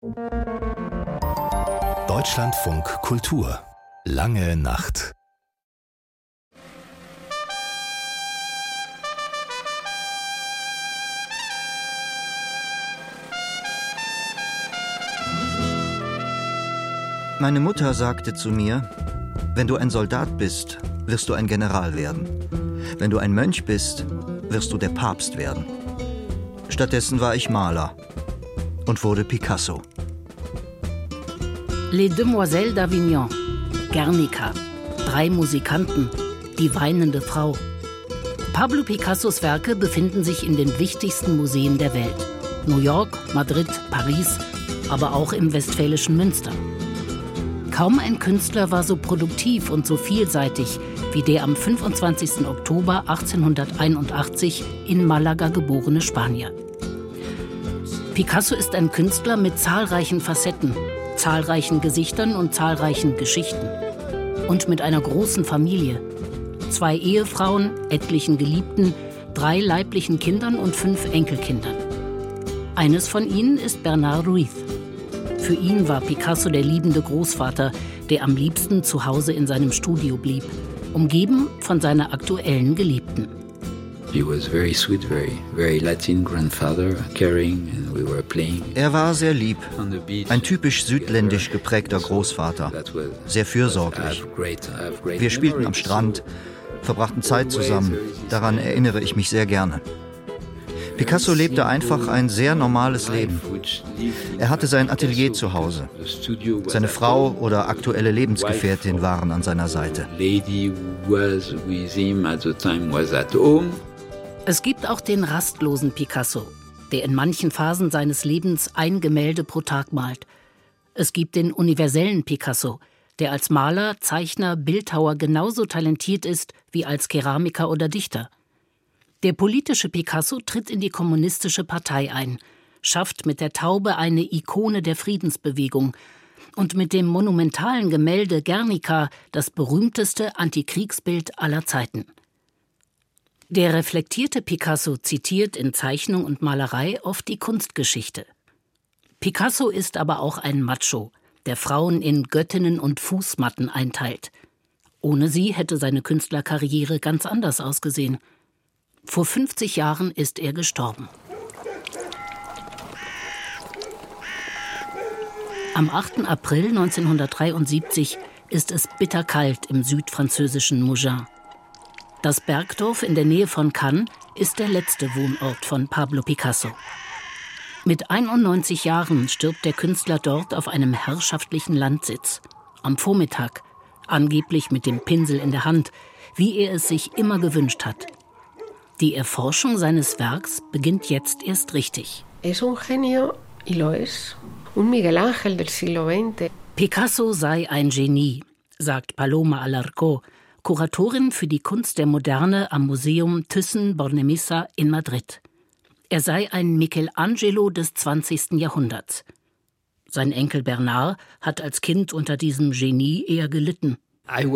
Deutschlandfunk Kultur. Lange Nacht. Meine Mutter sagte zu mir, wenn du ein Soldat bist, wirst du ein General werden. Wenn du ein Mönch bist, wirst du der Papst werden. Stattdessen war ich Maler und wurde Picasso. Les Demoiselles d'Avignon, Guernica, 3 Musikanten, die weinende Frau. Pablo Picassos Werke befinden sich in den wichtigsten Museen der Welt. New York, Madrid, Paris, aber auch im westfälischen Münster. Kaum ein Künstler war so produktiv und so vielseitig wie der am 25. Oktober 1881 in Malaga geborene Spanier. Picasso ist ein Künstler mit zahlreichen Facetten, zahlreichen Gesichtern und zahlreichen Geschichten. Und mit einer großen Familie. 2 Ehefrauen, etlichen Geliebten, 3 leiblichen Kindern und 5 Enkelkindern. Eines von ihnen ist Bernard Ruiz. Für ihn war Picasso der liebende Großvater, der am liebsten zu Hause in seinem Studio blieb, umgeben von seiner aktuellen Geliebten. He was very sweet, very Latin grandfather, caring, and we were playing. Er war sehr lieb, ein typisch südländisch geprägter Großvater, sehr fürsorglich. Wir spielten am Strand, verbrachten Zeit zusammen, daran erinnere ich mich sehr gerne. Picasso lebte einfach ein sehr normales Leben. Er hatte sein Atelier zu Hause. Seine Frau oder aktuelle Lebensgefährtin waren an seiner Seite. Es gibt auch den rastlosen Picasso, der in manchen Phasen seines Lebens ein Gemälde pro Tag malt. Es gibt den universellen Picasso, der als Maler, Zeichner, Bildhauer genauso talentiert ist wie als Keramiker oder Dichter. Der politische Picasso tritt in die kommunistische Partei ein, schafft mit der Taube eine Ikone der Friedensbewegung und mit dem monumentalen Gemälde Guernica das berühmteste Antikriegsbild aller Zeiten. Der reflektierte Picasso zitiert in Zeichnung und Malerei oft die Kunstgeschichte. Picasso ist aber auch ein Macho, der Frauen in Göttinnen und Fußmatten einteilt. Ohne sie hätte seine Künstlerkarriere ganz anders ausgesehen. Vor 50 Jahren ist er gestorben. Am 8. April 1973 ist es bitterkalt im südfranzösischen Mougins. Das Bergdorf in der Nähe von Cannes ist der letzte Wohnort von Pablo Picasso. Mit 91 Jahren stirbt der Künstler dort auf einem herrschaftlichen Landsitz. Am Vormittag, angeblich mit dem Pinsel in der Hand, wie er es sich immer gewünscht hat. Die Erforschung seines Werks beginnt jetzt erst richtig. Picasso sei ein Genie, sagt Paloma Alarcó, Kuratorin für die Kunst der Moderne am Museum Thyssen-Bornemisza in Madrid. Er sei ein Michelangelo des 20. Jahrhunderts. Sein Enkel Bernard hat als Kind unter diesem Genie eher gelitten. In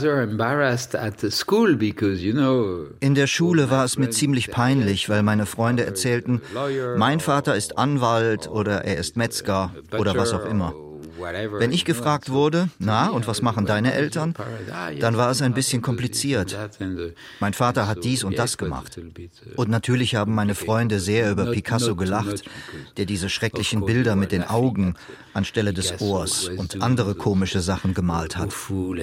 der Schule war es mir ziemlich peinlich, weil meine Freunde erzählten, mein Vater ist Anwalt oder er ist Metzger oder was auch immer. Wenn ich gefragt wurde, na, und was machen deine Eltern? Dann war es ein bisschen kompliziert. Mein Vater hat dies und das gemacht. Und natürlich haben meine Freunde sehr über Picasso gelacht, der diese schrecklichen Bilder mit den Augen anstelle des Ohrs und andere komische Sachen gemalt hat.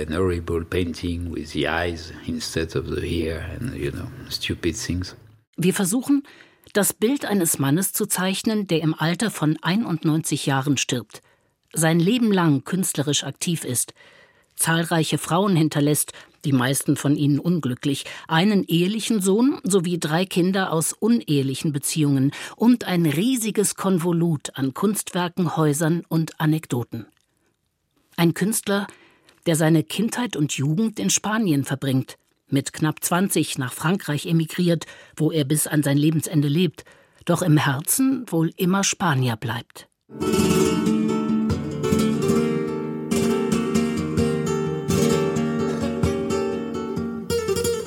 Wir versuchen, das Bild eines Mannes zu zeichnen, der im Alter von 91 Jahren stirbt. Sein Leben lang künstlerisch aktiv ist, zahlreiche Frauen hinterlässt, die meisten von ihnen unglücklich, einen ehelichen Sohn sowie 3 Kinder aus unehelichen Beziehungen und ein riesiges Konvolut an Kunstwerken, Häusern und Anekdoten. Ein Künstler, der seine Kindheit und Jugend in Spanien verbringt, mit knapp 20 nach Frankreich emigriert, wo er bis an sein Lebensende lebt, doch im Herzen wohl immer Spanier bleibt.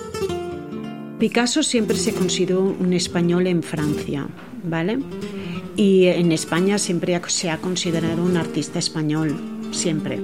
Picasso siempre se consideró un español en Francia, ¿vale? Y en España siempre se ha considerado un artista español, siempre.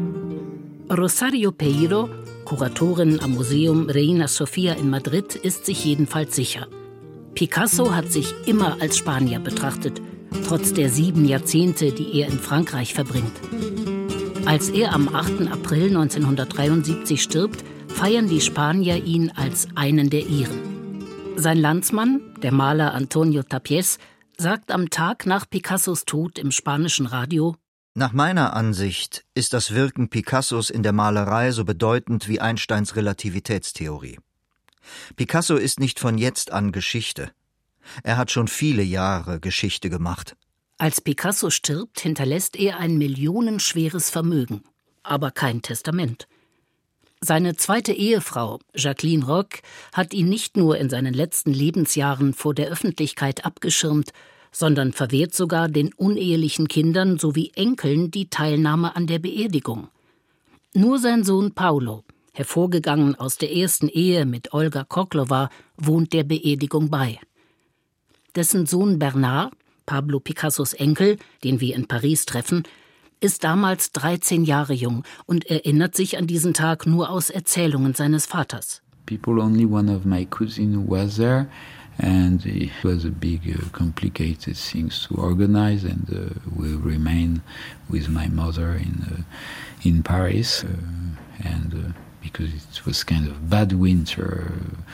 Rosario Peiro, Kuratorin am Museum Reina Sofía in Madrid, ist sich jedenfalls sicher. Picasso hat sich immer als Spanier betrachtet, trotz der 7 Jahrzehnte, die er in Frankreich verbringt. Als er am 8. April 1973 stirbt, feiern die Spanier ihn als einen der ihren. Sein Landsmann, der Maler Antonio Tapies, sagt am Tag nach Picassos Tod im spanischen Radio: Nach meiner Ansicht ist das Wirken Picassos in der Malerei so bedeutend wie Einsteins Relativitätstheorie. Picasso ist nicht von jetzt an Geschichte. Er hat schon viele Jahre Geschichte gemacht. Als Picasso stirbt, hinterlässt er ein millionenschweres Vermögen, aber kein Testament. Seine zweite Ehefrau, Jacqueline Roch, hat ihn nicht nur in seinen letzten Lebensjahren vor der Öffentlichkeit abgeschirmt, sondern verwehrt sogar den unehelichen Kindern sowie Enkeln die Teilnahme an der Beerdigung. Nur sein Sohn Paulo, hervorgegangen aus der ersten Ehe mit Olga Koklova, wohnt der Beerdigung bei. Dessen Sohn Bernard, Pablo Picassos Enkel, den wir in Paris treffen, ist damals 13 Jahre jung und erinnert sich an diesen Tag nur aus Erzählungen seines Vaters. People, only one of my cousins was there, and it was a big, complicated things to organize, and we remain with my mother in Paris, because it was kind of bad winter,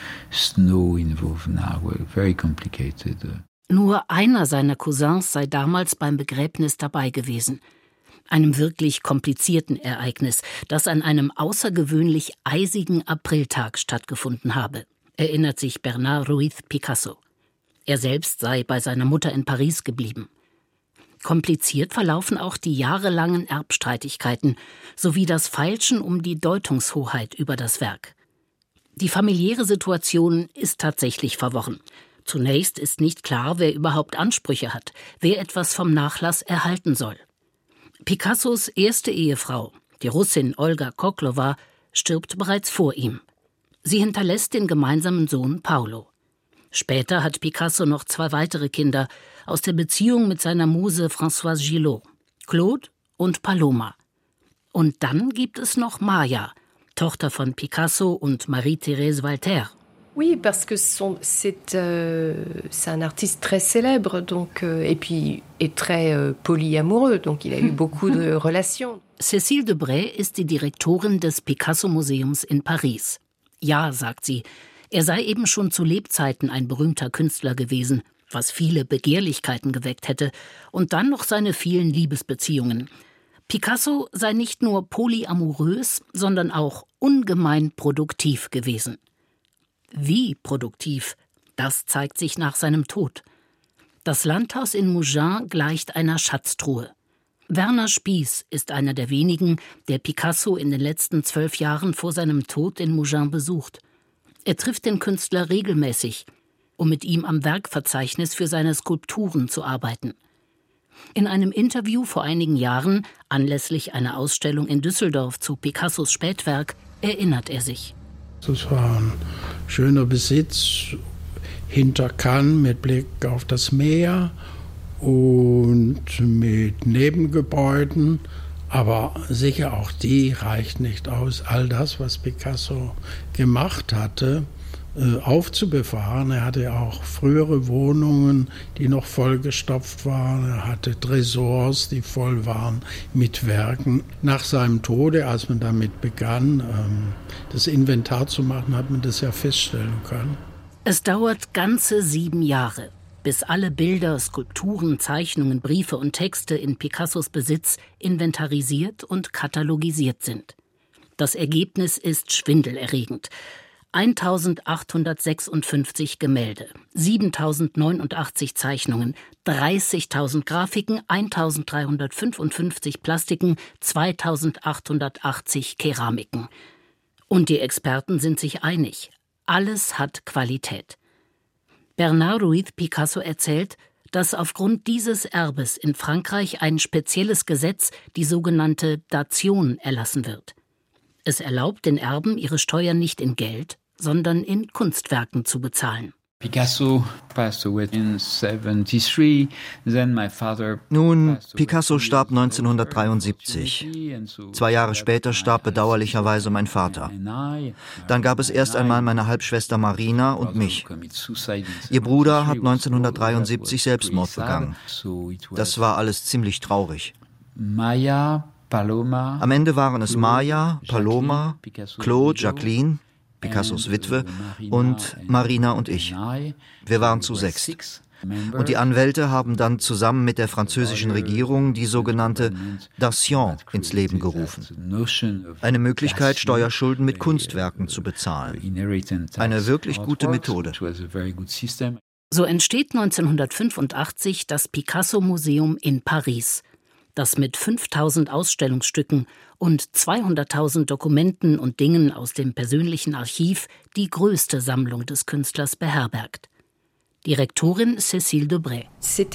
snow involved now, very complicated. Nur einer seiner Cousins sei damals beim Begräbnis dabei gewesen. Einem wirklich komplizierten Ereignis, das an einem außergewöhnlich eisigen Apriltag stattgefunden habe, erinnert sich Bernard Ruiz Picasso. Er selbst sei bei seiner Mutter in Paris geblieben. Kompliziert verlaufen auch die jahrelangen Erbstreitigkeiten sowie das Feilschen um die Deutungshoheit über das Werk. Die familiäre Situation ist tatsächlich verworren. Zunächst ist nicht klar, wer überhaupt Ansprüche hat, wer etwas vom Nachlass erhalten soll. Picassos erste Ehefrau, die Russin Olga Koklova, stirbt bereits vor ihm. Sie hinterlässt den gemeinsamen Sohn Paulo. Später hat Picasso noch 2 weitere Kinder aus der Beziehung mit seiner Muse Françoise Gillot, Claude und Paloma. Und dann gibt es noch Maya, Tochter von Picasso und Marie-Thérèse Walter. Oui, parce que c'est un artiste très célèbre, donc, et puis est très polyamoureux, donc il a eu beaucoup de relations. Cécile Debray ist die Direktorin des Picasso-Museums in Paris. Ja, sagt sie, er sei eben schon zu Lebzeiten ein berühmter Künstler gewesen, was viele Begehrlichkeiten geweckt hätte, und dann noch seine vielen Liebesbeziehungen. Picasso sei nicht nur polyamorös, sondern auch ungemein produktiv gewesen. Wie produktiv, das zeigt sich nach seinem Tod. Das Landhaus in Mougins gleicht einer Schatztruhe. Werner Spies ist einer der wenigen, der Picasso in den letzten 12 Jahren vor seinem Tod in Mougins besucht. Er trifft den Künstler regelmäßig, um mit ihm am Werkverzeichnis für seine Skulpturen zu arbeiten. In einem Interview vor einigen Jahren, anlässlich einer Ausstellung in Düsseldorf zu Picassos Spätwerk, erinnert er sich. Das war ein schöner Besitz hinter Cannes mit Blick auf das Meer und mit Nebengebäuden. Aber sicher auch die reicht nicht aus, all das, was Picasso gemacht hatte, aufzubewahren. Er hatte auch frühere Wohnungen, die noch vollgestopft waren. Er hatte Tresors, die voll waren mit Werken. Nach seinem Tode, als man damit begann, das Inventar zu machen, hat man das ja feststellen können. Es dauert ganze 7 Jahre, bis alle Bilder, Skulpturen, Zeichnungen, Briefe und Texte in Picassos Besitz inventarisiert und katalogisiert sind. Das Ergebnis ist schwindelerregend. 1856 Gemälde, 7089 Zeichnungen, 30.000 Grafiken, 1355 Plastiken, 2880 Keramiken. Und die Experten sind sich einig, alles hat Qualität. Bernard Ruiz Picasso erzählt, dass aufgrund dieses Erbes in Frankreich ein spezielles Gesetz, die sogenannte Dation, erlassen wird. Es erlaubt den Erben, ihre Steuern nicht in Geld, sondern in Kunstwerken zu bezahlen. Picasso passed away in 1973. Then my father. Nun, Picasso starb 1973. 2 Jahre später starb bedauerlicherweise mein Vater. Dann gab es erst einmal meine Halbschwester Marina und mich. Ihr Bruder hat 1973 Selbstmord begangen. Das war alles ziemlich traurig. Am Ende waren es Maya, Paloma, Claude, Jacqueline, Picassos Witwe, und Marina und ich. Wir waren zu 6. Und die Anwälte haben dann zusammen mit der französischen Regierung die sogenannte Dacian ins Leben gerufen. Eine Möglichkeit, Steuerschulden mit Kunstwerken zu bezahlen. Eine wirklich gute Methode. So entsteht 1985 das Picasso-Museum in Paris, das mit 5000 Ausstellungsstücken und 200.000 Dokumenten und Dingen aus dem persönlichen Archiv die größte Sammlung des Künstlers beherbergt. Direktorin Cécile Debray.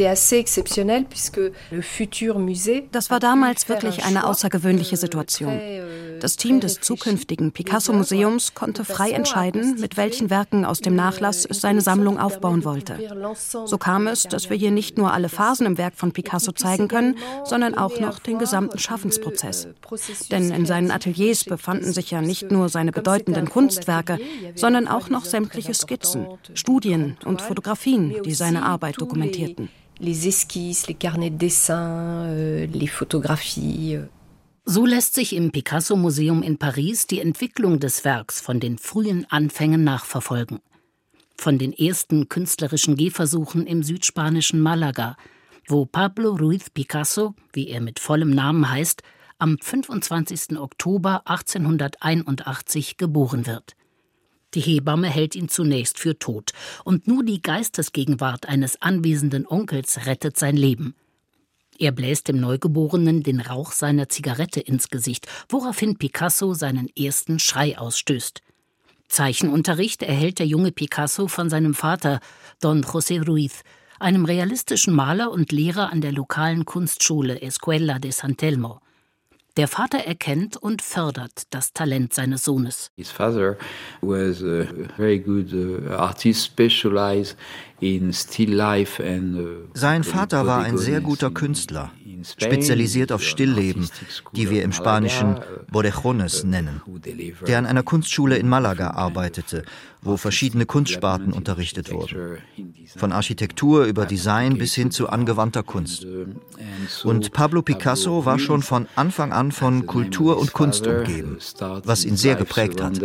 Das war damals wirklich eine außergewöhnliche Situation. Das Team des zukünftigen Picasso-Museums konnte frei entscheiden, mit welchen Werken aus dem Nachlass es seine Sammlung aufbauen wollte. So kam es, dass wir hier nicht nur alle Phasen im Werk von Picasso zeigen können, sondern auch noch den gesamten Schaffensprozess. Denn in seinen Ateliers befanden sich ja nicht nur seine bedeutenden Kunstwerke, sondern auch noch sämtliche Skizzen, Studien und Fotografien, die seine Arbeit dokumentierten. Les esquisses, les carnets de dessins, les photographies. So lässt sich im Picasso-Museum in Paris die Entwicklung des Werks von den frühen Anfängen nachverfolgen. Von den ersten künstlerischen Gehversuchen im südspanischen Malaga, wo Pablo Ruiz Picasso, wie er mit vollem Namen heißt, am 25. Oktober 1881 geboren wird. Die Hebamme hält ihn zunächst für tot, und nur die Geistesgegenwart eines anwesenden Onkels rettet sein Leben. Er bläst dem Neugeborenen den Rauch seiner Zigarette ins Gesicht, woraufhin Picasso seinen ersten Schrei ausstößt. Zeichenunterricht erhält der junge Picasso von seinem Vater, Don José Ruiz, einem realistischen Maler und Lehrer an der lokalen Kunstschule Escuela de San Telmo. Der Vater erkennt und fördert das Talent seines Sohnes. His father was a very good artist, specialized in still life and Sein Vater war ein sehr guter Künstler, spezialisiert auf Stillleben, die wir im Spanischen Bodejones nennen, der an einer Kunstschule in Malaga arbeitete, wo verschiedene Kunstsparten unterrichtet wurden. Von Architektur über Design bis hin zu angewandter Kunst. Und Pablo Picasso war schon von Anfang an von Kultur und Kunst umgeben, was ihn sehr geprägt hat.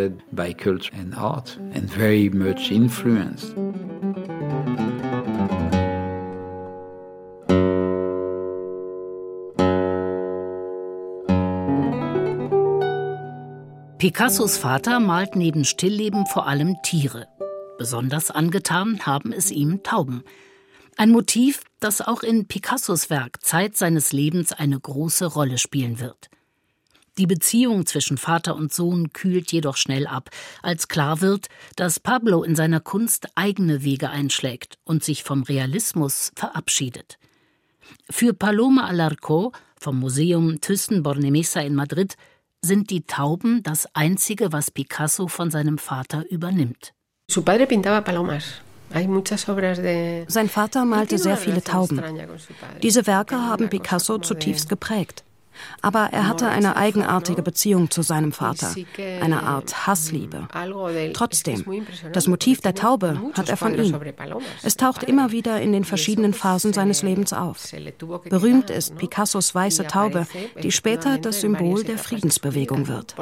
Picassos Vater malt neben Stillleben vor allem Tiere. Besonders angetan haben es ihm Tauben. Ein Motiv, das auch in Picassos Werk Zeit seines Lebens eine große Rolle spielen wird. Die Beziehung zwischen Vater und Sohn kühlt jedoch schnell ab, als klar wird, dass Pablo in seiner Kunst eigene Wege einschlägt und sich vom Realismus verabschiedet. Für Paloma Alarcó vom Museum Thyssen-Bornemisza in Madrid sind die Tauben das Einzige, was Picasso von seinem Vater übernimmt. Sein Vater malte sehr viele Tauben. Diese Werke haben Picasso zutiefst geprägt. Aber er hatte eine eigenartige Beziehung zu seinem Vater, eine Art Hassliebe. Trotzdem, das Motiv der Taube hat er von ihm. Es taucht immer wieder in den verschiedenen Phasen seines Lebens auf. Berühmt ist Picassos weiße Taube, die später das Symbol der Friedensbewegung wird.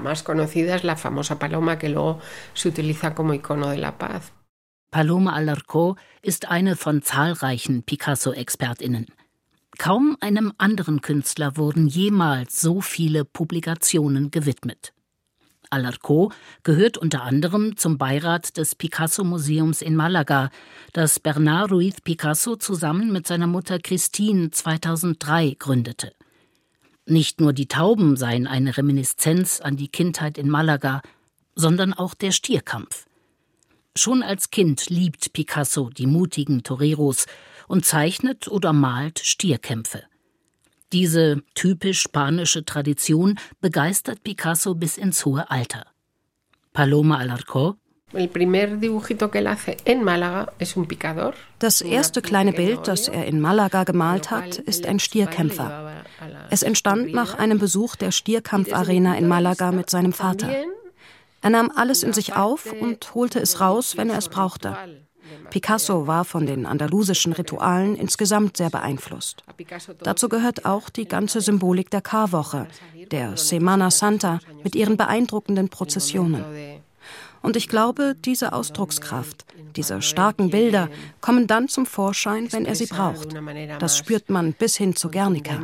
Paloma Alarcó ist eine von zahlreichen Picasso-ExpertInnen. Kaum einem anderen Künstler wurden jemals so viele Publikationen gewidmet. Alarcó gehört unter anderem zum Beirat des Picasso-Museums in Malaga, das Bernard Ruiz Picasso zusammen mit seiner Mutter Christine 2003 gründete. Nicht nur die Tauben seien eine Reminiszenz an die Kindheit in Malaga, sondern auch der Stierkampf. Schon als Kind liebt Picasso die mutigen Toreros und zeichnet oder malt Stierkämpfe. Diese typisch spanische Tradition begeistert Picasso bis ins hohe Alter. Paloma Alarcó: Das erste kleine Bild, das er in Malaga gemalt hat, ist ein Stierkämpfer. Es entstand nach einem Besuch der Stierkampfarena in Malaga mit seinem Vater. Er nahm alles in sich auf und holte es raus, wenn er es brauchte. Picasso war von den andalusischen Ritualen insgesamt sehr beeinflusst. Dazu gehört auch die ganze Symbolik der Karwoche, der Semana Santa mit ihren beeindruckenden Prozessionen. Und ich glaube, diese Ausdruckskraft, diese starken Bilder kommen dann zum Vorschein, wenn er sie braucht. Das spürt man bis hin zu Guernica.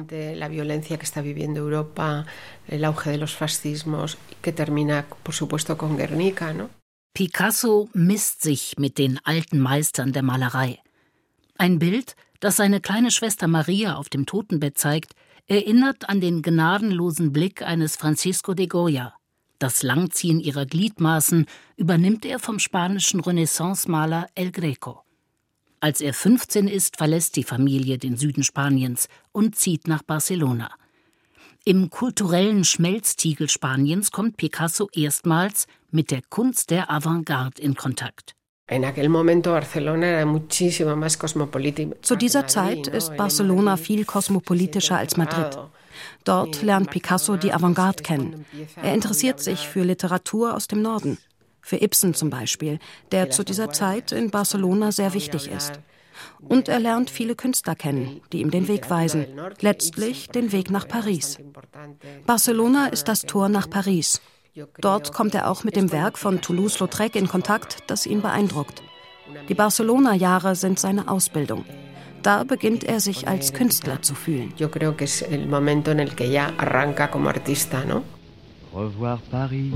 Picasso misst sich mit den alten Meistern der Malerei. Ein Bild, das seine kleine Schwester Maria auf dem Totenbett zeigt, erinnert an den gnadenlosen Blick eines Francisco de Goya. Das Langziehen ihrer Gliedmaßen übernimmt er vom spanischen Renaissance-Maler El Greco. Als er 15 ist, verlässt die Familie den Süden Spaniens und zieht nach Barcelona. Im kulturellen Schmelztiegel Spaniens kommt Picasso erstmals mit der Kunst der Avantgarde in Kontakt. Zu dieser Zeit ist Barcelona viel kosmopolitischer als Madrid. Dort lernt Picasso die Avantgarde kennen. Er interessiert sich für Literatur aus dem Norden. Für Ibsen zum Beispiel, der zu dieser Zeit in Barcelona sehr wichtig ist. Und er lernt viele Künstler kennen, die ihm den Weg weisen. Letztlich den Weg nach Paris. Barcelona ist das Tor nach Paris. Dort kommt er auch mit dem Werk von Toulouse-Lautrec in Kontakt, das ihn beeindruckt. Die Barcelona-Jahre sind seine Ausbildung. Da beginnt er sich als Künstler zu fühlen. Revoir Paris,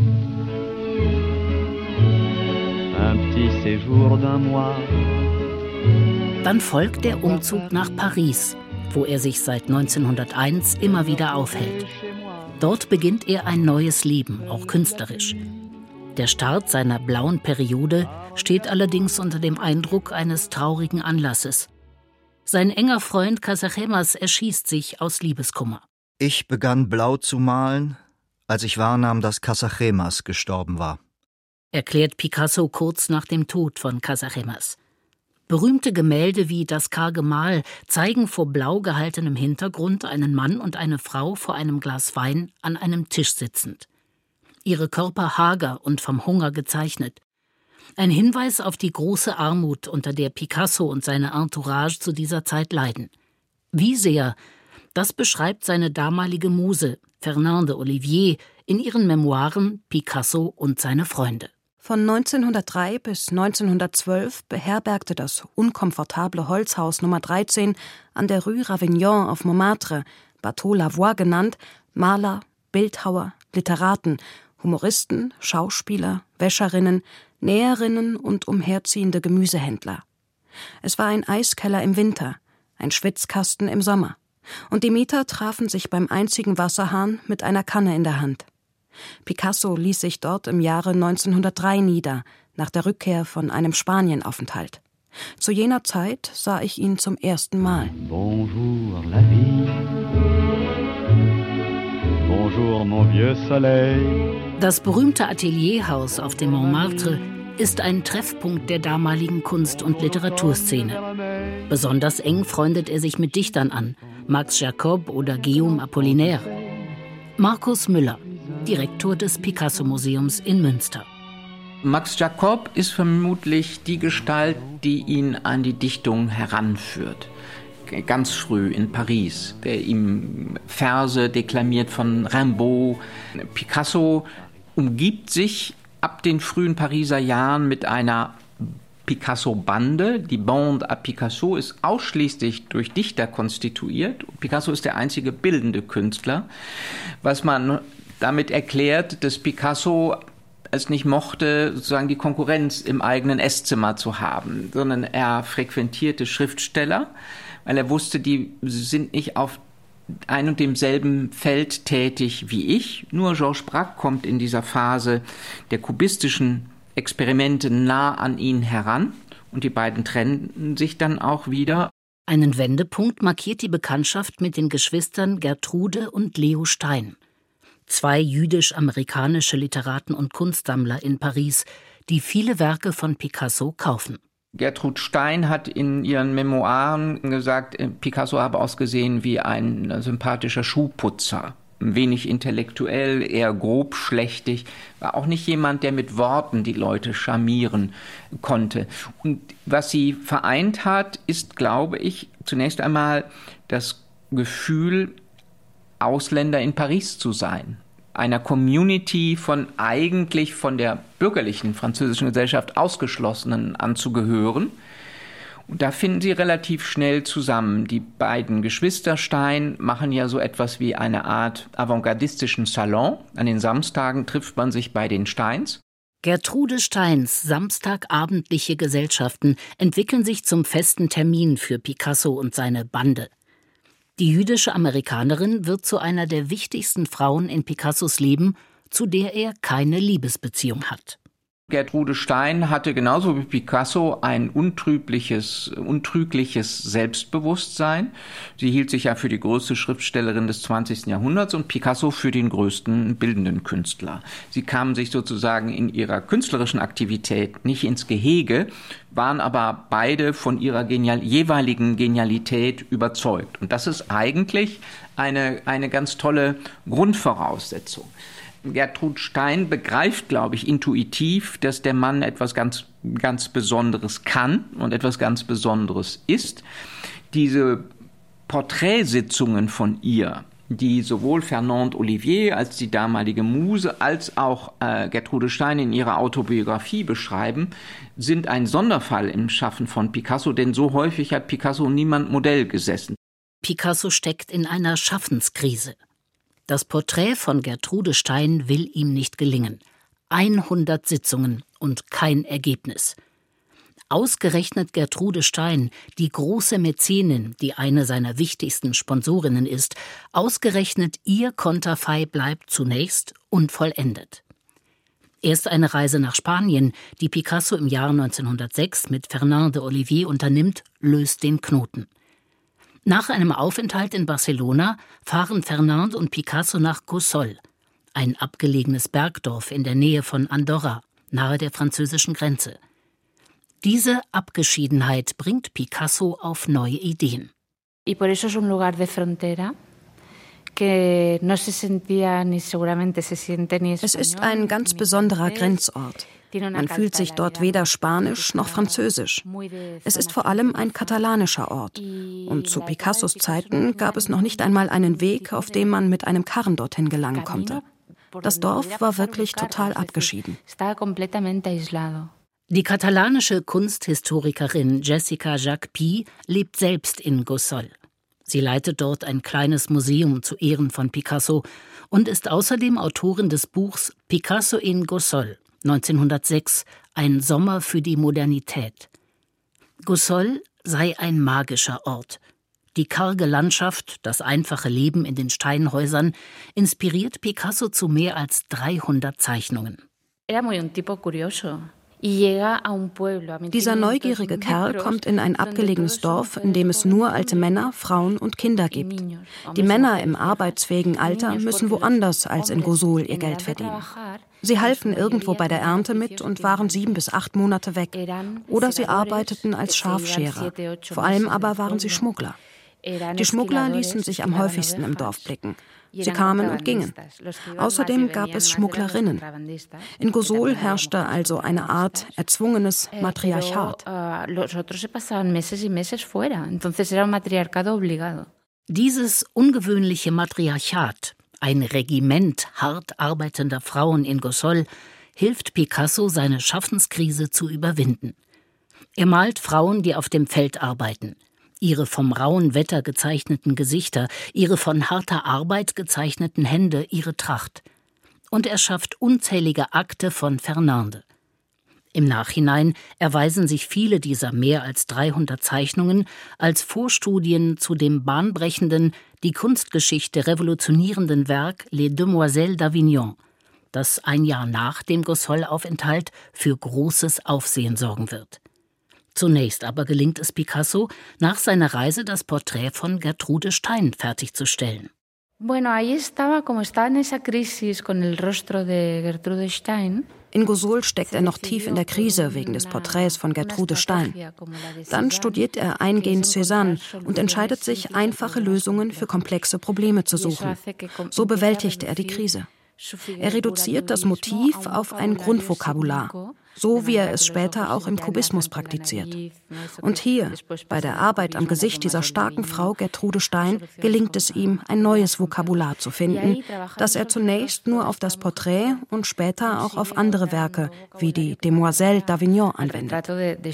un petit séjour d'un mois. Dann folgt der Umzug nach Paris, wo er sich seit 1901 immer wieder aufhält. Dort beginnt er ein neues Leben, auch künstlerisch. Der Start seiner blauen Periode steht allerdings unter dem Eindruck eines traurigen Anlasses. Sein enger Freund Casagemas erschießt sich aus Liebeskummer. Ich begann blau zu malen, als ich wahrnahm, dass Casagemas gestorben war, erklärt Picasso kurz nach dem Tod von Casagemas. Berühmte Gemälde wie Das karge Mahl zeigen vor blau gehaltenem Hintergrund einen Mann und eine Frau vor einem Glas Wein an einem Tisch sitzend. Ihre Körper hager und vom Hunger gezeichnet. Ein Hinweis auf die große Armut, unter der Picasso und seine Entourage zu dieser Zeit leiden. Wie sehr, das beschreibt seine damalige Muse, Fernande Olivier, in ihren Memoiren Picasso und seine Freunde. Von 1903 bis 1912 beherbergte das unkomfortable Holzhaus Nummer 13 an der Rue Ravignon auf Montmartre, Bateau Lavoie genannt, Maler, Bildhauer, Literaten, Humoristen, Schauspieler, Wäscherinnen, Näherinnen und umherziehende Gemüsehändler. Es war ein Eiskeller im Winter, ein Schwitzkasten im Sommer. Und die Mieter trafen sich beim einzigen Wasserhahn mit einer Kanne in der Hand. Picasso ließ sich dort im Jahre 1903 nieder, nach der Rückkehr von einem Spanienaufenthalt. Zu jener Zeit sah ich ihn zum ersten Mal. Bonjour la vie. Bonjour mon vieux soleil. Das berühmte Atelierhaus auf dem Montmartre ist ein Treffpunkt der damaligen Kunst- und Literaturszene. Besonders eng freundet er sich mit Dichtern an, Max Jacob oder Guillaume Apollinaire. Markus Müller, Direktor des Picasso-Museums in Münster. Max Jacob ist vermutlich die Gestalt, die ihn an die Dichtung heranführt. Ganz früh in Paris, der ihm Verse deklamiert von Rimbaud. Picasso umgibt sich ab den frühen Pariser Jahren mit einer Picasso-Bande. Die Bande à Picasso ist ausschließlich durch Dichter konstituiert. Picasso ist der einzige bildende Künstler, was man damit erklärt, dass Picasso es nicht mochte, sozusagen die Konkurrenz im eigenen Esszimmer zu haben, sondern er frequentierte Schriftsteller, weil er wusste, die sind nicht auf ein und demselben Feld tätig wie ich. Nur Georges Braque kommt in dieser Phase der kubistischen Experimente nah an ihn heran und die beiden trennen sich dann auch wieder. Einen Wendepunkt markiert die Bekanntschaft mit den Geschwistern Gertrude und Leo Stein. 2 jüdisch-amerikanische Literaten und Kunstsammler in Paris, die viele Werke von Picasso kaufen. Gertrud Stein hat in ihren Memoiren gesagt, Picasso habe ausgesehen wie ein sympathischer Schuhputzer. Wenig intellektuell, eher grobschlächtig, war auch nicht jemand, der mit Worten die Leute charmieren konnte. Und was sie vereint hat, ist, glaube ich, zunächst einmal das Gefühl, Ausländer in Paris zu sein. Einer Community eigentlich von der bürgerlichen französischen Gesellschaft Ausgeschlossenen anzugehören. Und da finden sie relativ schnell zusammen. Die beiden Geschwister Stein machen ja so etwas wie eine Art avantgardistischen Salon. An den Samstagen trifft man sich bei den Steins. Gertrude Steins samstagabendliche Gesellschaften entwickeln sich zum festen Termin für Picasso und seine Bande. Die jüdische Amerikanerin wird zu einer der wichtigsten Frauen in Picassos Leben, zu der er keine Liebesbeziehung hat. Gertrude Stein hatte genauso wie Picasso ein untrügliches Selbstbewusstsein. Sie hielt sich ja für die größte Schriftstellerin des 20. Jahrhunderts und Picasso für den größten bildenden Künstler. Sie kamen sich sozusagen in ihrer künstlerischen Aktivität nicht ins Gehege, waren aber beide von ihrer jeweiligen Genialität überzeugt. Und das ist eigentlich eine ganz tolle Grundvoraussetzung. Gertrud Stein begreift, glaube ich, intuitiv, dass der Mann etwas ganz, ganz Besonderes kann und etwas ganz Besonderes ist. Diese Porträtsitzungen von ihr, die sowohl Fernande Olivier als die damalige Muse als auch Gertrude Stein in ihrer Autobiografie beschreiben, sind ein Sonderfall im Schaffen von Picasso, denn so häufig hat Picasso niemand Modell gesessen. Picasso steckt in einer Schaffenskrise. Das Porträt von Gertrude Stein will ihm nicht gelingen. 100 Sitzungen und kein Ergebnis. Ausgerechnet Gertrude Stein, die große Mäzenin, die eine seiner wichtigsten Sponsorinnen ist, ausgerechnet ihr Konterfei bleibt zunächst unvollendet. Erst eine Reise nach Spanien, die Picasso im Jahr 1906 mit Fernande Olivier unternimmt, löst den Knoten. Nach einem Aufenthalt in Barcelona fahren Fernande und Picasso nach Gossol, ein abgelegenes Bergdorf in der Nähe von Andorra, nahe der französischen Grenze. Diese Abgeschiedenheit bringt Picasso auf neue Ideen. Es ist ein ganz besonderer Grenzort. Man fühlt sich dort weder spanisch noch französisch. Es ist vor allem ein katalanischer Ort. Und zu Picassos Zeiten gab es noch nicht einmal einen Weg, auf dem man mit einem Karren dorthin gelangen konnte. Das Dorf war wirklich total abgeschieden. Die katalanische Kunsthistorikerin Jessica Jacques-Py lebt selbst in Gossol. Sie leitet dort ein kleines Museum zu Ehren von Picasso und ist außerdem Autorin des Buchs Picasso in Gossol, 1906, ein Sommer für die Modernität. Gossol sei ein magischer Ort. Die karge Landschaft, das einfache Leben in den Steinhäusern inspiriert Picasso zu mehr als 300 Zeichnungen. Dieser neugierige Kerl kommt in ein abgelegenes Dorf, in dem es nur alte Männer, Frauen und Kinder gibt. Die Männer im arbeitsfähigen Alter müssen woanders als in Gossol ihr Geld verdienen. Sie halfen irgendwo bei der Ernte mit und waren 7 bis 8 Monate weg. Oder sie arbeiteten als Schafscherer. Vor allem aber waren sie Schmuggler. Die Schmuggler ließen sich am häufigsten im Dorf blicken. Sie kamen und gingen. Außerdem gab es Schmugglerinnen. In Gossol herrschte also eine Art erzwungenes Matriarchat. Dieses ungewöhnliche Matriarchat, ein Regiment hart arbeitender Frauen in Gossol, hilft Picasso, seine Schaffenskrise zu überwinden. Er malt Frauen, die auf dem Feld arbeiten. Ihre vom rauen Wetter gezeichneten Gesichter, ihre von harter Arbeit gezeichneten Hände, ihre Tracht. Und er schafft unzählige Akte von Fernande. Im Nachhinein erweisen sich viele dieser mehr als 300 Zeichnungen als Vorstudien zu dem bahnbrechenden, die Kunstgeschichte revolutionierenden Werk Les Demoiselles d'Avignon, das ein Jahr nach dem Gossol-Aufenthalt für großes Aufsehen sorgen wird. Zunächst aber gelingt es Picasso, nach seiner Reise das Porträt von Gertrude Stein fertigzustellen. In Gosol steckt er noch tief in der Krise wegen des Porträts von Gertrude Stein. Dann studiert er eingehend Cézanne und entscheidet sich, einfache Lösungen für komplexe Probleme zu suchen. So bewältigt er die Krise. Er reduziert das Motiv auf ein Grundvokabular, so wie er es später auch im Kubismus praktiziert. Und hier, bei der Arbeit am Gesicht dieser starken Frau Gertrude Stein, gelingt es ihm, ein neues Vokabular zu finden, das er zunächst nur auf das Porträt und später auch auf andere Werke wie die Demoiselles d'Avignon anwendet.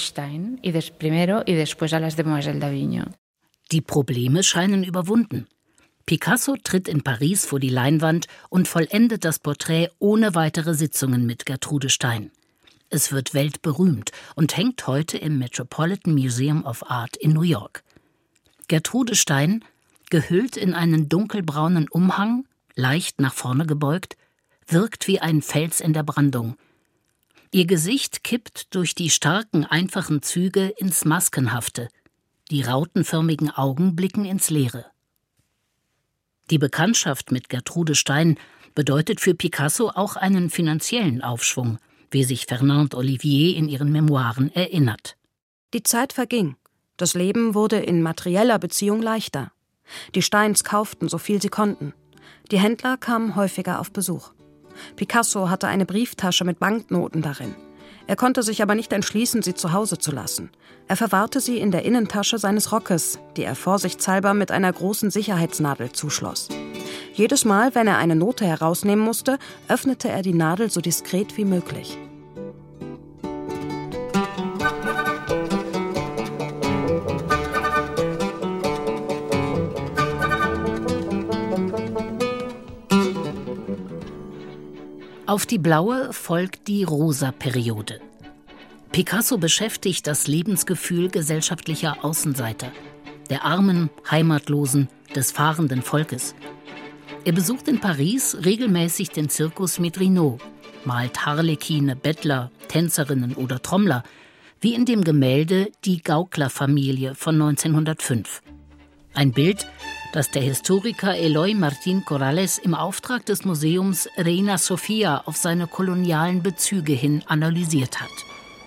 Die Probleme scheinen überwunden. Picasso tritt in Paris vor die Leinwand und vollendet das Porträt ohne weitere Sitzungen mit Gertrude Stein. Es wird weltberühmt und hängt heute im Metropolitan Museum of Art in New York. Gertrude Stein, gehüllt in einen dunkelbraunen Umhang, leicht nach vorne gebeugt, wirkt wie ein Fels in der Brandung. Ihr Gesicht kippt durch die starken, einfachen Züge ins Maskenhafte. Die rautenförmigen Augen blicken ins Leere. Die Bekanntschaft mit Gertrude Stein bedeutet für Picasso auch einen finanziellen Aufschwung, wie sich Fernande Olivier in ihren Memoiren erinnert. Die Zeit verging. Das Leben wurde in materieller Beziehung leichter. Die Steins kauften so viel sie konnten. Die Händler kamen häufiger auf Besuch. Picasso hatte eine Brieftasche mit Banknoten darin. Er konnte sich aber nicht entschließen, sie zu Hause zu lassen. Er verwahrte sie in der Innentasche seines Rockes, die er vorsichtshalber mit einer großen Sicherheitsnadel zuschloss. Jedes Mal, wenn er eine Note herausnehmen musste, öffnete er die Nadel so diskret wie möglich. Auf die blaue folgt die rosa Periode. Picasso beschäftigt das Lebensgefühl gesellschaftlicher Außenseiter, der armen, heimatlosen, des fahrenden Volkes. Er besucht in Paris regelmäßig den Circus Medrino, malt Harlekine, Bettler, Tänzerinnen oder Trommler, wie in dem Gemälde Die Gauklerfamilie von 1905. Ein Bild, das der Historiker Eloy Martín Corrales im Auftrag des Museums Reina Sofía auf seine kolonialen Bezüge hin analysiert hat.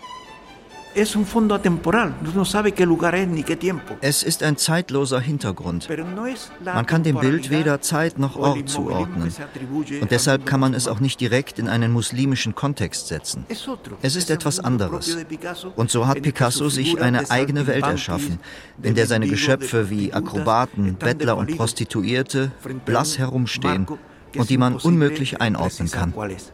Es ist ein zeitloser Hintergrund. Man kann dem Bild weder Zeit noch Ort zuordnen. Und deshalb kann man es auch nicht direkt in einen muslimischen Kontext setzen. Es ist etwas anderes. Und so hat Picasso sich eine eigene Welt erschaffen, in der seine Geschöpfe wie Akrobaten, Bettler und Prostituierte blass herumstehen und die man unmöglich einordnen kann.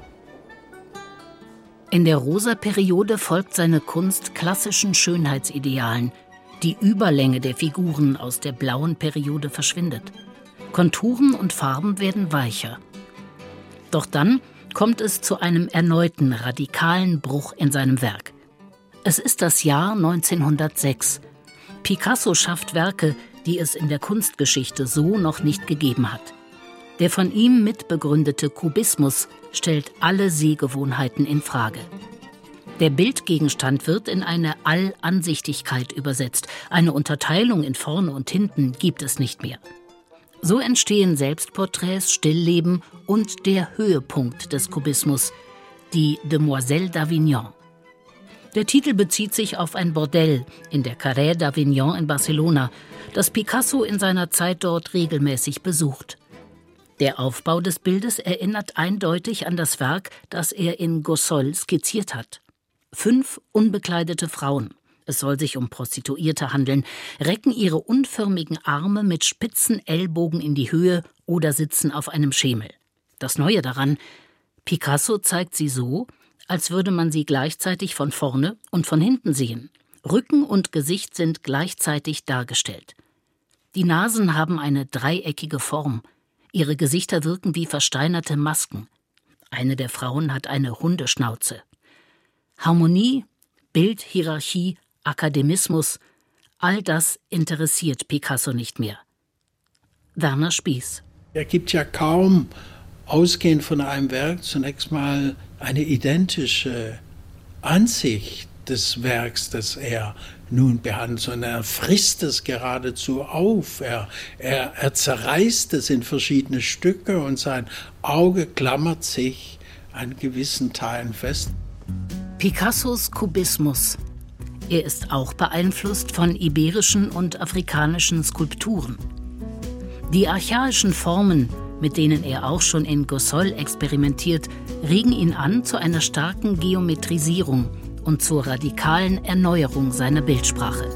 In der Rosa-Periode folgt seine Kunst klassischen Schönheitsidealen. Die Überlänge der Figuren aus der blauen Periode verschwindet. Konturen und Farben werden weicher. Doch dann kommt es zu einem erneuten radikalen Bruch in seinem Werk. Es ist das Jahr 1906. Picasso schafft Werke, die es in der Kunstgeschichte so noch nicht gegeben hat. Der von ihm mitbegründete Kubismus stellt alle Sehgewohnheiten in Frage. Der Bildgegenstand wird in eine Allansichtigkeit übersetzt. Eine Unterteilung in vorne und hinten gibt es nicht mehr. So entstehen Selbstporträts, Stillleben und der Höhepunkt des Kubismus, die Demoiselles d'Avignon. Der Titel bezieht sich auf ein Bordell in der Carré d'Avignon in Barcelona, das Picasso in seiner Zeit dort regelmäßig besucht. Der Aufbau des Bildes erinnert eindeutig an das Werk, das er in Gosol skizziert hat. 5 unbekleidete Frauen, es soll sich um Prostituierte handeln, recken ihre unförmigen Arme mit spitzen Ellbogen in die Höhe oder sitzen auf einem Schemel. Das Neue daran, Picasso zeigt sie so, als würde man sie gleichzeitig von vorne und von hinten sehen. Rücken und Gesicht sind gleichzeitig dargestellt. Die Nasen haben eine dreieckige Form. Ihre Gesichter wirken wie versteinerte Masken. Eine der Frauen hat eine Hundeschnauze. Harmonie, Bildhierarchie, Akademismus, all das interessiert Picasso nicht mehr. Werner Spieß. Er gibt ja kaum, ausgehend von einem Werk, zunächst mal eine identische Ansicht des Werks, das er nun behandelt, sondern er frisst es geradezu auf. Er zerreißt es in verschiedene Stücke und sein Auge klammert sich an gewissen Teilen fest. Picassos Kubismus. Er ist auch beeinflusst von iberischen und afrikanischen Skulpturen. Die archaischen Formen, mit denen er auch schon in Gossol experimentiert, regen ihn an zu einer starken Geometrisierung und zur radikalen Erneuerung seiner Bildsprache.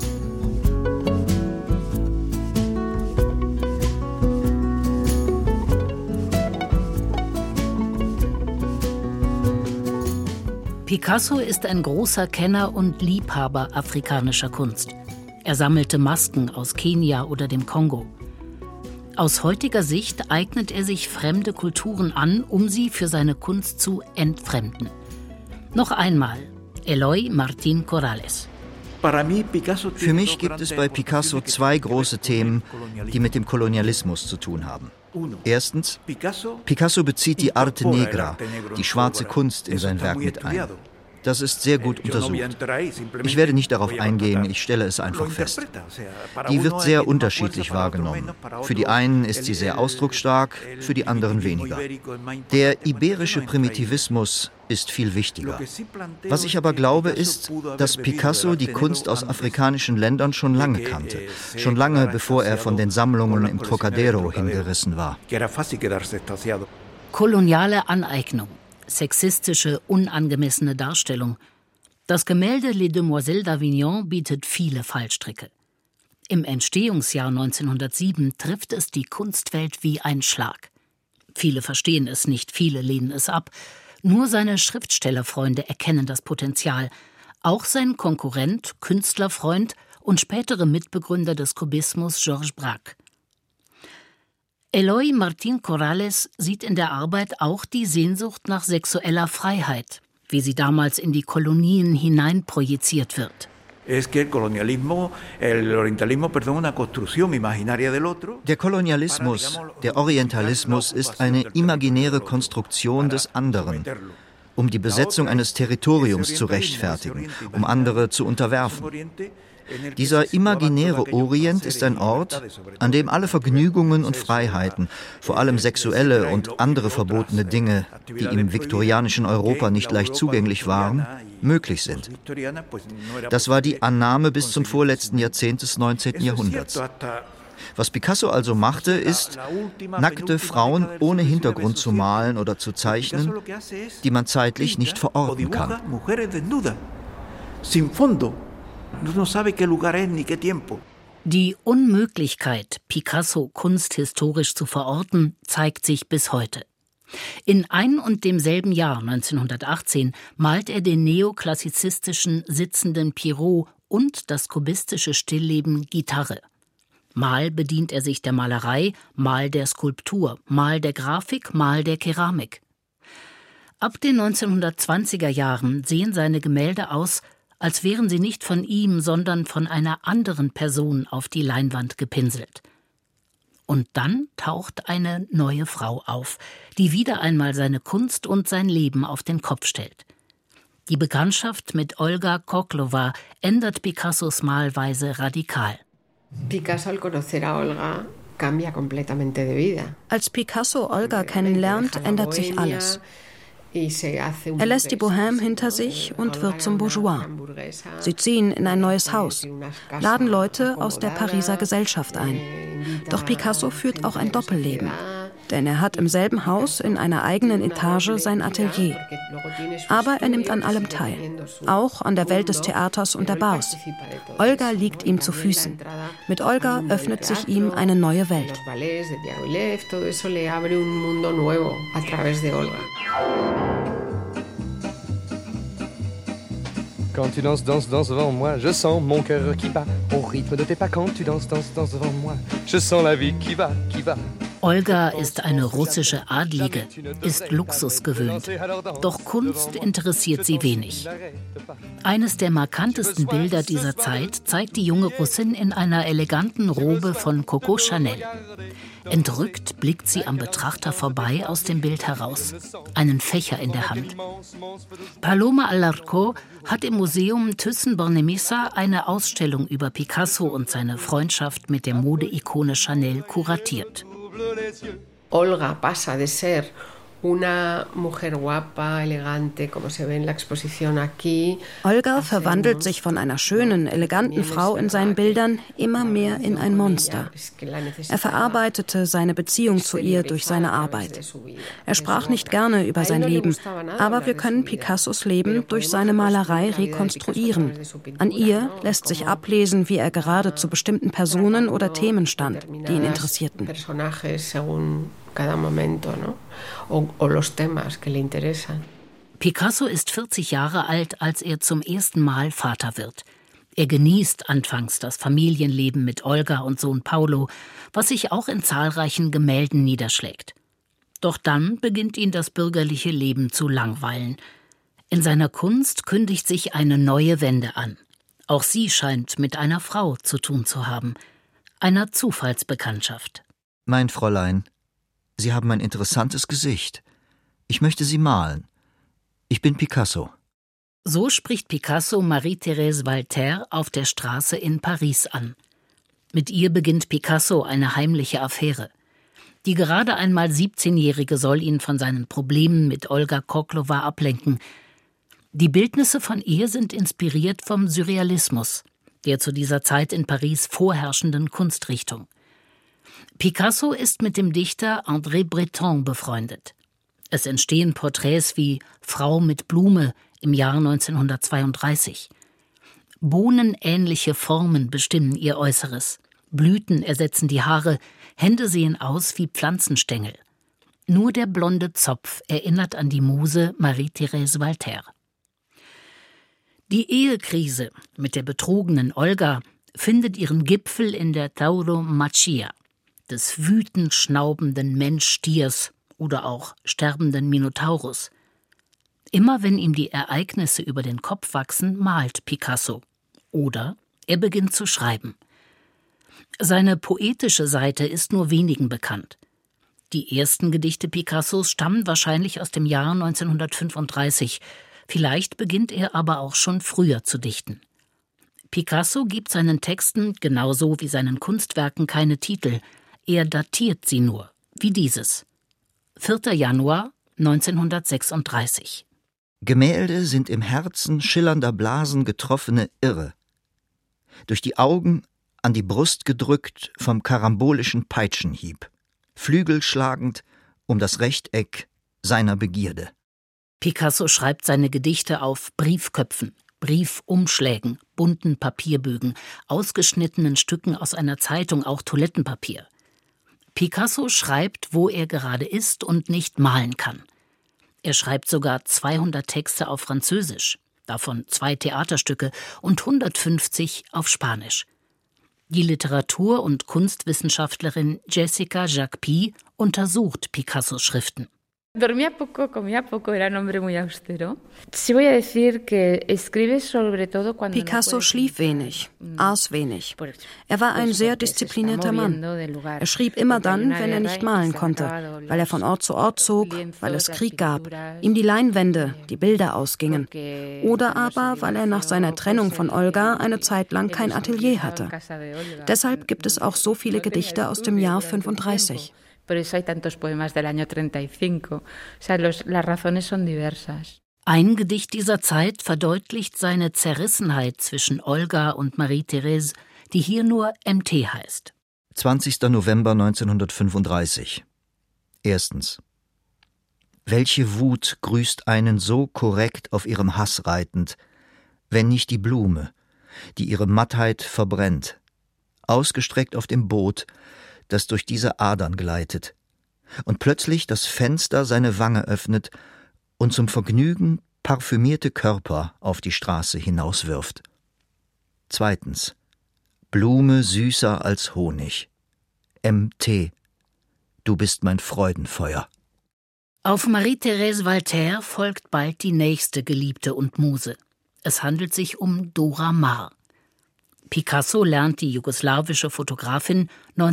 Picasso ist ein großer Kenner und Liebhaber afrikanischer Kunst. Er sammelte Masken aus Kenia oder dem Kongo. Aus heutiger Sicht eignet er sich fremde Kulturen an, um sie für seine Kunst zu entfremden. Noch einmal, Eloy Martín Corrales. Für mich gibt es bei Picasso zwei große Themen, die mit dem Kolonialismus zu tun haben. Erstens, Picasso bezieht die Arte Negra, die schwarze Kunst, in sein Werk mit ein. Das ist sehr gut untersucht. Ich werde nicht darauf eingehen, ich stelle es einfach fest. Die wird sehr unterschiedlich wahrgenommen. Für die einen ist sie sehr ausdrucksstark, für die anderen weniger. Der iberische Primitivismus ist viel wichtiger. Was ich aber glaube, ist, dass Picasso die Kunst aus afrikanischen Ländern schon lange kannte. Schon lange, bevor er von den Sammlungen im Trocadero hingerissen war. Koloniale Aneignung. Sexistische, unangemessene Darstellung. Das Gemälde Les Demoiselles d'Avignon bietet viele Fallstricke. Im Entstehungsjahr 1907 trifft es die Kunstwelt wie ein Schlag. Viele verstehen es nicht, viele lehnen es ab. Nur seine Schriftstellerfreunde erkennen das Potenzial. Auch sein Konkurrent, Künstlerfreund und spätere Mitbegründer des Kubismus Georges Braque. Eloy Martín Corrales sieht in der Arbeit auch die Sehnsucht nach sexueller Freiheit, wie sie damals in die Kolonien hineinprojiziert wird. Der Kolonialismus, der Orientalismus ist eine imaginäre Konstruktion des anderen, um die Besetzung eines Territoriums zu rechtfertigen, um andere zu unterwerfen. Dieser imaginäre Orient ist ein Ort, an dem alle Vergnügungen und Freiheiten, vor allem sexuelle und andere verbotene Dinge, die im viktorianischen Europa nicht leicht zugänglich waren, möglich sind. Das war die Annahme bis zum vorletzten Jahrzehnt des 19. Jahrhunderts. Was Picasso also machte, ist, nackte Frauen ohne Hintergrund zu malen oder zu zeichnen, die man zeitlich nicht verorten kann. Die Unmöglichkeit, Picasso kunsthistorisch zu verorten, zeigt sich bis heute. In ein und demselben Jahr, 1918, malt er den neoklassizistischen sitzenden Pierrot und das kubistische Stillleben Gitarre. Mal bedient er sich der Malerei, mal der Skulptur, mal der Grafik, mal der Keramik. Ab den 1920er Jahren sehen seine Gemälde aus, als wären sie nicht von ihm, sondern von einer anderen Person auf die Leinwand gepinselt. Und dann taucht eine neue Frau auf, die wieder einmal seine Kunst und sein Leben auf den Kopf stellt. Die Bekanntschaft mit Olga Khokhlova ändert Picassos Malweise radikal. Als Picasso Olga kennenlernt, ändert sich alles. Er lässt die Bohème hinter sich und wird zum Bourgeois. Sie ziehen in ein neues Haus, laden Leute aus der Pariser Gesellschaft ein. Doch Picasso führt auch ein Doppelleben. Denn er hat im selben Haus in einer eigenen Etage sein Atelier. Aber er nimmt an allem teil, auch an der Welt des Theaters und der Bars. Olga liegt ihm zu Füßen. Mit Olga öffnet sich ihm eine neue Welt. Quand tu danses, danses, danses devant moi, je sens mon cœur qui bat au rythme de tes pas. Quand tu danses, danses, danses devant moi, je sens la vie qui va, qui va. Olga ist eine russische Adlige, ist Luxus gewöhnt. Doch Kunst interessiert sie wenig. Eines der markantesten Bilder dieser Zeit zeigt die junge Russin in einer eleganten Robe von Coco Chanel. Entrückt blickt sie am Betrachter vorbei aus dem Bild heraus, einen Fächer in der Hand. Paloma Alarcó hat im Museum Thyssen-Bornemisza eine Ausstellung über Picasso und seine Freundschaft mit der Modeikone Chanel kuratiert. Olga pasa de ser Una mujer guapa, elegante, como se ve en la exposición aquí. Olga verwandelt sich von einer schönen, eleganten Frau in seinen Bildern immer mehr in ein Monster. Er verarbeitete seine Beziehung zu ihr durch seine Arbeit. Er sprach nicht gerne über sein Leben, aber wir können Picassos Leben durch seine Malerei rekonstruieren. An ihr lässt sich ablesen, wie er gerade zu bestimmten Personen oder Themen stand, die ihn interessierten. Picasso ist 40 Jahre alt, als er zum ersten Mal Vater wird. Er genießt anfangs das Familienleben mit Olga und Sohn Paulo, was sich auch in zahlreichen Gemälden niederschlägt. Doch dann beginnt ihn das bürgerliche Leben zu langweilen. In seiner Kunst kündigt sich eine neue Wende an. Auch sie scheint mit einer Frau zu tun zu haben, einer Zufallsbekanntschaft. Mein Fräulein, Sie haben ein interessantes Gesicht. Ich möchte Sie malen. Ich bin Picasso. So spricht Picasso Marie-Thérèse Walter auf der Straße in Paris an. Mit ihr beginnt Picasso eine heimliche Affäre. Die gerade einmal 17-Jährige soll ihn von seinen Problemen mit Olga Khokhlova ablenken. Die Bildnisse von ihr sind inspiriert vom Surrealismus, der zu dieser Zeit in Paris vorherrschenden Kunstrichtung. Picasso ist mit dem Dichter André Breton befreundet. Es entstehen Porträts wie Frau mit Blume im Jahr 1932. Bohnenähnliche Formen bestimmen ihr Äußeres. Blüten ersetzen die Haare, Hände sehen aus wie Pflanzenstängel. Nur der blonde Zopf erinnert an die Muse Marie-Thérèse Walter. Die Ehekrise mit der betrogenen Olga findet ihren Gipfel in der Tauromachia, des wütend schnaubenden Mensch-Stiers oder auch sterbenden Minotaurus. Immer wenn ihm die Ereignisse über den Kopf wachsen, malt Picasso. Oder er beginnt zu schreiben. Seine poetische Seite ist nur wenigen bekannt. Die ersten Gedichte Picassos stammen wahrscheinlich aus dem Jahr 1935. Vielleicht beginnt er aber auch schon früher zu dichten. Picasso gibt seinen Texten, genauso wie seinen Kunstwerken, keine Titel. Er datiert sie nur, wie dieses. 4. Januar 1936. Gemälde sind im Herzen schillernder Blasen getroffene Irre. Durch die Augen an die Brust gedrückt vom karambolischen Peitschenhieb, flügelschlagend um das Rechteck seiner Begierde. Picasso schreibt seine Gedichte auf Briefköpfen, Briefumschlägen, bunten Papierbögen, ausgeschnittenen Stücken aus einer Zeitung, auch Toilettenpapier. Picasso schreibt, wo er gerade ist und nicht malen kann. Er schreibt sogar 200 Texte auf Französisch, davon 2 Theaterstücke und 150 auf Spanisch. Die Literatur- und Kunstwissenschaftlerin Jessica Jacqui untersucht Picassos Schriften. Dormía poco, comía poco, era un hombre muy austero. Sí voy a decir que escribe sobre todo cuando Picasso schlief wenig, aß wenig. Er war ein sehr disziplinierter Mann. Er schrieb immer dann, wenn er nicht malen konnte, weil er von Ort zu Ort zog, weil es Krieg gab, ihm die Leinwände, die Bilder ausgingen. Oder aber, weil er nach seiner Trennung von Olga eine Zeit lang kein Atelier hatte. Deshalb gibt es auch so viele Gedichte aus dem Jahr 35. Por eso hay tantos poemas del año 35. O sea, las razones son diversas. Ein Gedicht dieser Zeit verdeutlicht seine Zerrissenheit zwischen Olga und Marie-Thérèse, die hier nur MT heißt. 20. November 1935. Erstens. Welche Wut grüßt einen so korrekt auf ihrem Hass reitend, wenn nicht die Blume, die ihre Mattheit verbrennt, ausgestreckt auf dem Boot, das durch diese Adern gleitet und plötzlich das Fenster seine Wange öffnet und zum Vergnügen parfümierte Körper auf die Straße hinauswirft. Zweitens. Blume süßer als Honig. MT. Du bist mein Freudenfeuer. Auf Marie-Thérèse Walter folgt bald die nächste Geliebte und Muse. Es handelt sich um Dora Maar. Picasso lernt die jugoslawische Fotografin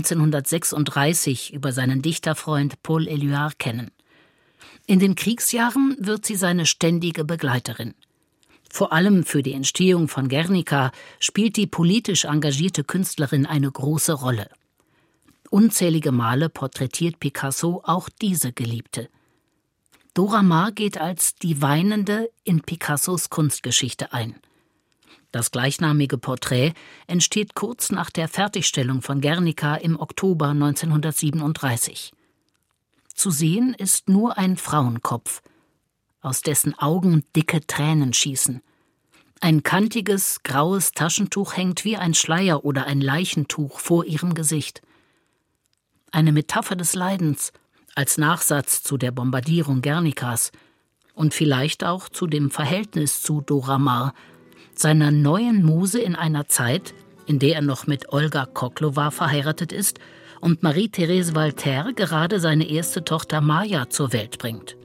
1936 über seinen Dichterfreund Paul Éluard kennen. In den Kriegsjahren wird sie seine ständige Begleiterin. Vor allem für die Entstehung von Guernica spielt die politisch engagierte Künstlerin eine große Rolle. Unzählige Male porträtiert Picasso auch diese Geliebte. Dora Maar geht als die Weinende in Picassos Kunstgeschichte ein. Das gleichnamige Porträt entsteht kurz nach der Fertigstellung von Guernica im Oktober 1937. Zu sehen ist nur ein Frauenkopf, aus dessen Augen dicke Tränen schießen. Ein kantiges, graues Taschentuch hängt wie ein Schleier oder ein Leichentuch vor ihrem Gesicht. Eine Metapher des Leidens, als Nachsatz zu der Bombardierung Guernicas und vielleicht auch zu dem Verhältnis zu Dora Maar, seiner neuen Muse in einer Zeit, in der er noch mit Olga Koklova verheiratet ist und Marie-Thérèse Walter gerade seine erste Tochter Maja zur Welt bringt.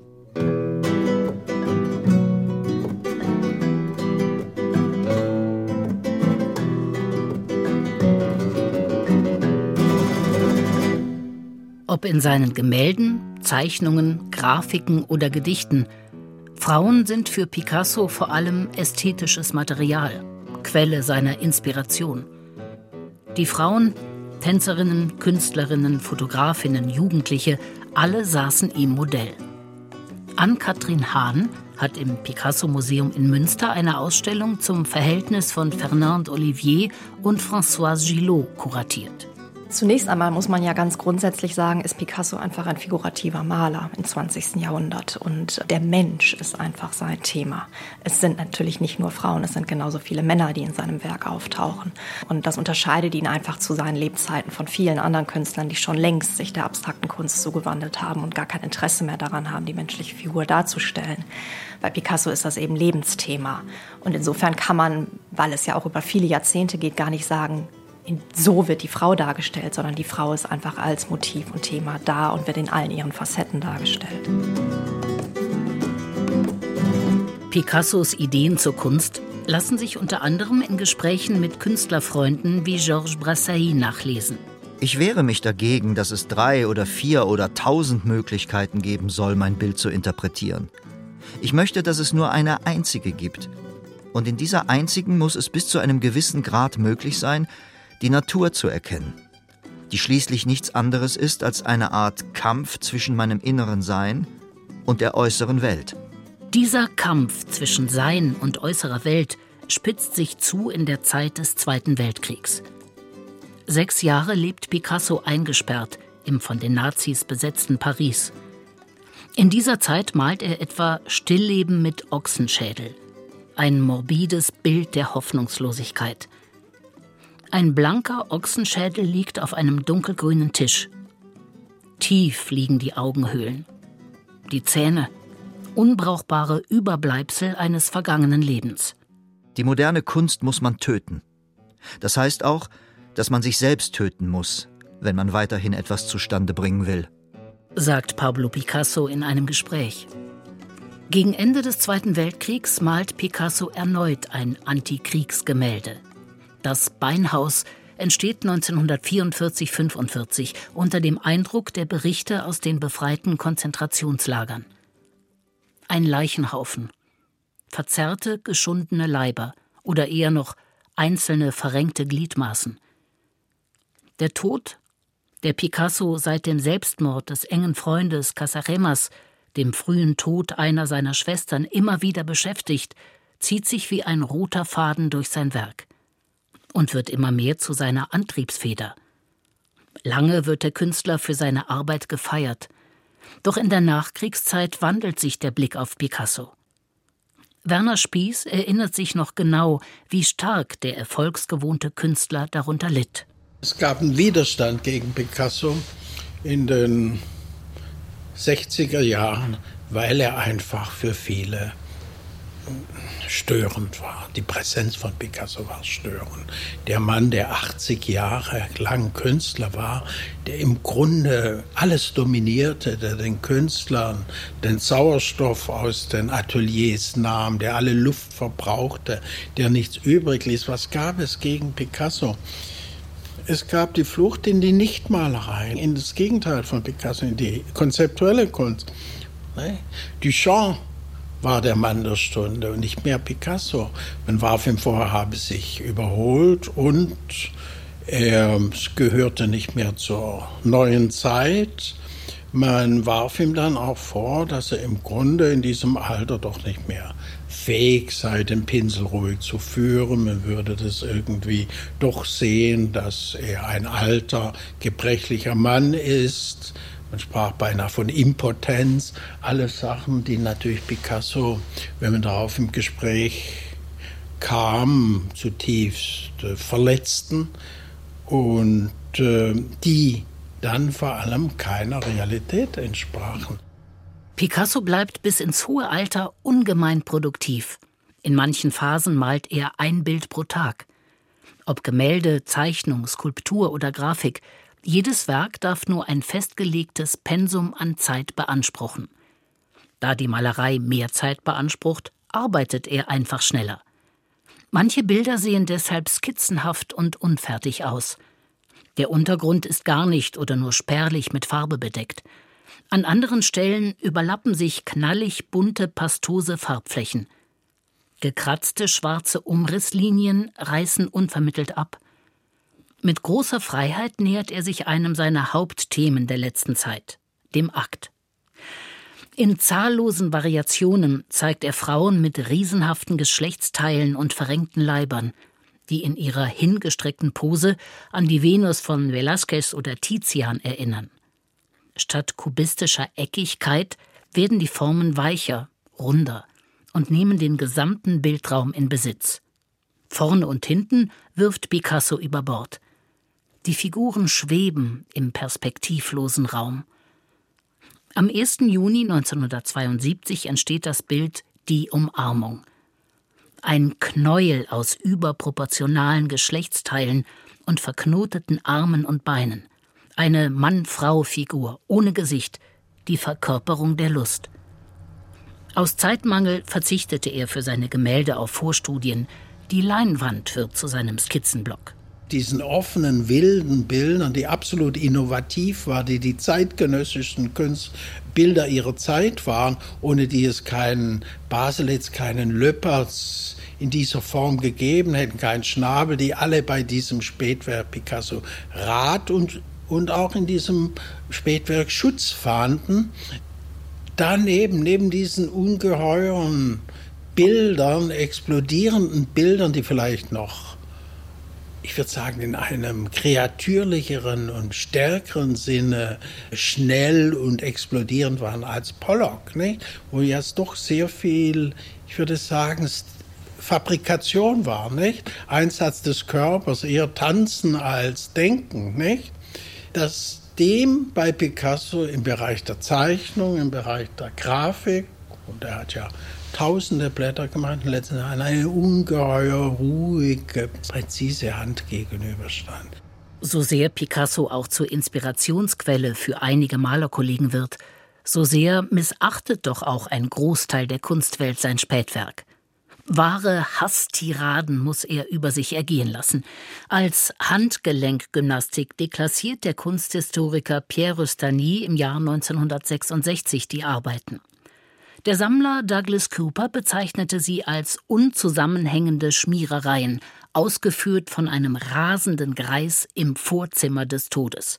Ob in seinen Gemälden, Zeichnungen, Grafiken oder Gedichten, Frauen sind für Picasso vor allem ästhetisches Material, Quelle seiner Inspiration. Die Frauen, Tänzerinnen, Künstlerinnen, Fotografinnen, Jugendliche, alle saßen ihm Modell. Ann-Kathrin Hahn hat im Picasso-Museum in Münster eine Ausstellung zum Verhältnis von Fernande Olivier und Françoise Gillot kuratiert. Zunächst einmal muss man ja ganz grundsätzlich sagen, ist Picasso einfach ein figurativer Maler im 20. Jahrhundert. Und der Mensch ist einfach sein Thema. Es sind natürlich nicht nur Frauen, es sind genauso viele Männer, die in seinem Werk auftauchen. Und das unterscheidet ihn einfach zu seinen Lebzeiten von vielen anderen Künstlern, die schon längst sich der abstrakten Kunst zugewandelt haben und gar kein Interesse mehr daran haben, die menschliche Figur darzustellen. Bei Picasso ist das eben Lebensthema. Und insofern kann man, weil es ja auch über viele Jahrzehnte geht, gar nicht sagen, so wird die Frau dargestellt, sondern die Frau ist einfach als Motiv und Thema da und wird in allen ihren Facetten dargestellt. Picassos Ideen zur Kunst lassen sich unter anderem in Gesprächen mit Künstlerfreunden wie Georges Brassai nachlesen. Ich wehre mich dagegen, dass es 3 oder 4 oder 1000 Möglichkeiten geben soll, mein Bild zu interpretieren. Ich möchte, dass es nur eine einzige gibt. Und in dieser einzigen muss es bis zu einem gewissen Grad möglich sein, die Natur zu erkennen, die schließlich nichts anderes ist als eine Art Kampf zwischen meinem inneren Sein und der äußeren Welt. Dieser Kampf zwischen Sein und äußerer Welt spitzt sich zu in der Zeit des Zweiten Weltkriegs. 6 Jahre lebt Picasso eingesperrt im von den Nazis besetzten Paris. In dieser Zeit malt er etwa Stillleben mit Ochsenschädel, ein morbides Bild der Hoffnungslosigkeit. Ein blanker Ochsenschädel liegt auf einem dunkelgrünen Tisch. Tief liegen die Augenhöhlen. Die Zähne, unbrauchbare Überbleibsel eines vergangenen Lebens. Die moderne Kunst muss man töten. Das heißt auch, dass man sich selbst töten muss, wenn man weiterhin etwas zustande bringen will, sagt Pablo Picasso in einem Gespräch. Gegen Ende des Zweiten Weltkriegs malt Picasso erneut ein Antikriegsgemälde. Das Beinhaus entsteht 1944/45 unter dem Eindruck der Berichte aus den befreiten Konzentrationslagern. Ein Leichenhaufen, verzerrte, geschundene Leiber oder eher noch einzelne verrenkte Gliedmaßen. Der Tod, der Picasso seit dem Selbstmord des engen Freundes Casaremas, dem frühen Tod einer seiner Schwestern, immer wieder beschäftigt, zieht sich wie ein roter Faden durch sein Werk und wird immer mehr zu seiner Antriebsfeder. Lange wird der Künstler für seine Arbeit gefeiert. Doch in der Nachkriegszeit wandelt sich der Blick auf Picasso. Werner Spieß erinnert sich noch genau, wie stark der erfolgsgewohnte Künstler darunter litt. Es gab einen Widerstand gegen Picasso in den 60er Jahren, weil er einfach für viele störend war. Die Präsenz von Picasso war störend. Der Mann, der 80 Jahre lang Künstler war, der im Grunde alles dominierte, der den Künstlern den Sauerstoff aus den Ateliers nahm, der alle Luft verbrauchte, der nichts übrig ließ. Was gab es gegen Picasso? Es gab die Flucht in die Nichtmalerei, in das Gegenteil von Picasso, in die konzeptuelle Kunst. Duchamp war der Mann der Stunde und nicht mehr Picasso. Man warf ihm vor, er habe sich überholt und er gehörte nicht mehr zur neuen Zeit. Man warf ihm dann auch vor, dass er im Grunde in diesem Alter doch nicht mehr fähig sei, den Pinsel ruhig zu führen. Man würde das irgendwie doch sehen, dass er ein alter, gebrechlicher Mann ist. Man sprach beinahe von Impotenz. Alles Sachen, die natürlich Picasso, wenn man darauf im Gespräch kam, zutiefst verletzten und die dann vor allem keiner Realität entsprachen. Picasso bleibt bis ins hohe Alter ungemein produktiv. In manchen Phasen malt er ein Bild pro Tag. Ob Gemälde, Zeichnung, Skulptur oder Grafik, jedes Werk darf nur ein festgelegtes Pensum an Zeit beanspruchen. Da die Malerei mehr Zeit beansprucht, arbeitet er einfach schneller. Manche Bilder sehen deshalb skizzenhaft und unfertig aus. Der Untergrund ist gar nicht oder nur spärlich mit Farbe bedeckt. An anderen Stellen überlappen sich knallig bunte, pastose Farbflächen. Gekratzte schwarze Umrisslinien reißen unvermittelt ab. Mit großer Freiheit nähert er sich einem seiner Hauptthemen der letzten Zeit, dem Akt. In zahllosen Variationen zeigt er Frauen mit riesenhaften Geschlechtsteilen und verrenkten Leibern, die in ihrer hingestreckten Pose an die Venus von Velázquez oder Tizian erinnern. Statt kubistischer Eckigkeit werden die Formen weicher, runder und nehmen den gesamten Bildraum in Besitz. Vorne und hinten wirft Picasso über Bord. Die Figuren schweben im perspektivlosen Raum. Am 1. Juni 1972 entsteht das Bild ‹Die Umarmung›. Ein Knäuel aus überproportionalen Geschlechtsteilen und verknoteten Armen und Beinen. Eine Mann-Frau-Figur ohne Gesicht, die Verkörperung der Lust. Aus Zeitmangel verzichtete er für seine Gemälde auf Vorstudien. Die Leinwand wird zu seinem Skizzenblock. Diesen offenen, wilden Bildern, die absolut innovativ waren, die zeitgenössischen Bilder ihrer Zeit waren, ohne die es keinen Baselitz, keinen Löperts in dieser Form gegeben hätten, keinen Schnabel, die alle bei diesem Spätwerk Picasso Rat und auch in diesem Spätwerk Schutz fanden. Daneben, neben diesen ungeheuren Bildern, explodierenden Bildern, die vielleicht noch, ich würde sagen, in einem kreatürlicheren und stärkeren Sinne schnell und explodierend waren als Pollock, nicht? Wo jetzt doch sehr viel, ich würde sagen, Fabrikation war, nicht? Einsatz des Körpers, eher Tanzen als Denken, nicht? Dass dem bei Picasso im Bereich der Zeichnung, im Bereich der Grafik, und er hat ja tausende Blätter gemacht, letztendlich eine ungeheuer ruhige, präzise Hand gegenüberstand. So sehr Picasso auch zur Inspirationsquelle für einige Malerkollegen wird, so sehr missachtet doch auch ein Großteil der Kunstwelt sein Spätwerk. Wahre Hasstiraden muss er über sich ergehen lassen. Als Handgelenkgymnastik deklassiert der Kunsthistoriker Pierre Rustany im Jahr 1966 die Arbeiten. Der Sammler Douglas Cooper bezeichnete sie als unzusammenhängende Schmierereien, ausgeführt von einem rasenden Greis im Vorzimmer des Todes.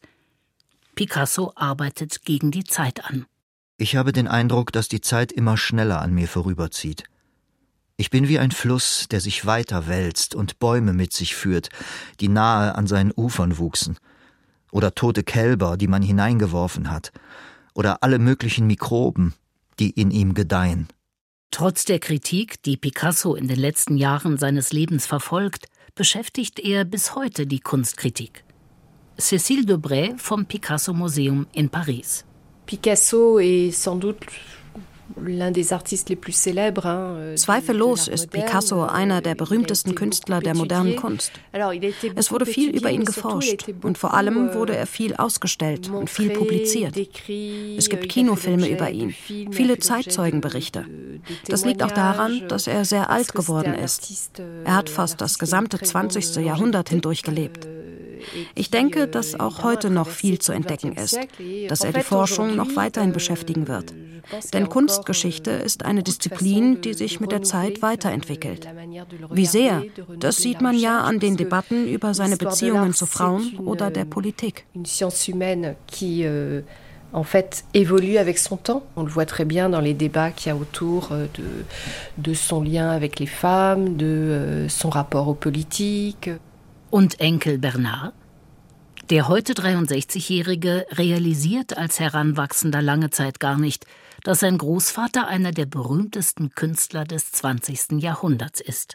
Picasso arbeitet gegen die Zeit an. Ich habe den Eindruck, dass die Zeit immer schneller an mir vorüberzieht. Ich bin wie ein Fluss, der sich weiter wälzt und Bäume mit sich führt, die nahe an seinen Ufern wuchsen. Oder tote Kälber, die man hineingeworfen hat. Oder alle möglichen Mikroben, die in ihm gedeihen. Trotz der Kritik, die Picasso in den letzten Jahren seines Lebens verfolgt, beschäftigt er bis heute die Kunstkritik. Cécile Debray vom Picasso-Museum in Paris. Picasso est sans doute Zweifellos ist Picasso einer der berühmtesten Künstler der modernen Kunst. Es wurde viel über ihn geforscht und vor allem wurde er viel ausgestellt und viel publiziert. Es gibt Kinofilme über ihn, viele Zeitzeugenberichte. Das liegt auch daran, dass er sehr alt geworden ist. Er hat fast das gesamte 20. Jahrhundert hindurch gelebt. Ich denke, dass auch heute noch viel zu entdecken ist, dass er die Forschung noch weiterhin beschäftigen wird. Denn Kunstgeschichte ist eine Disziplin, die sich mit der Zeit weiterentwickelt. Wie sehr, das sieht man ja an den Debatten über seine Beziehungen zu Frauen oder der Politik. en fait, évolue avec son temps. On le voit très bien dans les débats qu'il y a autour de son lien avec les femmes, de son rapport aux politiques. Und Enkel Bernard? Der heute 63-Jährige realisiert als Heranwachsender lange Zeit gar nicht, dass sein Großvater einer der berühmtesten Künstler des 20. Jahrhunderts ist.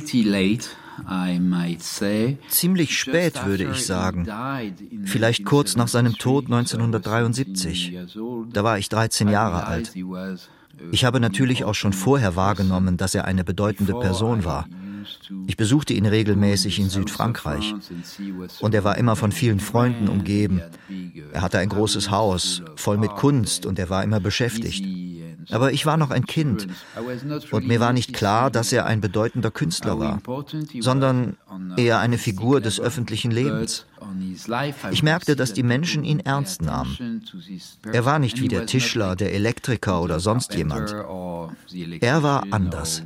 Ziemlich spät, würde ich sagen. Vielleicht kurz nach seinem Tod 1973. Da war ich 13 Jahre alt. Ich habe natürlich auch schon vorher wahrgenommen, dass er eine bedeutende Person war. Ich besuchte ihn regelmäßig in Südfrankreich. Und er war immer von vielen Freunden umgeben. Er hatte ein großes Haus, voll mit Kunst, und er war immer beschäftigt. Aber ich war noch ein Kind und mir war nicht klar, dass er ein bedeutender Künstler war, sondern eher eine Figur des öffentlichen Lebens. Ich merkte, dass die Menschen ihn ernst nahmen. Er war nicht wie der Tischler, der Elektriker oder sonst jemand. Er war anders.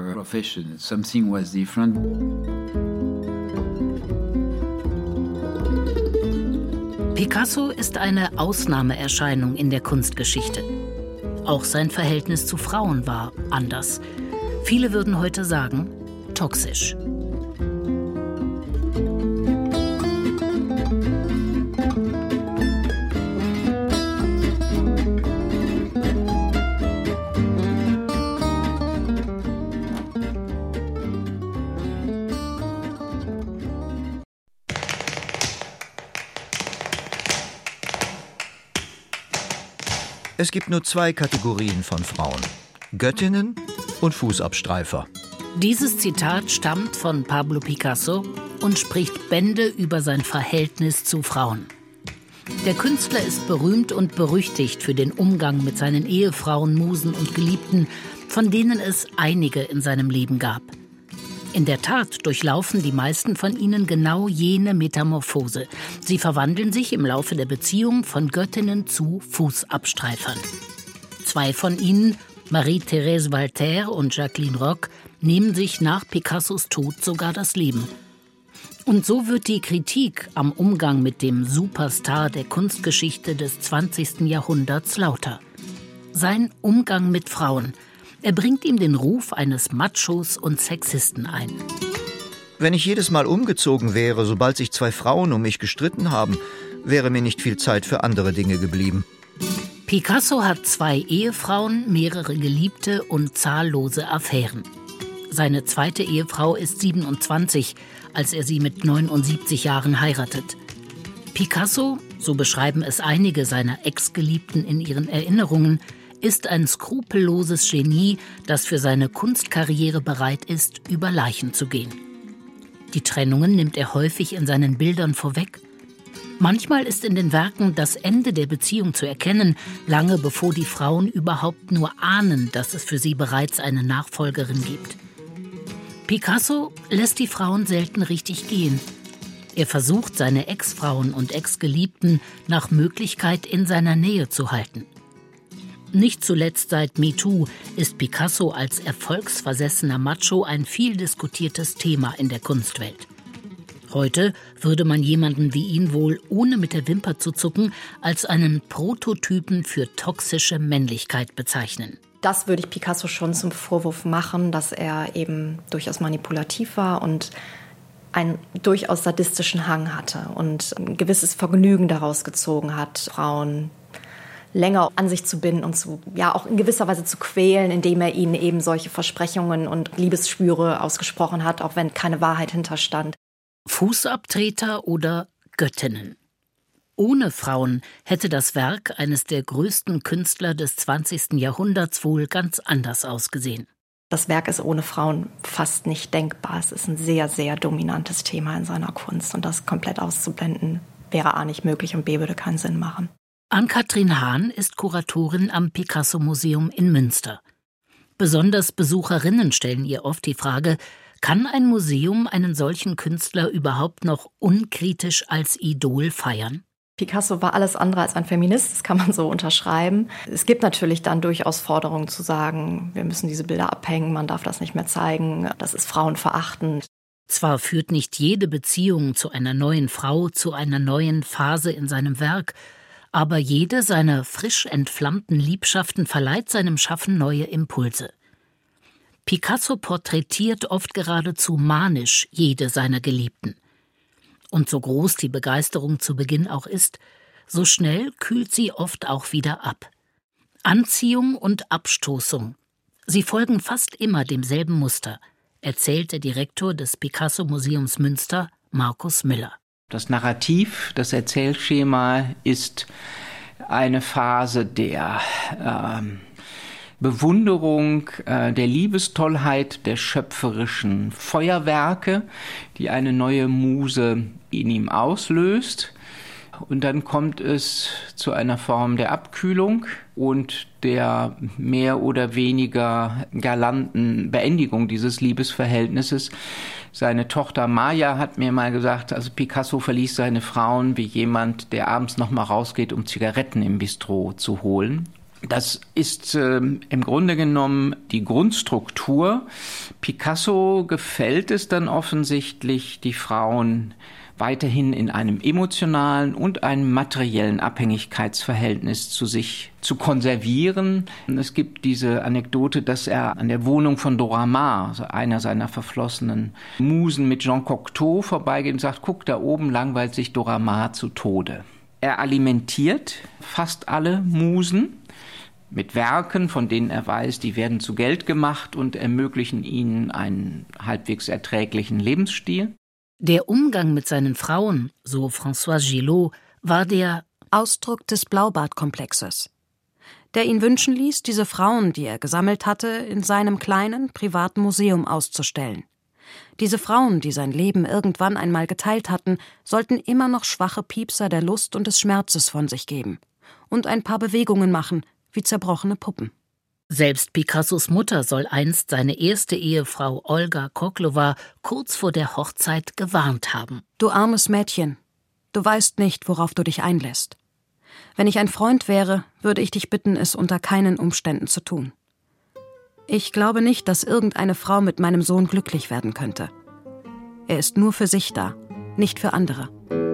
Picasso ist eine Ausnahmeerscheinung in der Kunstgeschichte. Auch sein Verhältnis zu Frauen war anders. Viele würden heute sagen, toxisch. Es gibt nur 2 Kategorien von Frauen: Göttinnen und Fußabstreifer. Dieses Zitat stammt von Pablo Picasso und spricht Bände über sein Verhältnis zu Frauen. Der Künstler ist berühmt und berüchtigt für den Umgang mit seinen Ehefrauen, Musen und Geliebten, von denen es einige in seinem Leben gab. In der Tat durchlaufen die meisten von ihnen genau jene Metamorphose. Sie verwandeln sich im Laufe der Beziehung von Göttinnen zu Fußabstreifern. 2 von ihnen, Marie-Thérèse Walter und Jacqueline Roch, nehmen sich nach Picassos Tod sogar das Leben. Und so wird die Kritik am Umgang mit dem Superstar der Kunstgeschichte des 20. Jahrhunderts lauter. Sein Umgang mit Frauen. Er bringt ihm den Ruf eines Machos und Sexisten ein. Wenn ich jedes Mal umgezogen wäre, sobald sich 2 Frauen um mich gestritten haben, wäre mir nicht viel Zeit für andere Dinge geblieben. Picasso hat 2 Ehefrauen, mehrere Geliebte und zahllose Affären. Seine zweite Ehefrau ist 27, als er sie mit 79 Jahren heiratet. Picasso, so beschreiben es einige seiner Ex-Geliebten in ihren Erinnerungen, ist ein skrupelloses Genie, das für seine Kunstkarriere bereit ist, über Leichen zu gehen. Die Trennungen nimmt er häufig in seinen Bildern vorweg. Manchmal ist in den Werken das Ende der Beziehung zu erkennen, lange bevor die Frauen überhaupt nur ahnen, dass es für sie bereits eine Nachfolgerin gibt. Picasso lässt die Frauen selten richtig gehen. Er versucht, seine Ex-Frauen und Ex-Geliebten nach Möglichkeit in seiner Nähe zu halten. Nicht zuletzt seit MeToo ist Picasso als erfolgsversessener Macho ein viel diskutiertes Thema in der Kunstwelt. Heute würde man jemanden wie ihn wohl, ohne mit der Wimper zu zucken, als einen Prototypen für toxische Männlichkeit bezeichnen. Das würde ich Picasso schon zum Vorwurf machen, dass er eben durchaus manipulativ war und einen durchaus sadistischen Hang hatte und ein gewisses Vergnügen daraus gezogen hat, Frauen länger an sich zu binden und auch in gewisser Weise zu quälen, indem er ihnen eben solche Versprechungen und Liebesschwüre ausgesprochen hat, auch wenn keine Wahrheit hinterstand. Fußabtreter oder Göttinnen. Ohne Frauen hätte das Werk eines der größten Künstler des 20. Jahrhunderts wohl ganz anders ausgesehen. Das Werk ist ohne Frauen fast nicht denkbar. Es ist ein sehr, sehr dominantes Thema in seiner Kunst und das komplett auszublenden wäre A nicht möglich und B würde keinen Sinn machen. Ann-Kathrin Hahn ist Kuratorin am Picasso-Museum in Münster. Besonders Besucherinnen stellen ihr oft die Frage, kann ein Museum einen solchen Künstler überhaupt noch unkritisch als Idol feiern? Picasso war alles andere als ein Feminist, das kann man so unterschreiben. Es gibt natürlich dann durchaus Forderungen zu sagen, wir müssen diese Bilder abhängen, man darf das nicht mehr zeigen, das ist frauenverachtend. Zwar führt nicht jede Beziehung zu einer neuen Frau, zu einer neuen Phase in seinem Werk, Aber jede seiner frisch entflammten Liebschaften verleiht seinem Schaffen neue Impulse. Picasso porträtiert oft geradezu manisch jede seiner Geliebten. Und so groß die Begeisterung zu Beginn auch ist, so schnell kühlt sie oft auch wieder ab. Anziehung und Abstoßung, sie folgen fast immer demselben Muster, erzählt der Direktor des Picasso-Museums Münster, Markus Müller. Das Narrativ, das Erzählschema ist eine Phase der Bewunderung, der Liebestollheit, der schöpferischen Feuerwerke, die eine neue Muse in ihm auslöst. Und dann kommt es zu einer Form der Abkühlung und der mehr oder weniger galanten Beendigung dieses Liebesverhältnisses. Seine Tochter Maya hat mir mal gesagt, also Picasso verließ seine Frauen wie jemand, der abends noch mal rausgeht, um Zigaretten im Bistro zu holen. Das ist im Grunde genommen die Grundstruktur. Picasso gefällt es dann offensichtlich, die Frauen weiterhin in einem emotionalen und einem materiellen Abhängigkeitsverhältnis zu sich zu konservieren. Es gibt diese Anekdote, dass er an der Wohnung von Dora Maar, also einer seiner verflossenen Musen, mit Jean Cocteau vorbeigeht und sagt, guck, da oben langweilt sich Dora Maar zu Tode. Er alimentiert fast alle Musen mit Werken, von denen er weiß, die werden zu Geld gemacht und ermöglichen ihnen einen halbwegs erträglichen Lebensstil. Der Umgang mit seinen Frauen, so François Gillot, war der Ausdruck des Blaubart-Komplexes, der ihn wünschen ließ, diese Frauen, die er gesammelt hatte, in seinem kleinen, privaten Museum auszustellen. Diese Frauen, die sein Leben irgendwann einmal geteilt hatten, sollten immer noch schwache Piepser der Lust und des Schmerzes von sich geben und ein paar Bewegungen machen, wie zerbrochene Puppen. Selbst Picassos Mutter soll einst seine erste Ehefrau Olga Koklova kurz vor der Hochzeit gewarnt haben. Du armes Mädchen, du weißt nicht, worauf du dich einlässt. Wenn ich ein Freund wäre, würde ich dich bitten, es unter keinen Umständen zu tun. Ich glaube nicht, dass irgendeine Frau mit meinem Sohn glücklich werden könnte. Er ist nur für sich da, nicht für andere.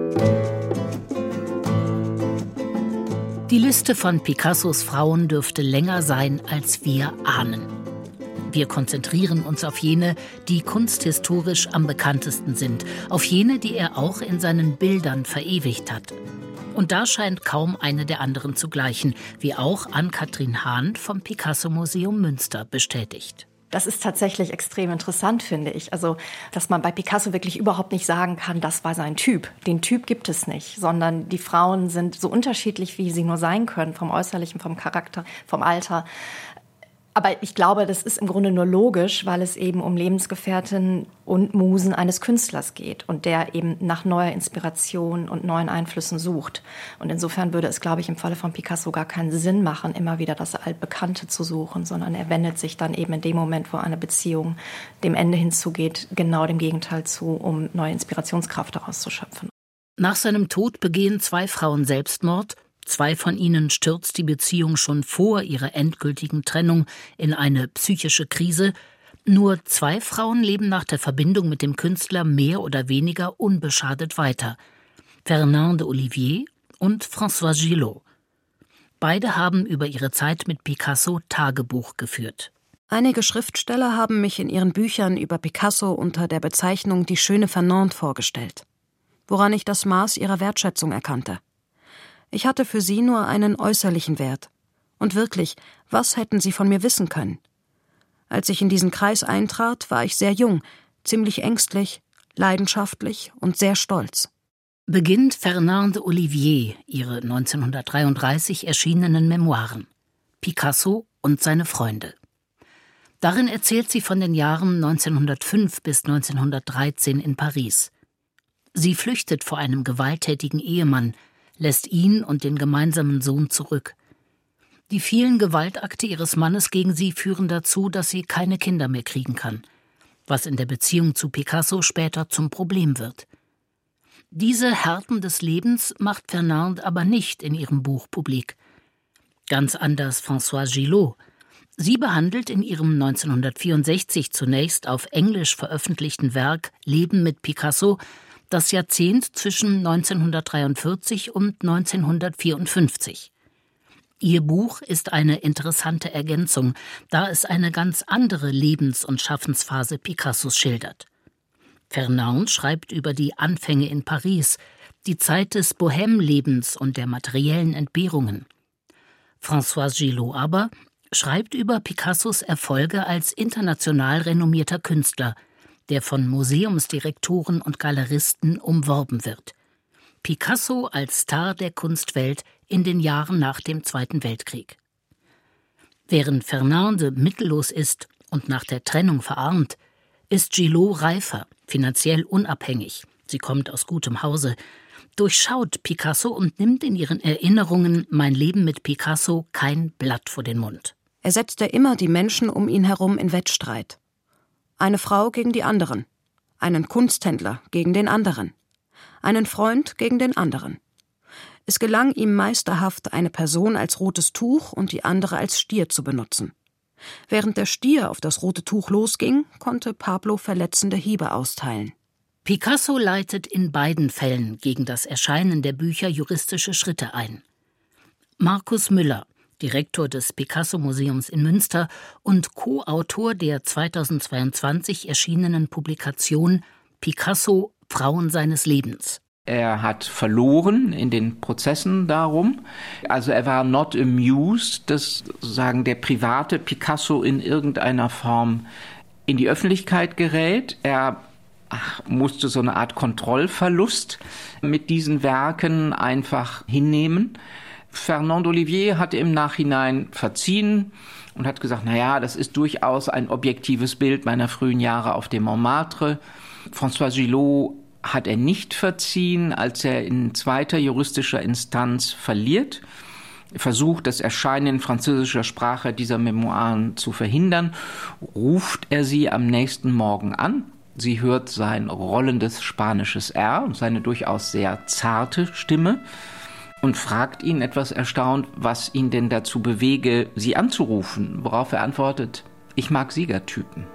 Die Liste von Picassos Frauen dürfte länger sein, als wir ahnen. Wir konzentrieren uns auf jene, die kunsthistorisch am bekanntesten sind, auf jene, die er auch in seinen Bildern verewigt hat. Und da scheint kaum eine der anderen zu gleichen, wie auch Ann-Kathrin Hahn vom Picasso-Museum Münster bestätigt. Das ist tatsächlich extrem interessant, finde ich. Also, dass man bei Picasso wirklich überhaupt nicht sagen kann, das war sein Typ. Den Typ gibt es nicht, sondern die Frauen sind so unterschiedlich, wie sie nur sein können, vom Äußerlichen, vom Charakter, vom Alter. Aber ich glaube, das ist im Grunde nur logisch, weil es eben um Lebensgefährten und Musen eines Künstlers geht und der eben nach neuer Inspiration und neuen Einflüssen sucht. Und insofern würde es, glaube ich, im Falle von Picasso gar keinen Sinn machen, immer wieder das Altbekannte zu suchen, sondern er wendet sich dann eben in dem Moment, wo eine Beziehung dem Ende hinzugeht, genau dem Gegenteil zu, um neue Inspirationskraft daraus zu schöpfen. Nach seinem Tod begehen 2 Frauen Selbstmord. 2 von ihnen stürzt die Beziehung schon vor ihrer endgültigen Trennung in eine psychische Krise. Nur 2 Frauen leben nach der Verbindung mit dem Künstler mehr oder weniger unbeschadet weiter. Fernande Olivier und François Gillot. Beide haben über ihre Zeit mit Picasso Tagebuch geführt. Einige Schriftsteller haben mich in ihren Büchern über Picasso unter der Bezeichnung die schöne Fernande vorgestellt, woran ich das Maß ihrer Wertschätzung erkannte. Ich hatte für sie nur einen äußerlichen Wert. Und wirklich, was hätten sie von mir wissen können? Als ich in diesen Kreis eintrat, war ich sehr jung, ziemlich ängstlich, leidenschaftlich und sehr stolz. Beginnt Fernande Olivier ihre 1933 erschienenen Memoiren Picasso und seine Freunde. Darin erzählt sie von den Jahren 1905 bis 1913 in Paris. Sie flüchtet vor einem gewalttätigen Ehemann, lässt ihn und den gemeinsamen Sohn zurück. Die vielen Gewaltakte ihres Mannes gegen sie führen dazu, dass sie keine Kinder mehr kriegen kann, was in der Beziehung zu Picasso später zum Problem wird. Diese Härten des Lebens macht Fernande aber nicht in ihrem Buch publik. Ganz anders François Gillot. Sie behandelt in ihrem 1964 zunächst auf Englisch veröffentlichten Werk Leben mit Picasso das Jahrzehnt zwischen 1943 und 1954. Ihr Buch ist eine interessante Ergänzung, da es eine ganz andere Lebens- und Schaffensphase Picassos schildert. Fernand schreibt über die Anfänge in Paris, die Zeit des Bohème-Lebens und der materiellen Entbehrungen. Françoise Gillot aber schreibt über Picassos Erfolge als international renommierter Künstler, der von Museumsdirektoren und Galeristen umworben wird. Picasso als Star der Kunstwelt in den Jahren nach dem Zweiten Weltkrieg. Während Fernande mittellos ist und nach der Trennung verarmt, ist Gillot reifer, finanziell unabhängig. Sie kommt aus gutem Hause, durchschaut Picasso und nimmt in ihren Erinnerungen Mein Leben mit Picasso kein Blatt vor den Mund. Er setzte immer die Menschen um ihn herum in Wettstreit. Eine Frau gegen die anderen, einen Kunsthändler gegen den anderen, einen Freund gegen den anderen. Es gelang ihm meisterhaft, eine Person als rotes Tuch und die andere als Stier zu benutzen. Während der Stier auf das rote Tuch losging, konnte Pablo verletzende Hiebe austeilen. Picasso leitet in beiden Fällen gegen das Erscheinen der Bücher juristische Schritte ein. Markus Müller, Direktor des Picasso-Museums in Münster und Co-Autor der 2022 erschienenen Publikation Picasso – Frauen seines Lebens. Er hat verloren in den Prozessen darum. Also er war not amused, dass sozusagen der private Picasso in irgendeiner Form in die Öffentlichkeit gerät. Er musste so eine Art Kontrollverlust mit diesen Werken einfach hinnehmen. Fernand Olivier hat im Nachhinein verziehen und hat gesagt, naja, das ist durchaus ein objektives Bild meiner frühen Jahre auf dem Montmartre. Françoise Gillot hat er nicht verziehen, als er in zweiter juristischer Instanz verliert, versucht, das Erscheinen in französischer Sprache dieser Memoiren zu verhindern, ruft er sie am nächsten Morgen an. Sie hört sein rollendes spanisches R und seine durchaus sehr zarte Stimme und fragt ihn etwas erstaunt, was ihn denn dazu bewege, sie anzurufen, worauf er antwortet, ich mag Siegertypen.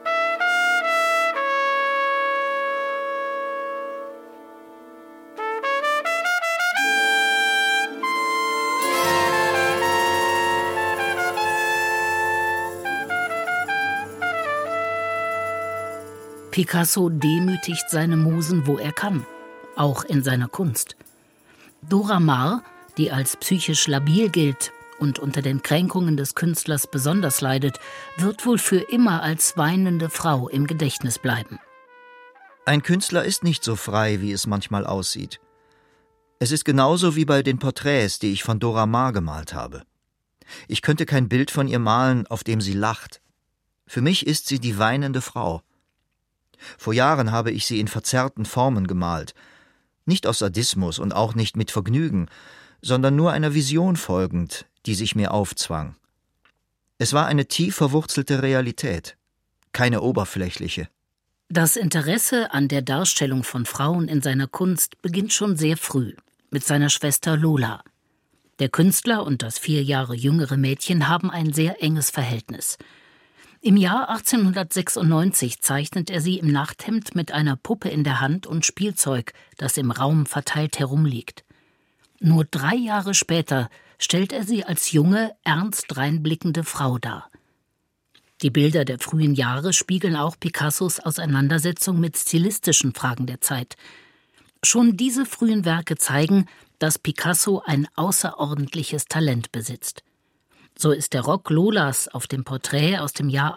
Picasso demütigt seine Musen, wo er kann, auch in seiner Kunst. Dora Maar, die als psychisch labil gilt und unter den Kränkungen des Künstlers besonders leidet, wird wohl für immer als weinende Frau im Gedächtnis bleiben. Ein Künstler ist nicht so frei, wie es manchmal aussieht. Es ist genauso wie bei den Porträts, die ich von Dora Maar gemalt habe. Ich könnte kein Bild von ihr malen, auf dem sie lacht. Für mich ist sie die weinende Frau. Vor Jahren habe ich sie in verzerrten Formen gemalt. Nicht aus Sadismus und auch nicht mit Vergnügen, sondern nur einer Vision folgend, die sich mir aufzwang. Es war eine tief verwurzelte Realität, keine oberflächliche. Das Interesse an der Darstellung von Frauen in seiner Kunst beginnt schon sehr früh, mit seiner Schwester Lola. Der Künstler und das 4 Jahre jüngere Mädchen haben ein sehr enges Verhältnis. Im Jahr 1896 zeichnet er sie im Nachthemd mit einer Puppe in der Hand und Spielzeug, das im Raum verteilt herumliegt. Nur 3 Jahre später stellt er sie als junge, ernst dreinblickende Frau dar. Die Bilder der frühen Jahre spiegeln auch Picassos Auseinandersetzung mit stilistischen Fragen der Zeit. Schon diese frühen Werke zeigen, dass Picasso ein außerordentliches Talent besitzt. So ist der Rock Lolas auf dem Porträt aus dem Jahr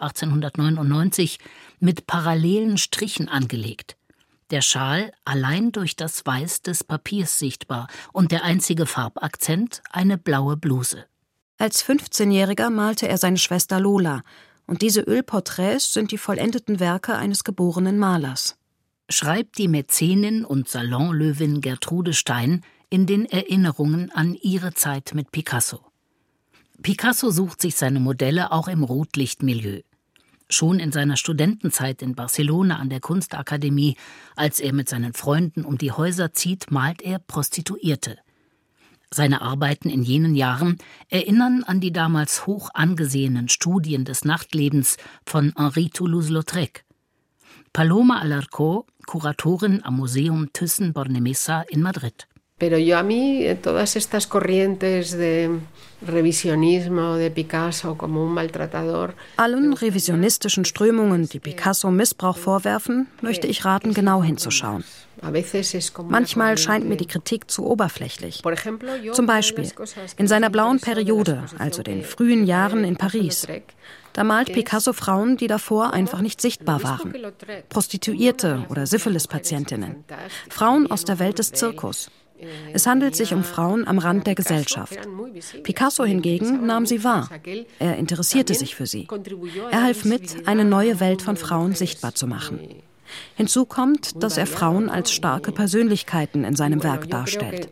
1899 mit parallelen Strichen angelegt. Der Schal allein durch das Weiß des Papiers sichtbar und der einzige Farbakzent eine blaue Bluse. Als 15-Jähriger malte er seine Schwester Lola, und diese Ölporträts sind die vollendeten Werke eines geborenen Malers. Schreibt die Mäzenin und Salonlöwin Gertrude Stein in den Erinnerungen an ihre Zeit mit Picasso. Picasso sucht sich seine Modelle auch im Rotlichtmilieu. Schon in seiner Studentenzeit in Barcelona an der Kunstakademie, als er mit seinen Freunden um die Häuser zieht, malt er Prostituierte. Seine Arbeiten in jenen Jahren erinnern an die damals hoch angesehenen Studien des Nachtlebens von Henri Toulouse-Lautrec. Paloma Alarcó, Kuratorin am Museum Thyssen-Bornemisza in Madrid. Pero yo a mí todas estas corrientes de revisionismo de Picasso como un maltratador. Allen revisionistischen Strömungen, die Picasso Missbrauch vorwerfen, möchte ich raten, genau hinzuschauen. Manchmal scheint mir die Kritik zu oberflächlich. Zum Beispiel in seiner blauen Periode, also den frühen Jahren in Paris. Da malt Picasso Frauen, die davor einfach nicht sichtbar waren. Prostituierte oder Syphilis-Patientinnen. Frauen aus der Welt des Zirkus. Es handelt sich um Frauen am Rand der Gesellschaft. Picasso hingegen nahm sie wahr. Er interessierte sich für sie. Er half mit, eine neue Welt von Frauen sichtbar zu machen. Hinzu kommt, dass er Frauen als starke Persönlichkeiten in seinem Werk darstellt.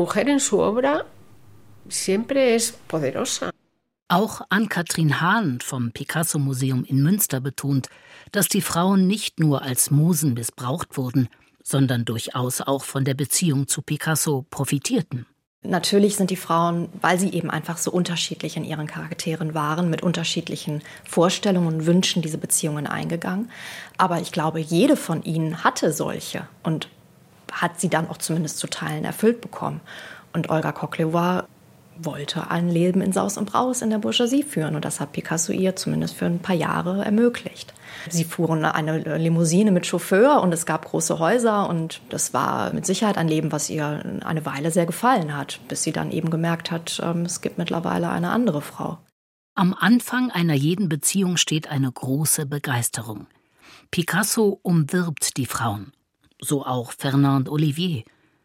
Auch Ann-Kathrin Hahn vom Picasso-Museum in Münster betont, dass die Frauen nicht nur als Musen missbraucht wurden, sondern durchaus auch von der Beziehung zu Picasso profitierten. Natürlich sind die Frauen, weil sie eben einfach so unterschiedlich in ihren Charakteren waren, mit unterschiedlichen Vorstellungen und Wünschen diese Beziehungen eingegangen. Aber ich glaube, jede von ihnen hatte solche und hat sie dann auch zumindest zu Teilen erfüllt bekommen. Und Olga Kokleva wollte ein Leben in Saus und Braus in der Bourgeoisie führen. Und das hat Picasso ihr zumindest für ein paar Jahre ermöglicht. Sie fuhren eine Limousine mit Chauffeur und es gab große Häuser. Und das war mit Sicherheit ein Leben, was ihr eine Weile sehr gefallen hat, bis sie dann eben gemerkt hat, es gibt mittlerweile eine andere Frau. Am Anfang einer jeden Beziehung steht eine große Begeisterung. Picasso umwirbt die Frauen. So auch Fernand Olivier.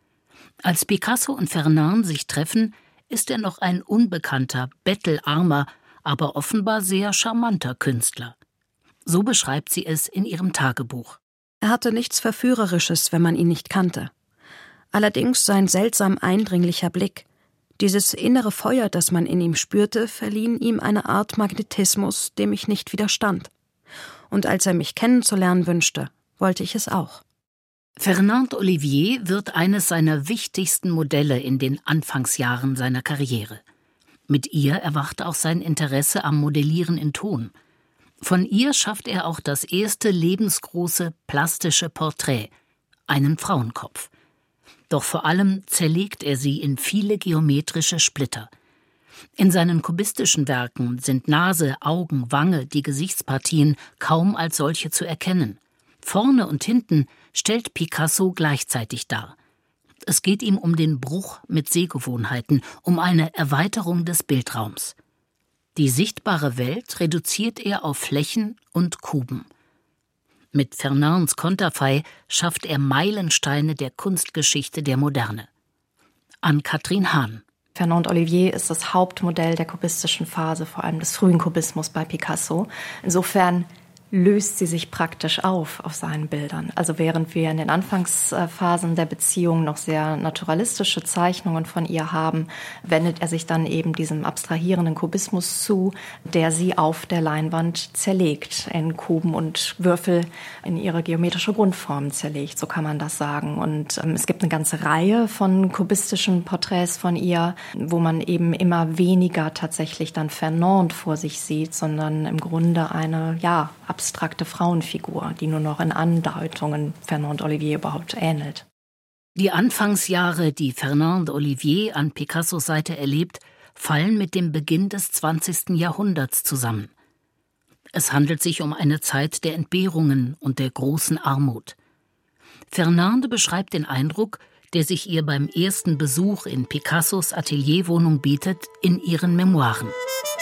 Als Picasso und Fernand sich treffen, ist er noch ein unbekannter, bettelarmer, aber offenbar sehr charmanter Künstler. So beschreibt sie es in ihrem Tagebuch. Er hatte nichts Verführerisches, wenn man ihn nicht kannte. Allerdings sein seltsam eindringlicher Blick, dieses innere Feuer, das man in ihm spürte, verliehen ihm eine Art Magnetismus, dem ich nicht widerstand. Und als er mich kennenzulernen wünschte, wollte ich es auch. Fernand Olivier wird eines seiner wichtigsten Modelle in den Anfangsjahren seiner Karriere. Mit ihr erwacht auch sein Interesse am Modellieren in Ton. Von ihr schafft er auch das erste lebensgroße plastische Porträt, einen Frauenkopf. Doch vor allem zerlegt er sie in viele geometrische Splitter. In seinen kubistischen Werken sind Nase, Augen, Wange, die Gesichtspartien kaum als solche zu erkennen. Vorne und hinten stellt Picasso gleichzeitig dar. Es geht ihm um den Bruch mit Sehgewohnheiten, um eine Erweiterung des Bildraums. Die sichtbare Welt reduziert er auf Flächen und Kuben. Mit Fernands Konterfei schafft er Meilensteine der Kunstgeschichte der Moderne. Ann-Kathrin Hahn. Fernand Olivier ist das Hauptmodell der kubistischen Phase, vor allem des frühen Kubismus bei Picasso. Insofern löst sie sich praktisch auf seinen Bildern. Also während wir in den Anfangsphasen der Beziehung noch sehr naturalistische Zeichnungen von ihr haben, wendet er sich dann eben diesem abstrahierenden Kubismus zu, der sie auf der Leinwand zerlegt, in Kuben und Würfel in ihre geometrische Grundform zerlegt, so kann man das sagen. Und es gibt eine ganze Reihe von kubistischen Porträts von ihr, wo man eben immer weniger tatsächlich dann Fernand vor sich sieht, sondern im Grunde eine, abstrakte Frauenfigur, die nur noch in Andeutungen Fernand Olivier überhaupt ähnelt. Die Anfangsjahre, die Fernand Olivier an Picassos Seite erlebt, fallen mit dem Beginn des 20. Jahrhunderts zusammen. Es handelt sich um eine Zeit der Entbehrungen und der großen Armut. Fernand beschreibt den Eindruck, der sich ihr beim ersten Besuch in Picassos Atelierwohnung bietet, in ihren Memoiren.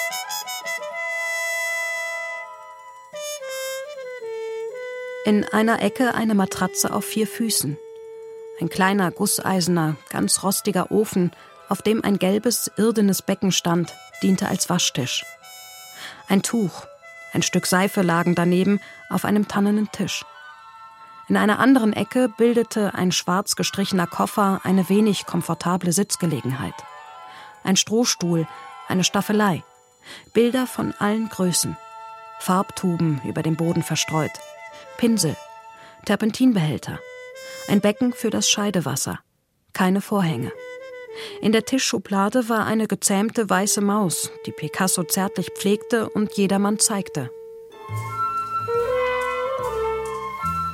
In einer Ecke eine Matratze auf 4 Füßen. Ein kleiner, gusseiserner, ganz rostiger Ofen, auf dem ein gelbes, irdenes Becken stand, diente als Waschtisch. Ein Tuch, ein Stück Seife lagen daneben auf einem tannenen Tisch. In einer anderen Ecke bildete ein schwarz gestrichener Koffer eine wenig komfortable Sitzgelegenheit. Ein Strohstuhl, eine Staffelei, Bilder von allen Größen, Farbtuben über dem Boden verstreut, Pinsel, Terpentinbehälter, ein Becken für das Scheidewasser, keine Vorhänge. In der Tischschublade war eine gezähmte weiße Maus, die Picasso zärtlich pflegte und jedermann zeigte.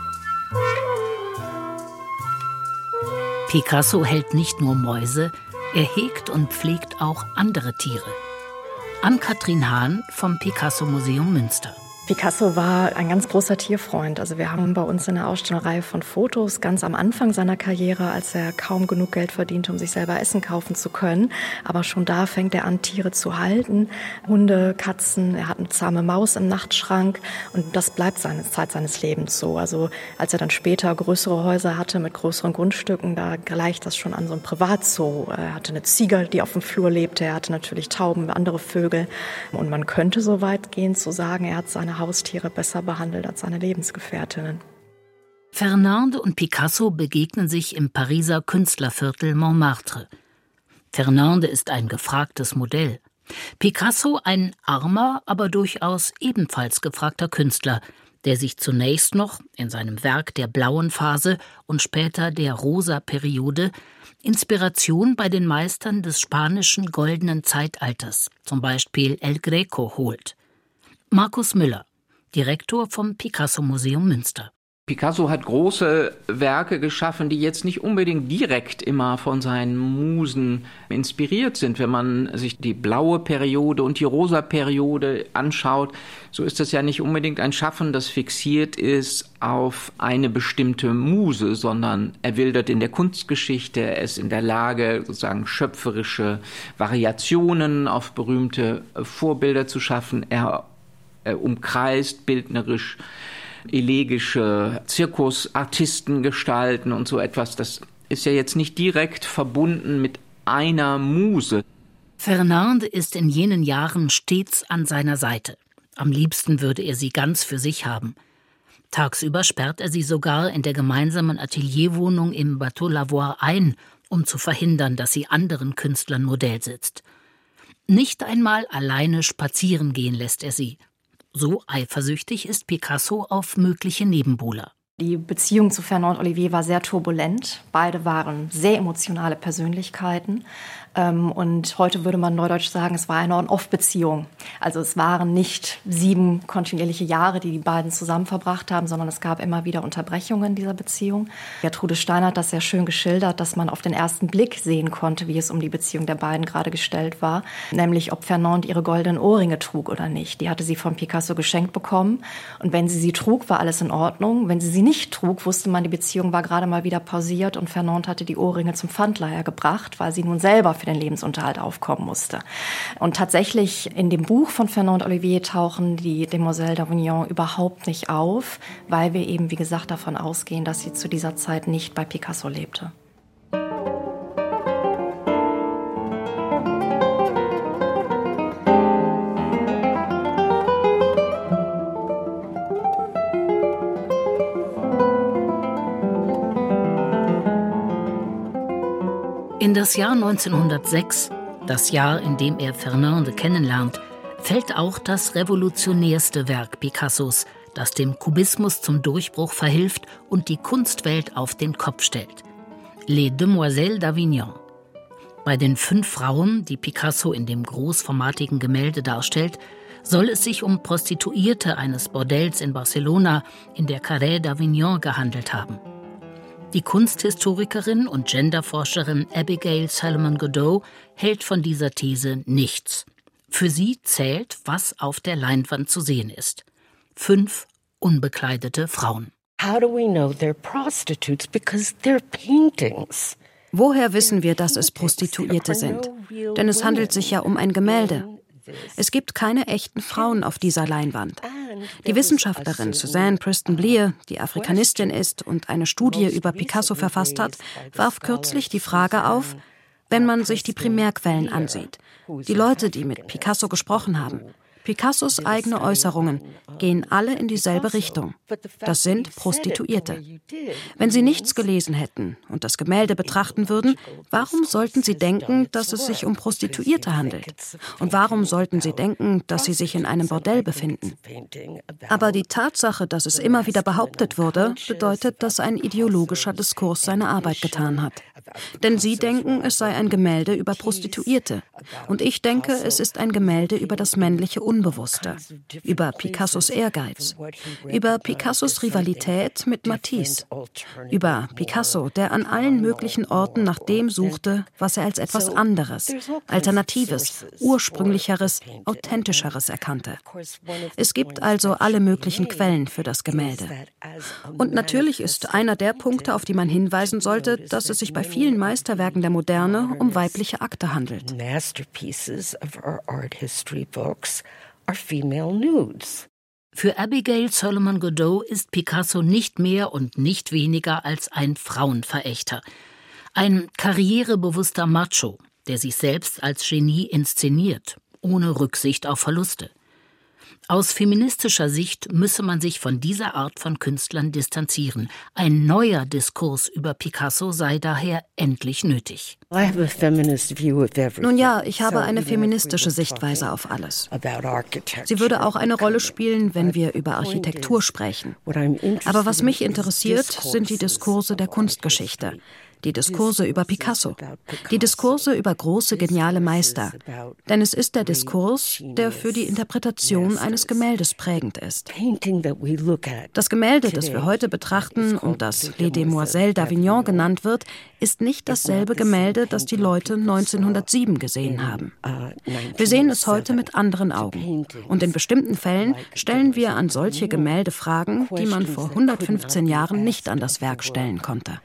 Picasso hält nicht nur Mäuse, er hegt und pflegt auch andere Tiere. Ann-Kathrin Hahn vom Picasso-Museum Münster. Picasso war ein ganz großer Tierfreund. Also wir haben bei uns in der Ausstellung eine Reihe von Fotos ganz am Anfang seiner Karriere, als er kaum genug Geld verdiente, um sich selber Essen kaufen zu können. Aber schon da fängt er an, Tiere zu halten. Hunde, Katzen, er hat eine zahme Maus im Nachtschrank. Und das bleibt seine Zeit seines Lebens so. Also als er dann später größere Häuser hatte mit größeren Grundstücken, da gleicht das schon an so ein Privatzoo. Er hatte eine Ziege, die auf dem Flur lebte. Er hatte natürlich Tauben, andere Vögel. Und man könnte so weit gehen zu sagen, er hat seine Haustiere besser behandelt als seine Lebensgefährtinnen. Fernande und Picasso begegnen sich im Pariser Künstlerviertel Montmartre. Fernande ist ein gefragtes Modell. Picasso ein armer, aber durchaus ebenfalls gefragter Künstler, der sich zunächst noch in seinem Werk der blauen Phase und später der rosa Periode Inspiration bei den Meistern des spanischen goldenen Zeitalters, zum Beispiel El Greco, holt. Markus Müller, Direktor vom Picasso-Museum Münster. Picasso hat große Werke geschaffen, die jetzt nicht unbedingt direkt immer von seinen Musen inspiriert sind. Wenn man sich die blaue Periode und die rosa Periode anschaut, so ist das ja nicht unbedingt ein Schaffen, das fixiert ist auf eine bestimmte Muse, sondern er wildert in der Kunstgeschichte, er ist in der Lage, sozusagen schöpferische Variationen auf berühmte Vorbilder zu schaffen. Er umkreist bildnerisch elegische Zirkusartisten gestalten und so etwas. Das ist ja jetzt nicht direkt verbunden mit einer Muse. Fernande ist in jenen Jahren stets an seiner Seite. Am liebsten würde er sie ganz für sich haben. Tagsüber sperrt er sie sogar in der gemeinsamen Atelierwohnung im Bateau Lavoir ein, um zu verhindern, dass sie anderen Künstlern Modell sitzt. Nicht einmal alleine spazieren gehen lässt er sie. So eifersüchtig ist Picasso auf mögliche Nebenbuhler. Die Beziehung zu Fernand Olivier war sehr turbulent. Beide waren sehr emotionale Persönlichkeiten. Und heute würde man neudeutsch sagen, es war eine On-Off-Beziehung. Also es waren nicht 7 kontinuierliche Jahre, die beiden zusammen verbracht haben, sondern es gab immer wieder Unterbrechungen dieser Beziehung. Gertrude Steiner hat das sehr schön geschildert, dass man auf den ersten Blick sehen konnte, wie es um die Beziehung der beiden gerade gestellt war. Nämlich, ob Fernand ihre goldenen Ohrringe trug oder nicht. Die hatte sie von Picasso geschenkt bekommen. Und wenn sie trug, war alles in Ordnung. Wenn sie nicht trug, wusste man, die Beziehung war gerade mal wieder pausiert und Fernand hatte die Ohrringe zum Pfandleiher gebracht, weil sie nun selber für den Lebensunterhalt aufkommen musste. Und tatsächlich in dem Buch von Fernand Olivier tauchen die Demoiselles d'Avignon überhaupt nicht auf, weil wir eben, wie gesagt, davon ausgehen, dass sie zu dieser Zeit nicht bei Picasso lebte. In das Jahr 1906, das Jahr, in dem er Fernande kennenlernt, fällt auch das revolutionärste Werk Picassos, das dem Kubismus zum Durchbruch verhilft und die Kunstwelt auf den Kopf stellt. Les Demoiselles d'Avignon. Bei den 5 Frauen, die Picasso in dem großformatigen Gemälde darstellt, soll es sich um Prostituierte eines Bordells in Barcelona in der Carré d'Avignon gehandelt haben. Die Kunsthistorikerin und Genderforscherin Abigail Salomon Godot hält von dieser These nichts. Für sie zählt, was auf der Leinwand zu sehen ist. 5 unbekleidete Frauen. How do we know they're prostitutes? Because they're paintings. Woher wissen wir, dass es Prostituierte sind? Denn es handelt sich ja um ein Gemälde. Es gibt keine echten Frauen auf dieser Leinwand. Die Wissenschaftlerin Suzanne Preston Blear, die Afrikanistin ist und eine Studie über Picasso verfasst hat, warf kürzlich die Frage auf, wenn man sich die Primärquellen ansieht, die Leute, die mit Picasso gesprochen haben, Picassos eigene Äußerungen gehen alle in dieselbe Richtung. Das sind Prostituierte. Wenn sie nichts gelesen hätten und das Gemälde betrachten würden, warum sollten sie denken, dass es sich um Prostituierte handelt? Und warum sollten sie denken, dass sie sich in einem Bordell befinden? Aber die Tatsache, dass es immer wieder behauptet wurde, bedeutet, dass ein ideologischer Diskurs seine Arbeit getan hat. Denn Sie denken, es sei ein Gemälde über Prostituierte. Und ich denke, es ist ein Gemälde über das männliche Unbewusste, über Picassos Ehrgeiz, über Picassos Rivalität mit Matisse, über Picasso, der an allen möglichen Orten nach dem suchte, was er als etwas anderes, Alternatives, Ursprünglicheres, Authentischeres erkannte. Es gibt also alle möglichen Quellen für das Gemälde. Und natürlich ist einer der Punkte, auf die man hinweisen sollte, dass es sich bei vielen Meisterwerken der Moderne um weibliche Akte handelt. Für Abigail Solomon Godeau ist Picasso nicht mehr und nicht weniger als ein Frauenverächter. Ein karrierebewusster Macho, der sich selbst als Genie inszeniert, ohne Rücksicht auf Verluste. Aus feministischer Sicht müsse man sich von dieser Art von Künstlern distanzieren. Ein neuer Diskurs über Picasso sei daher endlich nötig. Nun ja, ich habe eine feministische Sichtweise auf alles. Sie würde auch eine Rolle spielen, wenn wir über Architektur sprechen. Aber was mich interessiert, sind die Diskurse der Kunstgeschichte. Die Diskurse über Picasso, die Diskurse über große, geniale Meister. Denn es ist der Diskurs, der für die Interpretation eines Gemäldes prägend ist. Das Gemälde, das wir heute betrachten und das Les Demoiselles d'Avignon genannt wird, ist nicht dasselbe Gemälde, das die Leute 1907 gesehen haben. Wir sehen es heute mit anderen Augen. Und in bestimmten Fällen stellen wir an solche Gemälde Fragen, die man vor 115 Jahren nicht an das Werk stellen konnte.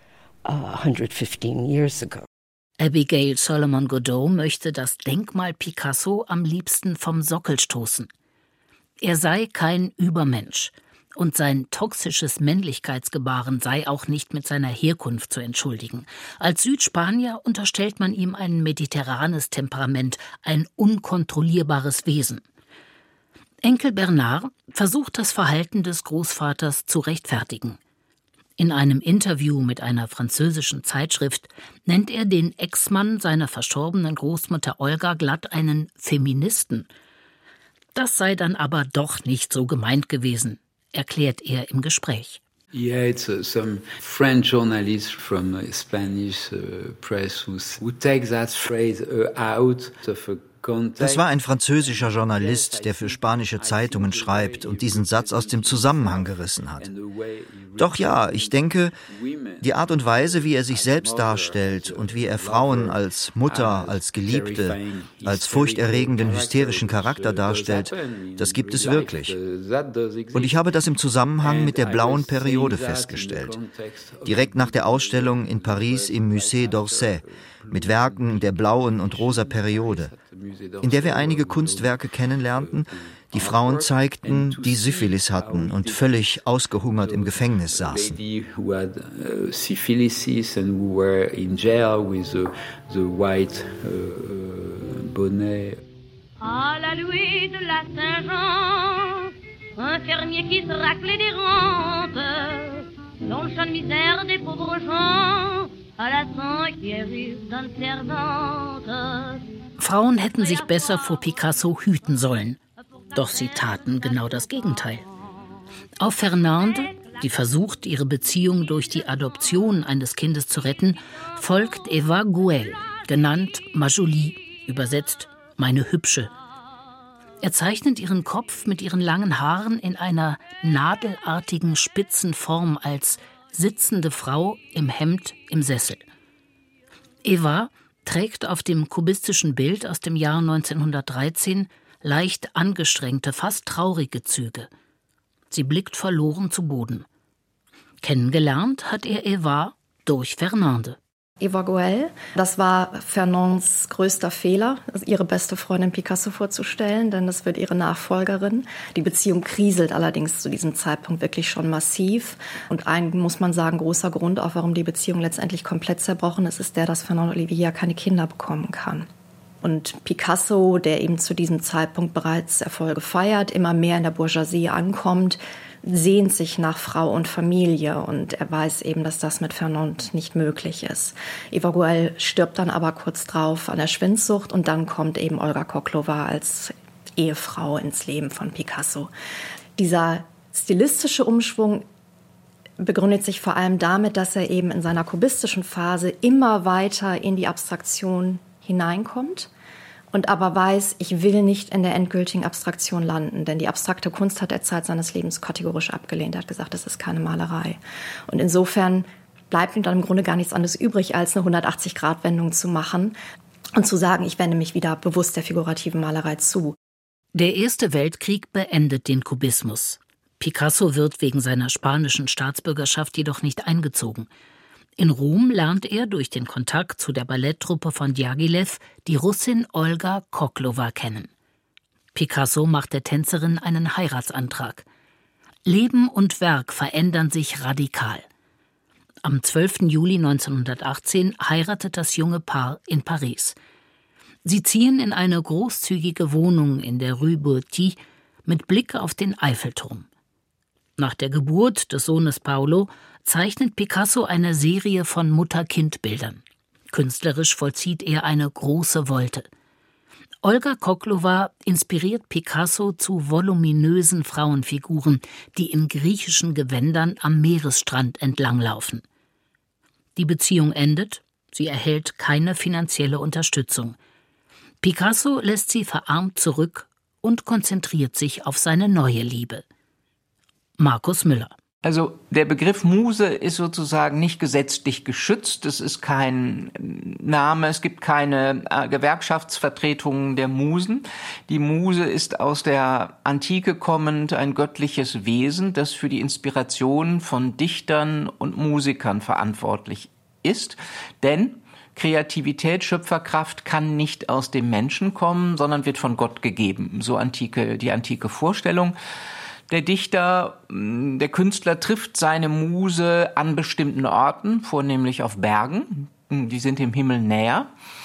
115 years ago. Abigail Solomon Godeau möchte das Denkmal Picasso am liebsten vom Sockel stoßen. Er sei kein Übermensch und sein toxisches Männlichkeitsgebaren sei auch nicht mit seiner Herkunft zu entschuldigen. Als Südspanier unterstellt man ihm ein mediterranes Temperament, ein unkontrollierbares Wesen. Enkel Bernard versucht das Verhalten des Großvaters zu rechtfertigen. In einem Interview mit einer französischen Zeitschrift nennt er den Ex-Mann seiner verstorbenen Großmutter Olga glatt einen Feministen. Das sei dann aber doch nicht so gemeint gewesen, erklärt er im Gespräch. Yeah, it's some French journalist from Spanish press who take that phrase out of a context. Das war ein französischer Journalist, der für spanische Zeitungen schreibt und diesen Satz aus dem Zusammenhang gerissen hat. Doch ja, ich denke, die Art und Weise, wie er sich selbst darstellt und wie er Frauen als Mutter, als Geliebte, als furchterregenden, hysterischen Charakter darstellt, das gibt es wirklich. Und ich habe das im Zusammenhang mit der blauen Periode festgestellt. Direkt nach der Ausstellung in Paris im Musée d'Orsay mit Werken der blauen und rosa Periode, in der wir einige Kunstwerke kennenlernten, die Frauen zeigten, die Syphilis hatten und völlig ausgehungert im Gefängnis saßen. À la Louis de la Saint-Jean, un fermier qui se raclait des rentes, dans le champ de misère des pauvres gens, à la Saint-Pierre d'une servante. Frauen hätten sich besser vor Picasso hüten sollen. Doch sie taten genau das Gegenteil. Auf Fernande, die versucht, ihre Beziehung durch die Adoption eines Kindes zu retten, folgt Eva Guel, genannt Ma Jolie, übersetzt meine Hübsche. Er zeichnet ihren Kopf mit ihren langen Haaren in einer nadelartigen spitzen Form als sitzende Frau im Hemd im Sessel. Eva trägt auf dem kubistischen Bild aus dem Jahr 1913 leicht angestrengte, fast traurige Züge. Sie blickt verloren zu Boden. Kennengelernt hat er Eva durch Fernande. Eva Guel, das war Fernandes größter Fehler, ihre beste Freundin Picasso vorzustellen, denn das wird ihre Nachfolgerin. Die Beziehung kriselt allerdings zu diesem Zeitpunkt wirklich schon massiv. Und ein, muss man sagen, großer Grund, auch warum die Beziehung letztendlich komplett zerbrochen ist, ist der, dass Fernand Olivier keine Kinder bekommen kann. Und Picasso, der eben zu diesem Zeitpunkt bereits Erfolge feiert, immer mehr in der Bourgeoisie ankommt, sehnt sich nach Frau und Familie und er weiß eben, dass das mit Fernand nicht möglich ist. Eva Guel stirbt dann aber kurz drauf an der Schwindsucht und dann kommt eben Olga Koklova als Ehefrau ins Leben von Picasso. Dieser stilistische Umschwung begründet sich vor allem damit, dass er eben in seiner kubistischen Phase immer weiter in die Abstraktion hineinkommt und aber weiß, ich will nicht in der endgültigen Abstraktion landen, denn die abstrakte Kunst hat er Zeit seines Lebens kategorisch abgelehnt. Er hat gesagt, das ist keine Malerei. Und insofern bleibt ihm dann im Grunde gar nichts anderes übrig, als eine 180-Grad-Wendung zu machen und zu sagen, ich wende mich wieder bewusst der figurativen Malerei zu. Der Erste Weltkrieg beendet den Kubismus. Picasso wird wegen seiner spanischen Staatsbürgerschaft jedoch nicht eingezogen. In Rom lernt er durch den Kontakt zu der Balletttruppe von Djagilev die Russin Olga Khokhlova kennen. Picasso macht der Tänzerin einen Heiratsantrag. Leben und Werk verändern sich radikal. Am 12. Juli 1918 heiratet das junge Paar in Paris. Sie ziehen in eine großzügige Wohnung in der Rue Boëti mit Blick auf den Eiffelturm. Nach der Geburt des Sohnes Paolo zeichnet Picasso eine Serie von Mutter-Kind-Bildern. Künstlerisch vollzieht er eine große Wolte. Olga Khokhlova inspiriert Picasso zu voluminösen Frauenfiguren, die in griechischen Gewändern am Meeresstrand entlanglaufen. Die Beziehung endet, sie erhält keine finanzielle Unterstützung. Picasso lässt sie verarmt zurück und konzentriert sich auf seine neue Liebe. Markus Müller. Also der Begriff Muse ist sozusagen nicht gesetzlich geschützt. Es ist kein Name, es gibt keine Gewerkschaftsvertretungen der Musen. Die Muse ist aus der Antike kommend ein göttliches Wesen, das für die Inspiration von Dichtern und Musikern verantwortlich ist. Denn Kreativität, Schöpferkraft kann nicht aus dem Menschen kommen, sondern wird von Gott gegeben. So die antike Vorstellung. Der Dichter, der Künstler trifft seine Muse an bestimmten Orten, vornehmlich auf Bergen. Die sind dem Himmel näher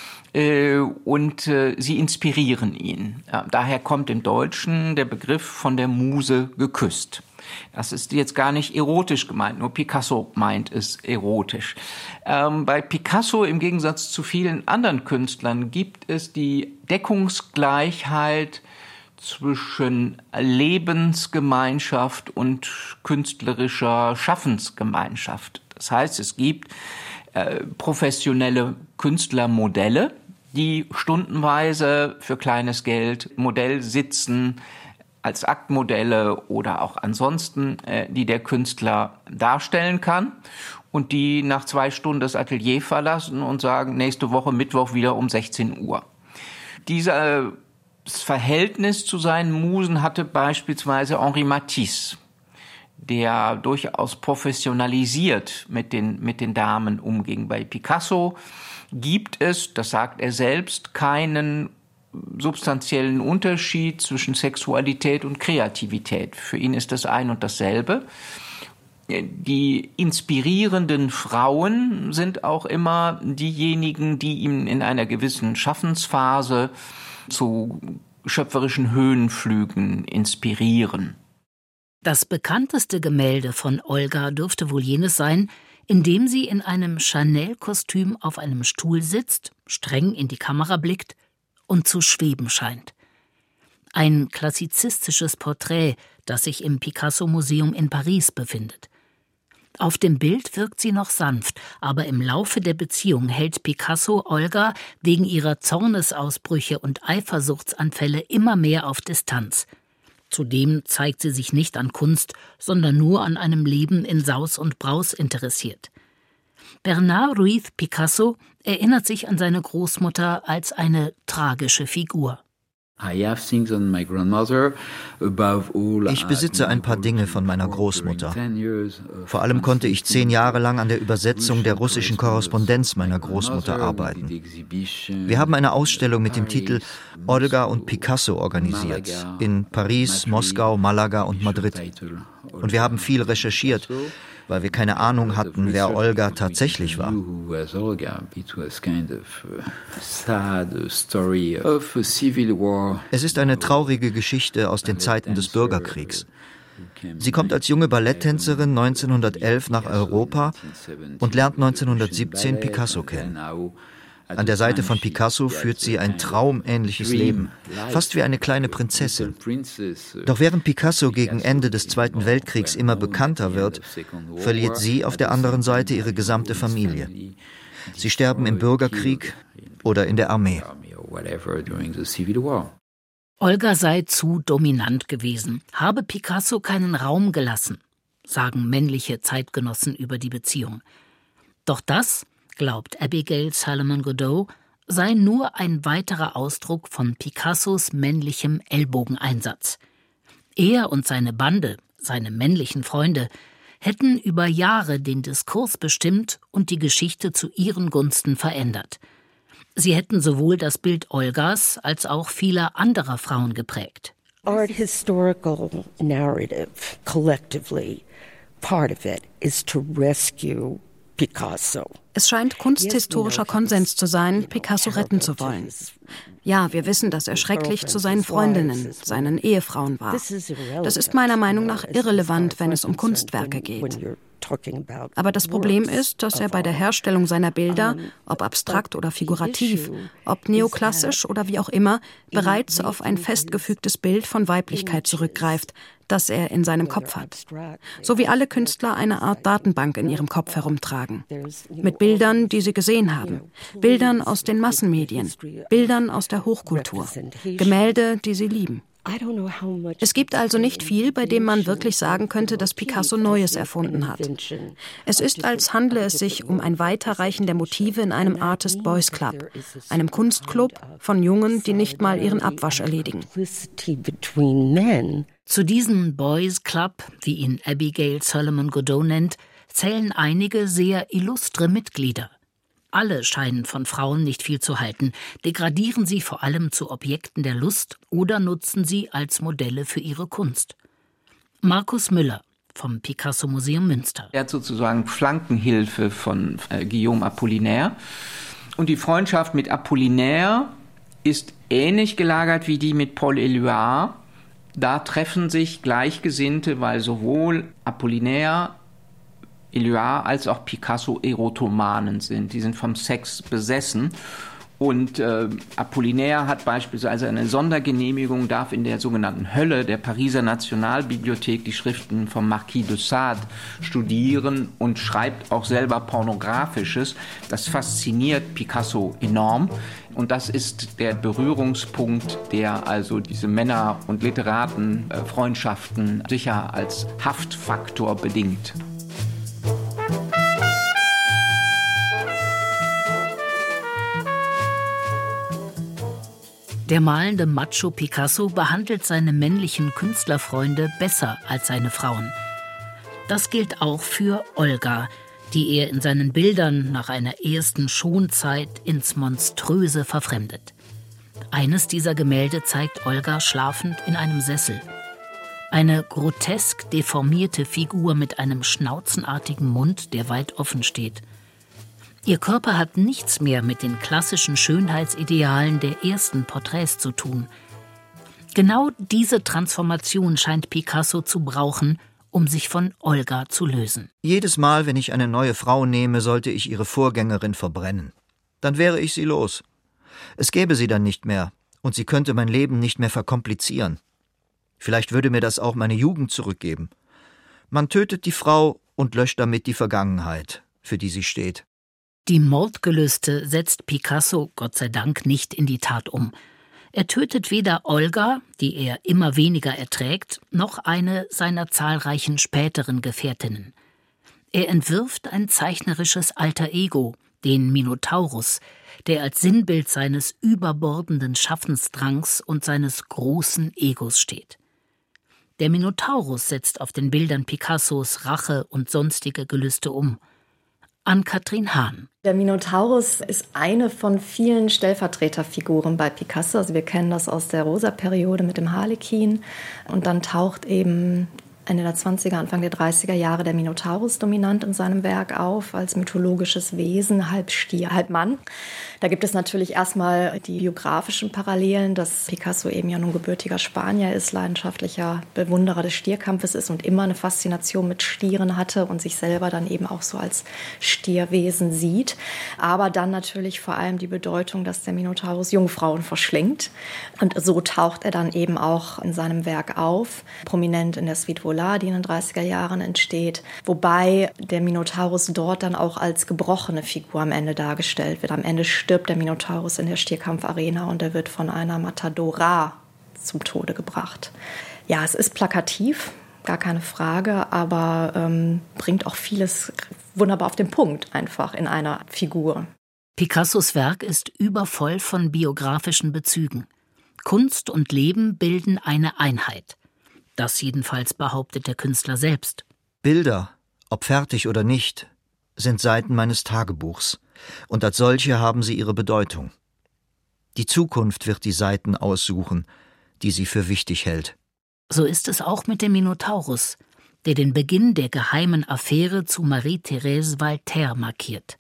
und sie inspirieren ihn. Ja, daher kommt im Deutschen der Begriff von der Muse geküsst. Das ist jetzt gar nicht erotisch gemeint, nur Picasso meint es erotisch. Bei Picasso im Gegensatz zu vielen anderen Künstlern gibt es die Deckungsgleichheit zwischen Lebensgemeinschaft und künstlerischer Schaffensgemeinschaft. Das heißt, es gibt professionelle Künstlermodelle, die stundenweise für kleines Geld Modell sitzen, als Aktmodelle oder auch ansonsten, die der Künstler darstellen kann und die nach 2 Stunden das Atelier verlassen und sagen, nächste Woche Mittwoch wieder um 16 Uhr. Dieses Verhältnis zu seinen Musen hatte beispielsweise Henri Matisse, der durchaus professionalisiert mit den Damen umging. Bei Picasso gibt es, das sagt er selbst, keinen substanziellen Unterschied zwischen Sexualität und Kreativität. Für ihn ist das ein und dasselbe. Die inspirierenden Frauen sind auch immer diejenigen, die ihn in einer gewissen Schaffensphase zu schöpferischen Höhenflügen inspirieren. Das bekannteste Gemälde von Olga dürfte wohl jenes sein, in dem sie in einem Chanel-Kostüm auf einem Stuhl sitzt, streng in die Kamera blickt und zu schweben scheint. Ein klassizistisches Porträt, das sich im Picasso-Museum in Paris befindet. Auf dem Bild wirkt sie noch sanft, aber im Laufe der Beziehung hält Picasso Olga wegen ihrer Zornesausbrüche und Eifersuchtsanfälle immer mehr auf Distanz. Zudem zeigt sie sich nicht an Kunst, sondern nur an einem Leben in Saus und Braus interessiert. Bernard Ruiz Picasso erinnert sich an seine Großmutter als eine tragische Figur. Ich besitze ein paar Dinge von meiner Großmutter. Vor allem konnte ich 10 Jahre lang an der Übersetzung der russischen Korrespondenz meiner Großmutter arbeiten. Wir haben eine Ausstellung mit dem Titel Olga und Picasso organisiert, in Paris, Moskau, Malaga und Madrid. Und wir haben viel recherchiert, weil wir keine Ahnung hatten, wer Olga tatsächlich war. Es ist eine traurige Geschichte aus den Zeiten des Bürgerkriegs. Sie kommt als junge Balletttänzerin 1911 nach Europa und lernt 1917 Picasso kennen. An der Seite von Picasso führt sie ein traumähnliches Leben, fast wie eine kleine Prinzessin. Doch während Picasso gegen Ende des Zweiten Weltkriegs immer bekannter wird, verliert sie auf der anderen Seite ihre gesamte Familie. Sie sterben im Bürgerkrieg oder in der Armee. Olga sei zu dominant gewesen, habe Picasso keinen Raum gelassen, sagen männliche Zeitgenossen über die Beziehung. Doch das, glaubt Abigail Salomon Godeau, sei nur ein weiterer Ausdruck von Picassos männlichem Ellbogeneinsatz. Er und seine Bande, seine männlichen Freunde, hätten über Jahre den Diskurs bestimmt und die Geschichte zu ihren Gunsten verändert. Sie hätten sowohl das Bild Olgas als auch vieler anderer Frauen geprägt. Art historical narrative, collectively, part of it is to rescue Picasso. Es scheint kunsthistorischer Konsens zu sein, Picasso retten zu wollen. Ja, wir wissen, dass er schrecklich zu seinen Freundinnen, seinen Ehefrauen war. Das ist meiner Meinung nach irrelevant, wenn es um Kunstwerke geht. Aber das Problem ist, dass er bei der Herstellung seiner Bilder, ob abstrakt oder figurativ, ob neoklassisch oder wie auch immer, bereits auf ein festgefügtes Bild von Weiblichkeit zurückgreift, das er in seinem Kopf hat. So wie alle Künstler eine Art Datenbank in ihrem Kopf herumtragen. Mit Bildern, die sie gesehen haben. Bildern aus den Massenmedien. Bildern aus der Hochkultur. Gemälde, die sie lieben. Es gibt also nicht viel, bei dem man wirklich sagen könnte, dass Picasso Neues erfunden hat. Es ist, als handle es sich um ein Weiterreichen der Motive in einem Artist Boys Club, einem Kunstclub von Jungen, die nicht mal ihren Abwasch erledigen. Zu diesem Boys Club, wie ihn Abigail Salomon Godeau nennt, zählen einige sehr illustre Mitglieder. Alle scheinen von Frauen nicht viel zu halten, degradieren sie vor allem zu Objekten der Lust oder nutzen sie als Modelle für ihre Kunst. Markus Müller vom Picasso-Museum Münster. Er hat sozusagen Flankenhilfe von Guillaume Apollinaire. Und die Freundschaft mit Apollinaire ist ähnlich gelagert wie die mit Paul Éluard. Da treffen sich Gleichgesinnte, weil sowohl Apollinaire, Éluard als auch Picasso Erotomanen sind. Die sind vom Sex besessen. Und Apollinaire hat beispielsweise eine Sondergenehmigung, darf in der sogenannten Hölle der Pariser Nationalbibliothek die Schriften vom Marquis de Sade studieren und schreibt auch selber Pornografisches. Das fasziniert Picasso enorm. Und das ist der Berührungspunkt, der also diese Männer- und Literatenfreundschaften sicher als Haftfaktor bedingt. Der malende Macho Picasso behandelt seine männlichen Künstlerfreunde besser als seine Frauen. Das gilt auch für Olga, die er in seinen Bildern nach einer ersten Schonzeit ins Monströse verfremdet. Eines dieser Gemälde zeigt Olga schlafend in einem Sessel. Eine grotesk deformierte Figur mit einem schnauzenartigen Mund, der weit offen steht. Ihr Körper hat nichts mehr mit den klassischen Schönheitsidealen der ersten Porträts zu tun. Genau diese Transformation scheint Picasso zu brauchen, um sich von Olga zu lösen. Jedes Mal, wenn ich eine neue Frau nehme, sollte ich ihre Vorgängerin verbrennen. Dann wäre ich sie los. Es gäbe sie dann nicht mehr und sie könnte mein Leben nicht mehr verkomplizieren. Vielleicht würde mir das auch meine Jugend zurückgeben. Man tötet die Frau und löscht damit die Vergangenheit, für die sie steht. Die Mordgelüste setzt Picasso, Gott sei Dank, nicht in die Tat um. Er tötet weder Olga, die er immer weniger erträgt, noch eine seiner zahlreichen späteren Gefährtinnen. Er entwirft ein zeichnerisches Alter Ego, den Minotaurus, der als Sinnbild seines überbordenden Schaffensdrangs und seines großen Egos steht. Der Minotaurus setzt auf den Bildern Picassos Rache und sonstige Gelüste um. Ann-Kathrin Hahn. Der Minotaurus ist eine von vielen Stellvertreterfiguren bei Picasso. Also wir kennen das aus der Rosa-Periode mit dem Harlekin. Und dann taucht eben Ende der 20er, Anfang der 30er Jahre der Minotaurus dominant in seinem Werk auf, als mythologisches Wesen, halb Stier, halb Mann. Da gibt es natürlich erstmal die biografischen Parallelen, dass Picasso eben ja nun gebürtiger Spanier ist, leidenschaftlicher Bewunderer des Stierkampfes ist und immer eine Faszination mit Stieren hatte und sich selber dann eben auch so als Stierwesen sieht. Aber dann natürlich vor allem die Bedeutung, dass der Minotaurus Jungfrauen verschlingt. Und so taucht er dann eben auch in seinem Werk auf, prominent in der Suite Volare, die in den 30er Jahren entsteht, wobei der Minotaurus dort dann auch als gebrochene Figur am Ende dargestellt wird. Am Ende stirbt der Minotaurus in der Stierkampfarena und er wird von einer Matadora zum Tode gebracht. Ja, es ist plakativ, gar keine Frage, aber bringt auch vieles wunderbar auf den Punkt einfach in einer Figur. Picassos Werk ist übervoll von biografischen Bezügen. Kunst und Leben bilden eine Einheit. Das jedenfalls behauptet der Künstler selbst. Bilder, ob fertig oder nicht, sind Seiten meines Tagebuchs, und als solche haben sie ihre Bedeutung. Die Zukunft wird die Seiten aussuchen, die sie für wichtig hält. So ist es auch mit dem Minotaurus, der den Beginn der geheimen Affäre zu Marie-Thérèse Walter markiert.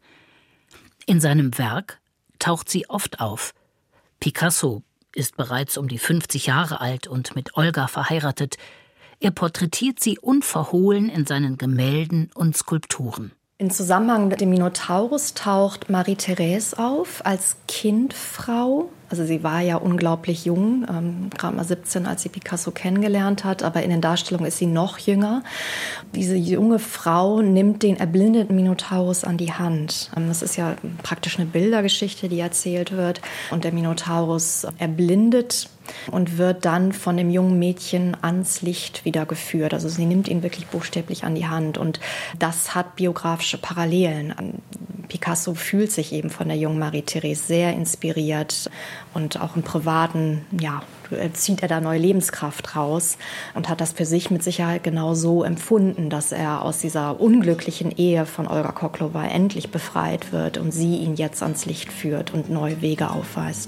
In seinem Werk taucht sie oft auf. Picasso ist bereits um die 50 Jahre alt und mit Olga verheiratet. Er porträtiert sie unverhohlen in seinen Gemälden und Skulpturen. In Zusammenhang mit dem Minotaurus taucht Marie-Thérèse auf als Kindfrau. Also sie war ja unglaublich jung, gerade mal 17, als sie Picasso kennengelernt hat, aber in den Darstellungen ist sie noch jünger. Diese junge Frau nimmt den erblindeten Minotaurus an die Hand. Das ist ja praktisch eine Bildergeschichte, die erzählt wird. Und der Minotaurus erblindet und wird dann von dem jungen Mädchen ans Licht wieder geführt. Also sie nimmt ihn wirklich buchstäblich an die Hand. Und das hat biografische Parallelen. Picasso fühlt sich eben von der jungen Marie-Thérèse sehr inspiriert. Und auch im Privaten, zieht er da neue Lebenskraft raus und hat das für sich mit Sicherheit genau so empfunden, dass er aus dieser unglücklichen Ehe von Olga Koklova endlich befreit wird und sie ihn jetzt ans Licht führt und neue Wege aufweist.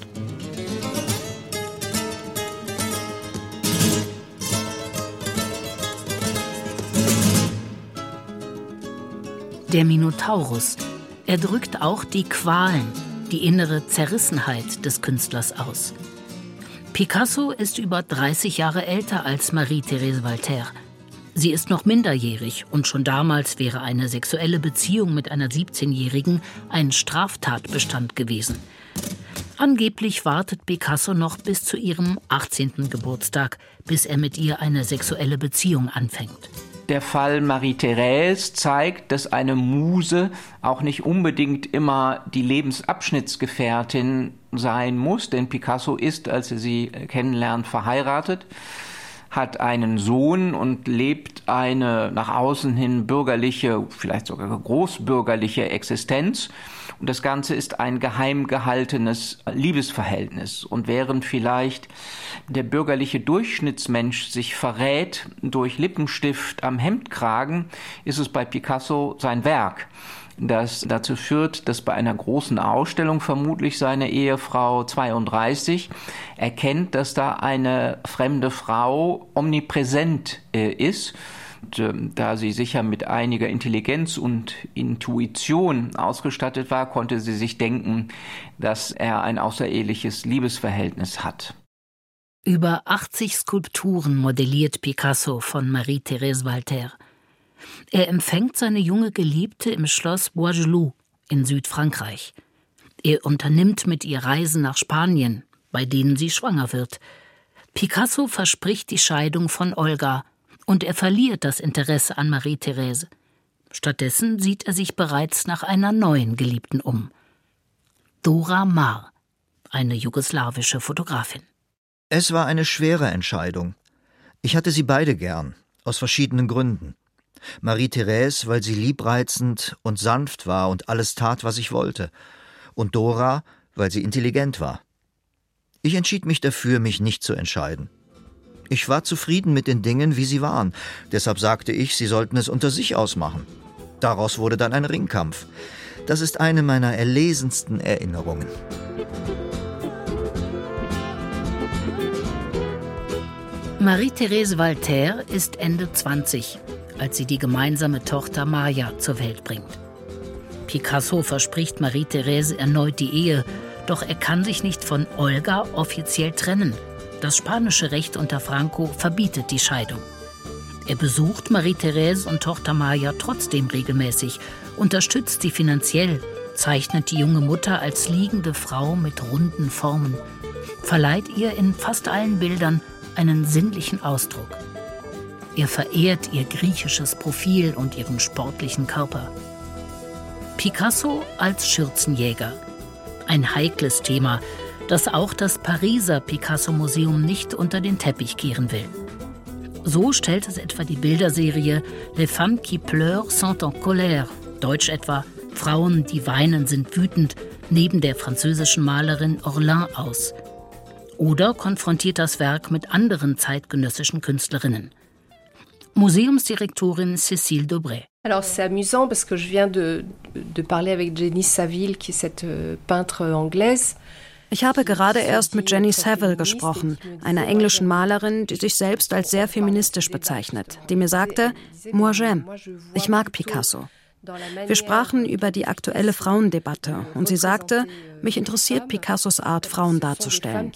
Der Minotaurus, er drückt auch die Qualen, die innere Zerrissenheit des Künstlers aus. Picasso ist über 30 Jahre älter als Marie-Thérèse Walter. Sie ist noch minderjährig und schon damals wäre eine sexuelle Beziehung mit einer 17-Jährigen ein Straftatbestand gewesen. Angeblich wartet Picasso noch bis zu ihrem 18. Geburtstag, bis er mit ihr eine sexuelle Beziehung anfängt. Der Fall Marie-Thérèse zeigt, dass eine Muse auch nicht unbedingt immer die Lebensabschnittsgefährtin sein muss, denn Picasso ist, als er sie kennenlernt, verheiratet, hat einen Sohn und lebt eine nach außen hin bürgerliche, vielleicht sogar großbürgerliche Existenz. Und das Ganze ist ein geheim gehaltenes Liebesverhältnis. Und während vielleicht der bürgerliche Durchschnittsmensch sich verrät durch Lippenstift am Hemdkragen, ist es bei Picasso sein Werk, das dazu führt, dass bei einer großen Ausstellung vermutlich seine Ehefrau 32 erkennt, dass da eine fremde Frau omnipräsent ist. Und, da sie sicher mit einiger Intelligenz und Intuition ausgestattet war, konnte sie sich denken, dass er ein außereheliches Liebesverhältnis hat. Über 80 Skulpturen modelliert Picasso von Marie-Thérèse Walter. Er empfängt seine junge Geliebte im Schloss Boisgelou in Südfrankreich. Er unternimmt mit ihr Reisen nach Spanien, bei denen sie schwanger wird. Picasso verspricht die Scheidung von Olga und er verliert das Interesse an Marie-Thérèse. Stattdessen sieht er sich bereits nach einer neuen Geliebten um. Dora Maar, eine jugoslawische Fotografin. Es war eine schwere Entscheidung. Ich hatte sie beide gern, aus verschiedenen Gründen. Marie-Thérèse, weil sie liebreizend und sanft war und alles tat, was ich wollte. Und Dora, weil sie intelligent war. Ich entschied mich dafür, mich nicht zu entscheiden. Ich war zufrieden mit den Dingen, wie sie waren. Deshalb sagte ich, sie sollten es unter sich ausmachen. Daraus wurde dann ein Ringkampf. Das ist eine meiner erlesensten Erinnerungen. Marie-Thérèse Walter ist Ende 20, als sie die gemeinsame Tochter Maya zur Welt bringt. Picasso verspricht Marie-Thérèse erneut die Ehe, doch er kann sich nicht von Olga offiziell trennen. Das spanische Recht unter Franco verbietet die Scheidung. Er besucht Marie-Thérèse und Tochter Maya trotzdem regelmäßig, unterstützt sie finanziell, zeichnet die junge Mutter als liegende Frau mit runden Formen, verleiht ihr in fast allen Bildern einen sinnlichen Ausdruck. Er verehrt ihr griechisches Profil und ihren sportlichen Körper. Picasso als Schürzenjäger. Ein heikles Thema, das auch das Pariser Picasso-Museum nicht unter den Teppich kehren will. So stellt es etwa die Bilderserie Les femmes qui pleurent sont en colère, deutsch etwa Frauen, die weinen, sind wütend, neben der französischen Malerin Orlin aus. Oder konfrontiert das Werk mit anderen zeitgenössischen Künstlerinnen. Museumsdirektorin Cécile Dobret. Alors c'est amusant parce que je viens de parler avec Jenny Saville, qui est cette peintre anglaise. Ich habe gerade erst mit Jenny Saville gesprochen, einer englischen Malerin, die sich selbst als sehr feministisch bezeichnet, die mir sagte, moi j'aime, ich mag Picasso. Wir sprachen über die aktuelle Frauendebatte und sie sagte, mich interessiert Picassos Art, Frauen darzustellen.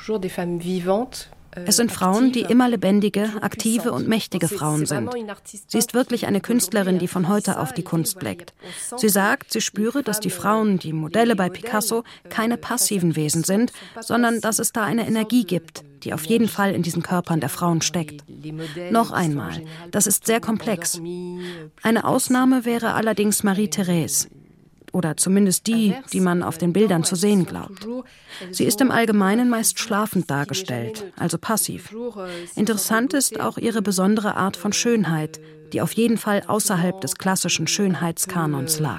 Es sind Frauen, die immer lebendige, aktive und mächtige Frauen sind. Sie ist wirklich eine Künstlerin, die von heute auf die Kunst blickt. Sie sagt, sie spüre, dass die Frauen, die Modelle bei Picasso, keine passiven Wesen sind, sondern dass es da eine Energie gibt, die auf jeden Fall in diesen Körpern der Frauen steckt. Noch einmal, das ist sehr komplex. Eine Ausnahme wäre allerdings Marie-Thérèse. Oder zumindest die man auf den Bildern zu sehen glaubt. Sie ist im Allgemeinen meist schlafend dargestellt, also passiv. Interessant ist auch ihre besondere Art von Schönheit, die auf jeden Fall außerhalb des klassischen Schönheitskanons lag.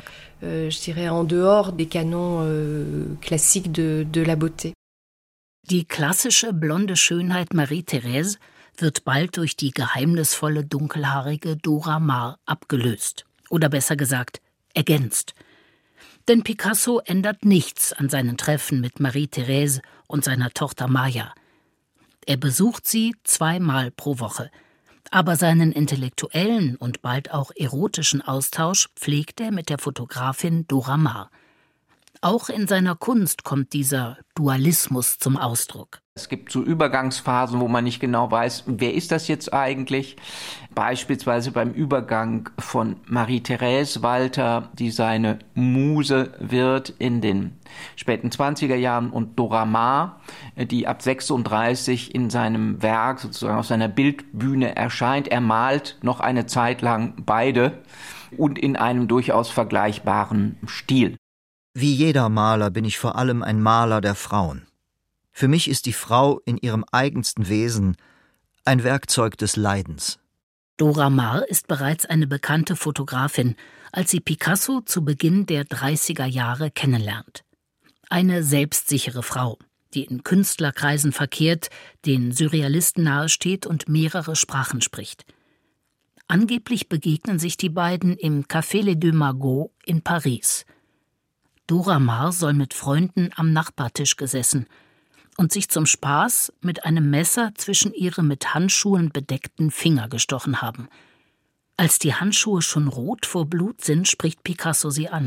Die klassische blonde Schönheit Marie-Thérèse wird bald durch die geheimnisvolle dunkelhaarige Dora Maar abgelöst. Oder besser gesagt, ergänzt. Denn Picasso ändert nichts an seinen Treffen mit Marie-Thérèse und seiner Tochter Maya. Er besucht sie 2-mal pro Woche. Aber seinen intellektuellen und bald auch erotischen Austausch pflegt er mit der Fotografin Dora Maar. Auch in seiner Kunst kommt dieser Dualismus zum Ausdruck. Es gibt so Übergangsphasen, wo man nicht genau weiß, wer ist das jetzt eigentlich? Beispielsweise beim Übergang von Marie-Thérèse Walter, die seine Muse wird in den späten 20er Jahren, und Dora Maar, die ab 36 in seinem Werk, sozusagen auf seiner Bildbühne erscheint. Er malt noch eine Zeit lang beide und in einem durchaus vergleichbaren Stil. Wie jeder Maler bin ich vor allem ein Maler der Frauen. Für mich ist die Frau in ihrem eigensten Wesen ein Werkzeug des Leidens. Dora Maar ist bereits eine bekannte Fotografin, als sie Picasso zu Beginn der 30er Jahre kennenlernt. Eine selbstsichere Frau, die in Künstlerkreisen verkehrt, den Surrealisten nahesteht und mehrere Sprachen spricht. Angeblich begegnen sich die beiden im Café Les Deux Magots in Paris. Dora Maar soll mit Freunden am Nachbartisch gesessen und sich zum Spaß mit einem Messer zwischen ihre mit Handschuhen bedeckten Finger gestochen haben. Als die Handschuhe schon rot vor Blut sind, spricht Picasso sie an.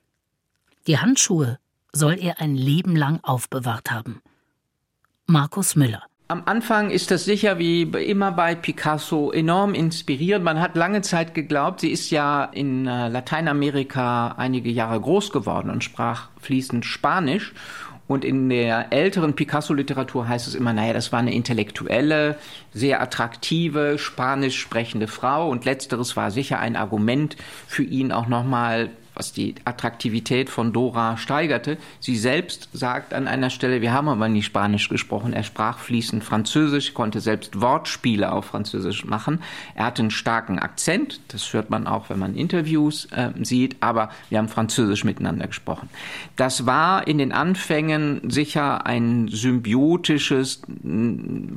Die Handschuhe soll er ein Leben lang aufbewahrt haben. Markus Müller. Am Anfang ist das sicher wie immer bei Picasso enorm inspiriert. Man hat lange Zeit geglaubt, sie ist ja in Lateinamerika einige Jahre groß geworden und sprach fließend Spanisch. Und in der älteren Picasso-Literatur heißt es immer, naja, das war eine intellektuelle, sehr attraktive, spanisch sprechende Frau. Und letzteres war sicher ein Argument für ihn auch nochmal, was die Attraktivität von Dora steigerte. Sie selbst sagt an einer Stelle, wir haben aber nie Spanisch gesprochen. Er sprach fließend Französisch, konnte selbst Wortspiele auf Französisch machen. Er hatte einen starken Akzent, das hört man auch, wenn man Interviews sieht, aber wir haben Französisch miteinander gesprochen. Das war in den Anfängen sicher ein symbiotisches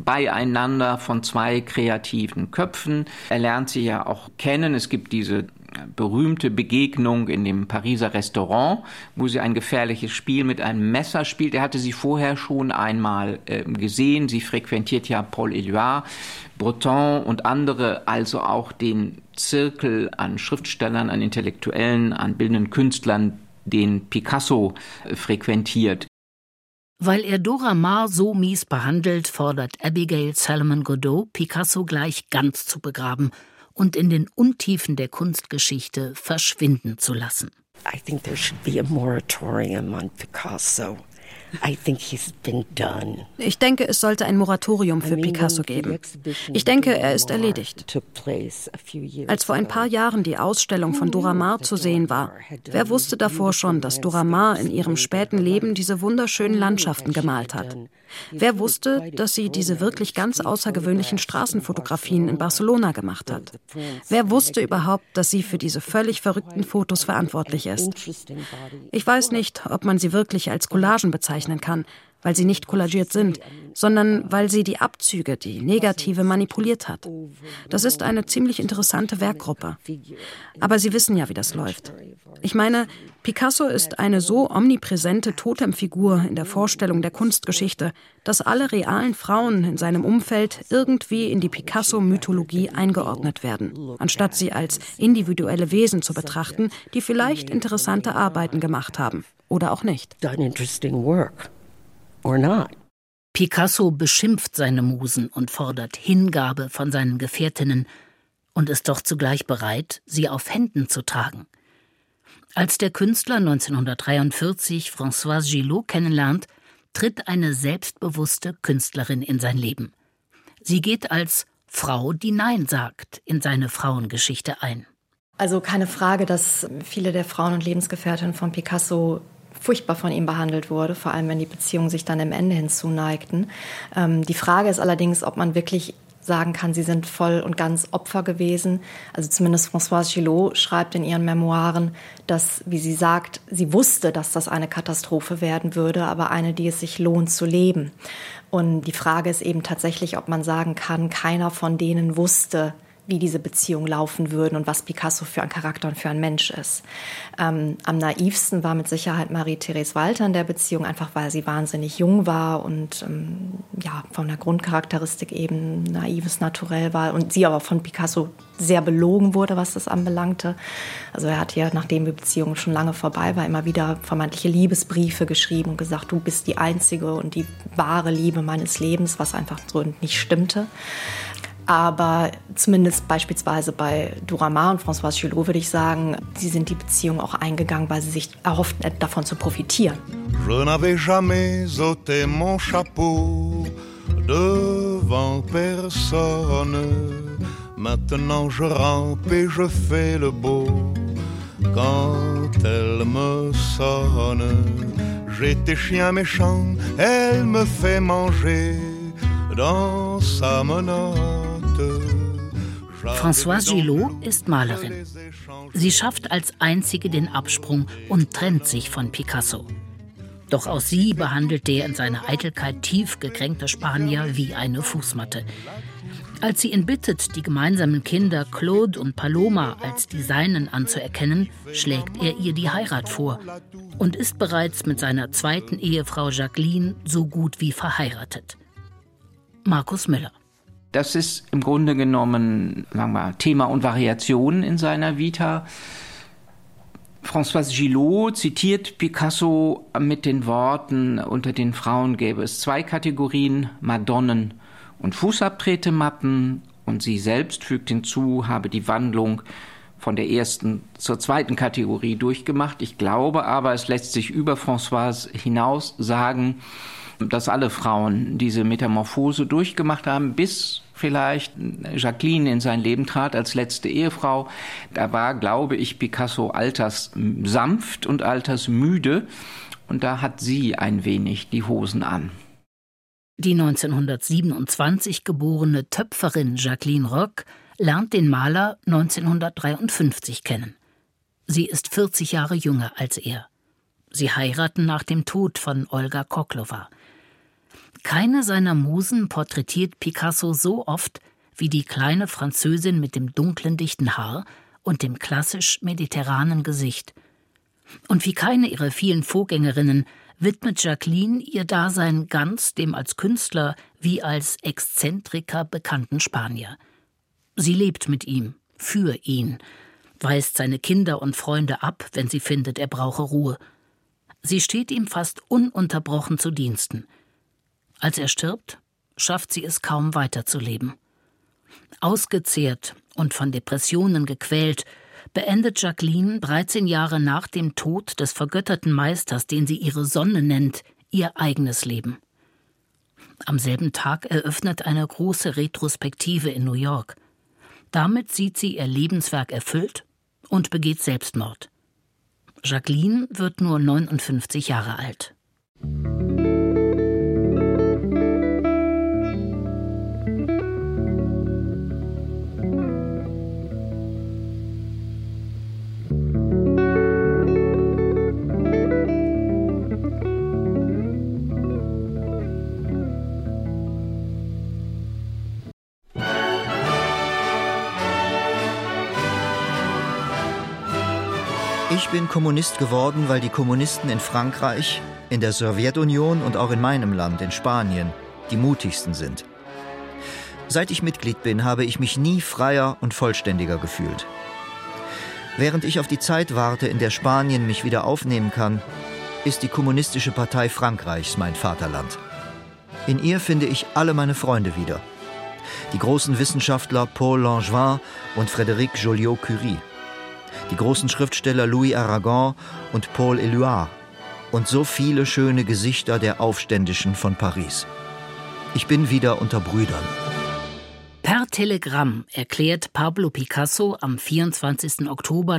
Beieinander von zwei kreativen Köpfen. Er lernt sie ja auch kennen. Es gibt diese berühmte Begegnung in dem Pariser Restaurant, wo sie ein gefährliches Spiel mit einem Messer spielt. Er hatte sie vorher schon einmal gesehen. Sie frequentiert ja Paul Éluard, Breton und andere, also auch den Zirkel an Schriftstellern, an Intellektuellen, an bildenden Künstlern, den Picasso frequentiert. Weil er Dora Maar so mies behandelt, fordert Abigail Salomon Godot, Picasso gleich ganz zu begraben und in den Untiefen der Kunstgeschichte verschwinden zu lassen. I think there should be a moratorium on Picasso. I think he's been done. Ich denke, es sollte ein Moratorium für Picasso geben. Ich denke, er ist erledigt. Als vor ein paar Jahren die Ausstellung von Dora Maar zu sehen war, wer wusste davor schon, dass Dora Maar in ihrem späten Leben diese wunderschönen Landschaften gemalt hat? Wer wusste, dass sie diese wirklich ganz außergewöhnlichen Straßenfotografien in Barcelona gemacht hat? Wer wusste überhaupt, dass sie für diese völlig verrückten Fotos verantwortlich ist? Ich weiß nicht, ob man sie wirklich als Collagen bezeichnen kann, weil sie nicht kollagiert sind, sondern weil sie die Abzüge, die Negative manipuliert hat. Das ist eine ziemlich interessante Werkgruppe. Aber Sie wissen ja, wie das läuft. Ich meine, Picasso ist eine so omnipräsente Totemfigur in der Vorstellung der Kunstgeschichte, dass alle realen Frauen in seinem Umfeld irgendwie in die Picasso-Mythologie eingeordnet werden, anstatt sie als individuelle Wesen zu betrachten, die vielleicht interessante Arbeiten gemacht haben. Oder auch nicht. Picasso beschimpft seine Musen und fordert Hingabe von seinen Gefährtinnen und ist doch zugleich bereit, sie auf Händen zu tragen. Als der Künstler 1943 Françoise Gillot kennenlernt, tritt eine selbstbewusste Künstlerin in sein Leben. Sie geht als Frau, die Nein sagt, in seine Frauengeschichte ein. Also keine Frage, dass viele der Frauen und Lebensgefährtinnen von Picasso furchtbar von ihm behandelt wurde, vor allem wenn die Beziehungen sich dann am Ende hin zuneigten. Die Frage ist allerdings, ob man wirklich sagen kann, sie sind voll und ganz Opfer gewesen. Also zumindest Françoise Gillot schreibt in ihren Memoiren, dass, wie sie sagt, sie wusste, dass das eine Katastrophe werden würde, aber eine, die es sich lohnt zu leben. Und die Frage ist eben tatsächlich, ob man sagen kann, keiner von denen wusste, wie diese Beziehungen laufen würden und was Picasso für ein Charakter und für ein Mensch ist. Am naivsten war mit Sicherheit Marie-Therese Walter in der Beziehung, einfach weil sie wahnsinnig jung war und von der Grundcharakteristik eben naives Naturell war und sie aber von Picasso sehr belogen wurde, was das anbelangte. Also er hat ja, nachdem die Beziehung schon lange vorbei war, immer wieder vermeintliche Liebesbriefe geschrieben und gesagt, du bist die einzige und die wahre Liebe meines Lebens, was einfach so nicht stimmte. Aber zumindest beispielsweise bei Dora Maar und Françoise Gillot würde ich sagen, sie sind die Beziehung auch eingegangen, weil sie sich erhofften, davon zu profitieren. Je n'avais jamais ôté mon chapeau devant personne. Maintenant je rampe et je fais le beau quand elle me sonne. J'étais chien méchant, elle me fait manger dans sa menotte. Françoise Gillot ist Malerin. Sie schafft als einzige den Absprung und trennt sich von Picasso. Doch auch sie behandelt der in seiner Eitelkeit tief gekränkte Spanier wie eine Fußmatte. Als sie ihn bittet, die gemeinsamen Kinder Claude und Paloma als die seinen anzuerkennen, schlägt er ihr die Heirat vor und ist bereits mit seiner zweiten Ehefrau Jacqueline so gut wie verheiratet. Markus Müller. Das ist im Grunde genommen, sagen wir mal, Thema und Variation in seiner Vita. Françoise Gillot zitiert Picasso mit den Worten, unter den Frauen gäbe es 2 Kategorien, Madonnen und Fußabtretemappen, und sie selbst fügt hinzu, habe die Wandlung von der ersten zur zweiten Kategorie durchgemacht. Ich glaube aber, es lässt sich über Françoise hinaus sagen, dass alle Frauen diese Metamorphose durchgemacht haben, bis vielleicht Jacqueline in sein Leben trat als letzte Ehefrau. Da war, glaube ich, Picasso alterssanft und altersmüde, und da hat sie ein wenig die Hosen an. Die 1927 geborene Töpferin Jacqueline Roch lernt den Maler 1953 kennen. Sie ist 40 Jahre jünger als er. Sie heiraten nach dem Tod von Olga Koklova. Keine seiner Musen porträtiert Picasso so oft wie die kleine Französin mit dem dunklen, dichten Haar und dem klassisch mediterranen Gesicht. Und wie keine ihrer vielen Vorgängerinnen widmet Jacqueline ihr Dasein ganz dem als Künstler wie als Exzentriker bekannten Spanier. Sie lebt mit ihm, für ihn, weist seine Kinder und Freunde ab, wenn sie findet, er brauche Ruhe. Sie steht ihm fast ununterbrochen zu Diensten. Als er stirbt, schafft sie es kaum weiterzuleben. Ausgezehrt und von Depressionen gequält, beendet Jacqueline 13 Jahre nach dem Tod des vergötterten Meisters, den sie ihre Sonne nennt, ihr eigenes Leben. Am selben Tag eröffnet eine große Retrospektive in New York. Damit sieht sie ihr Lebenswerk erfüllt und begeht Selbstmord. Jacqueline wird nur 59 Jahre alt. Ich bin Kommunist geworden, weil die Kommunisten in Frankreich, in der Sowjetunion und auch in meinem Land, in Spanien, die mutigsten sind. Seit ich Mitglied bin, habe ich mich nie freier und vollständiger gefühlt. Während ich auf die Zeit warte, in der Spanien mich wieder aufnehmen kann, ist die Kommunistische Partei Frankreichs mein Vaterland. In ihr finde ich alle meine Freunde wieder. Die großen Wissenschaftler Paul Langevin und Frédéric Joliot-Curie. Die großen Schriftsteller Louis Aragon und Paul Éluard und so viele schöne Gesichter der Aufständischen von Paris. Ich bin wieder unter Brüdern. Per Telegramm erklärt Pablo Picasso am 24. Oktober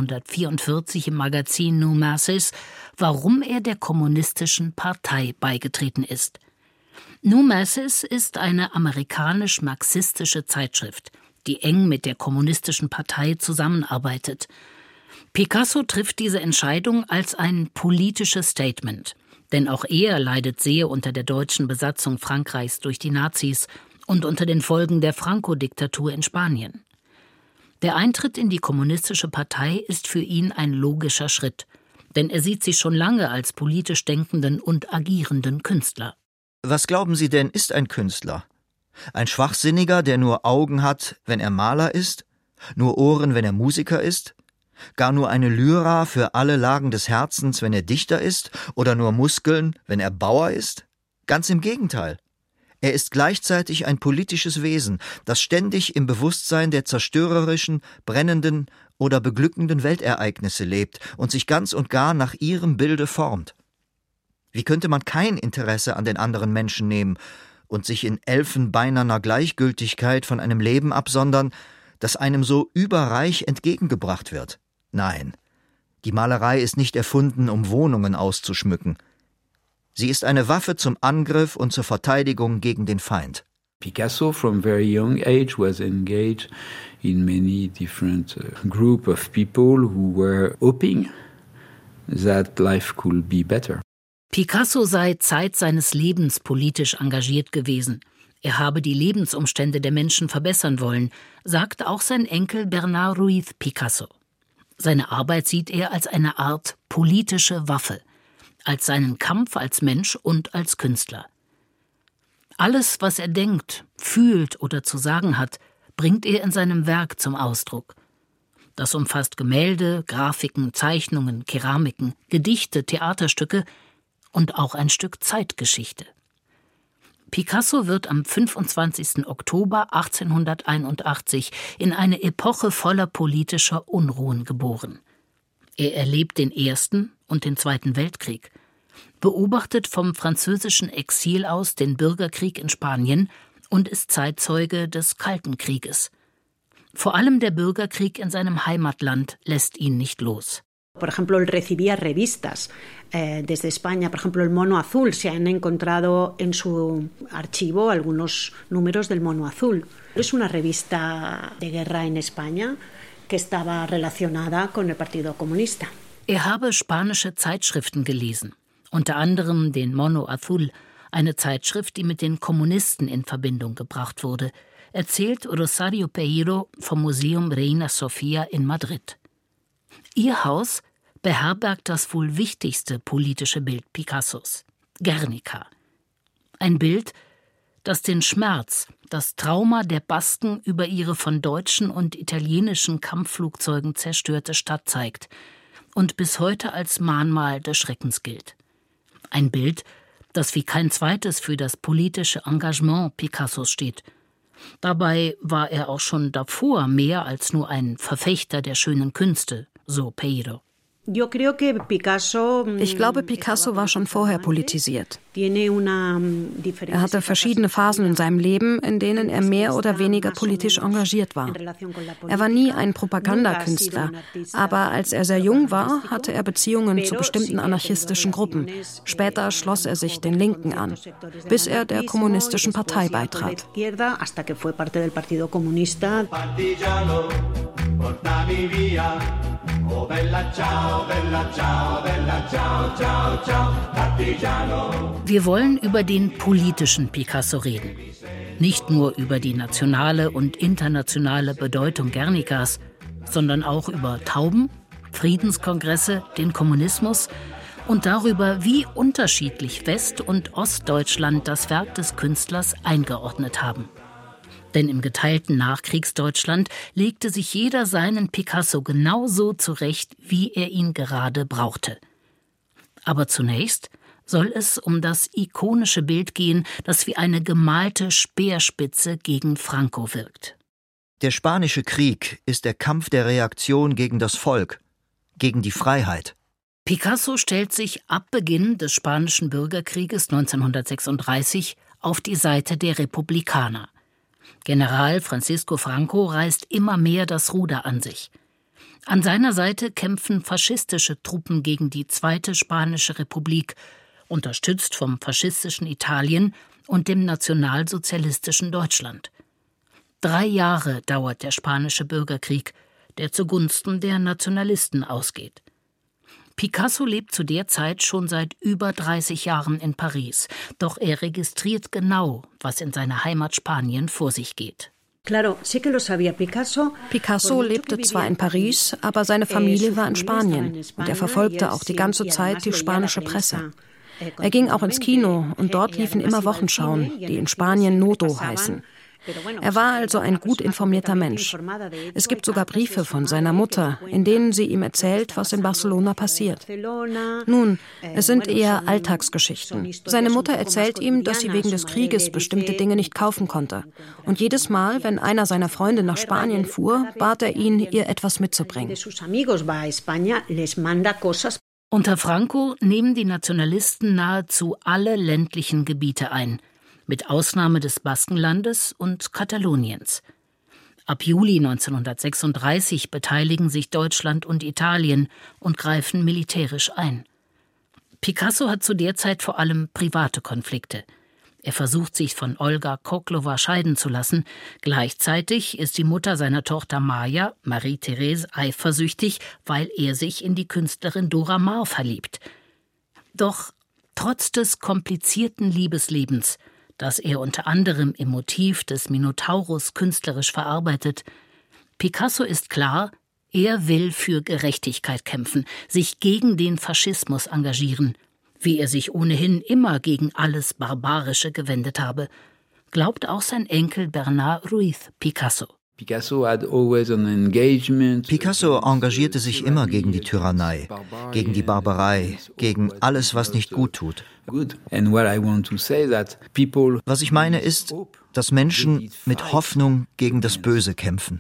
1944 im Magazin New Masses, warum er der Kommunistischen Partei beigetreten ist. New Masses ist eine amerikanisch-marxistische Zeitschrift, die eng mit der Kommunistischen Partei zusammenarbeitet. Picasso trifft diese Entscheidung als ein politisches Statement, denn auch er leidet sehr unter der deutschen Besatzung Frankreichs durch die Nazis und unter den Folgen der Franco-Diktatur in Spanien. Der Eintritt in die Kommunistische Partei ist für ihn ein logischer Schritt, denn er sieht sich schon lange als politisch denkenden und agierenden Künstler. Was glauben Sie denn, ist ein Künstler? Ein Schwachsinniger, der nur Augen hat, wenn er Maler ist? Nur Ohren, wenn er Musiker ist? Gar nur eine Lyra für alle Lagen des Herzens, wenn er Dichter ist? Oder nur Muskeln, wenn er Bauer ist? Ganz im Gegenteil. Er ist gleichzeitig ein politisches Wesen, das ständig im Bewusstsein der zerstörerischen, brennenden oder beglückenden Weltereignisse lebt und sich ganz und gar nach ihrem Bilde formt. Wie könnte man kein Interesse an den anderen Menschen nehmen und sich in elfenbeinerner Gleichgültigkeit von einem Leben absondern, das einem so überreich entgegengebracht wird? Nein, die Malerei ist nicht erfunden, um Wohnungen auszuschmücken. Sie ist eine Waffe zum Angriff und zur Verteidigung gegen den Feind. Picasso, from very young age, was engaged in many different group of people who were hoping that life could be better. Picasso sei Zeit seines Lebens politisch engagiert gewesen. Er habe die Lebensumstände der Menschen verbessern wollen, sagt auch sein Enkel Bernard Ruiz Picasso. Seine Arbeit sieht er als eine Art politische Waffe, als seinen Kampf als Mensch und als Künstler. Alles, was er denkt, fühlt oder zu sagen hat, bringt er in seinem Werk zum Ausdruck. Das umfasst Gemälde, Grafiken, Zeichnungen, Keramiken, Gedichte, Theaterstücke und auch ein Stück Zeitgeschichte. Picasso wird am 25. Oktober 1881 in eine Epoche voller politischer Unruhen geboren. Er erlebt den Ersten und den Zweiten Weltkrieg, beobachtet vom französischen Exil aus den Bürgerkrieg in Spanien und ist Zeitzeuge des Kalten Krieges. Vor allem der Bürgerkrieg in seinem Heimatland lässt ihn nicht los. Por ejemplo, él recibía revistas desde España. Por ejemplo, el Mono Azul. Se han encontrado en su archivo algunos números del Mono Azul. Es una revista de guerra en España que estaba relacionada con el Partido Comunista. Er habe spanische Zeitschriften gelesen, unter anderem den Mono Azul, eine Zeitschrift, die mit den Kommunisten in Verbindung gebracht wurde. erzählt Rosario Peiro vom Museum Reina Sofía in Madrid. Ihr Haus beherbergt das wohl wichtigste politische Bild Picassos, Guernica. Ein Bild, das den Schmerz, das Trauma der Basken über ihre von deutschen und italienischen Kampfflugzeugen zerstörte Stadt zeigt und bis heute als Mahnmal des Schreckens gilt. Ein Bild, das wie kein zweites für das politische Engagement Picassos steht. Dabei war er auch schon davor mehr als nur ein Verfechter der schönen Künste, so Peiro. Ich glaube, Picasso war schon vorher politisiert. Er hatte verschiedene Phasen in seinem Leben, in denen er mehr oder weniger politisch engagiert war. Er war nie ein Propagandakünstler, aber als er sehr jung war, hatte er Beziehungen zu bestimmten anarchistischen Gruppen. Später schloss er sich den Linken an, bis er der Kommunistischen Partei beitrat. Oh bella ciao, bella ciao, bella ciao, ciao, ciao, partigiano. Wir wollen über den politischen Picasso reden. Nicht nur über die nationale und internationale Bedeutung Guernicas, sondern auch über Tauben, Friedenskongresse, den Kommunismus und darüber, wie unterschiedlich West- und Ostdeutschland das Werk des Künstlers eingeordnet haben. Denn im geteilten Nachkriegsdeutschland legte sich jeder seinen Picasso genauso zurecht, wie er ihn gerade brauchte. Aber zunächst soll es um das ikonische Bild gehen, das wie eine gemalte Speerspitze gegen Franco wirkt. Der Spanische Krieg ist der Kampf der Reaktion gegen das Volk, gegen die Freiheit. Picasso stellt sich ab Beginn des Spanischen Bürgerkrieges 1936 auf die Seite der Republikaner. General Francisco Franco reißt immer mehr das Ruder an sich. An seiner Seite kämpfen faschistische Truppen gegen die Zweite Spanische Republik, unterstützt vom faschistischen Italien und dem nationalsozialistischen Deutschland. 3 Jahre dauert der Spanische Bürgerkrieg, der zugunsten der Nationalisten ausgeht. Picasso lebt zu der Zeit schon seit über 30 Jahren in Paris, doch er registriert genau, was in seiner Heimat Spanien vor sich geht. Picasso lebte zwar in Paris, aber seine Familie war in Spanien und er verfolgte auch die ganze Zeit die spanische Presse. Er ging auch ins Kino und dort liefen immer Wochenschauen, die in Spanien Nodo heißen. Er war also ein gut informierter Mensch. Es gibt sogar Briefe von seiner Mutter, in denen sie ihm erzählt, was in Barcelona passiert. Nun, es sind eher Alltagsgeschichten. Seine Mutter erzählt ihm, dass sie wegen des Krieges bestimmte Dinge nicht kaufen konnte. Und jedes Mal, wenn einer seiner Freunde nach Spanien fuhr, bat er ihn, ihr etwas mitzubringen. Unter Franco nehmen die Nationalisten nahezu alle ländlichen Gebiete ein, mit Ausnahme des Baskenlandes und Kataloniens. Ab Juli 1936 beteiligen sich Deutschland und Italien und greifen militärisch ein. Picasso hat zu der Zeit vor allem private Konflikte. Er versucht, sich von Olga Koklova scheiden zu lassen. Gleichzeitig ist die Mutter seiner Tochter Maja, Marie-Therese, eifersüchtig, weil er sich in die Künstlerin Dora Maar verliebt. Doch trotz des komplizierten Liebeslebens, das er unter anderem im Motiv des Minotaurus künstlerisch verarbeitet, Picasso ist klar, er will für Gerechtigkeit kämpfen, sich gegen den Faschismus engagieren, wie er sich ohnehin immer gegen alles Barbarische gewendet habe, glaubt auch sein Enkel Bernard Ruiz Picasso. Picasso engagierte sich immer gegen die Tyrannei, gegen die Barbarei, gegen alles, was nicht gut tut. Was ich meine ist, dass Menschen mit Hoffnung gegen das Böse kämpfen.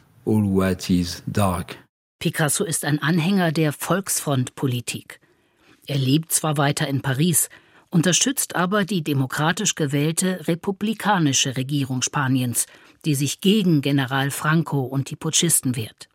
Picasso ist ein Anhänger der Volksfrontpolitik. Er lebt zwar weiter in Paris, unterstützt aber die demokratisch gewählte republikanische Regierung Spaniens, die sich gegen General Franco und die Putschisten wehrt.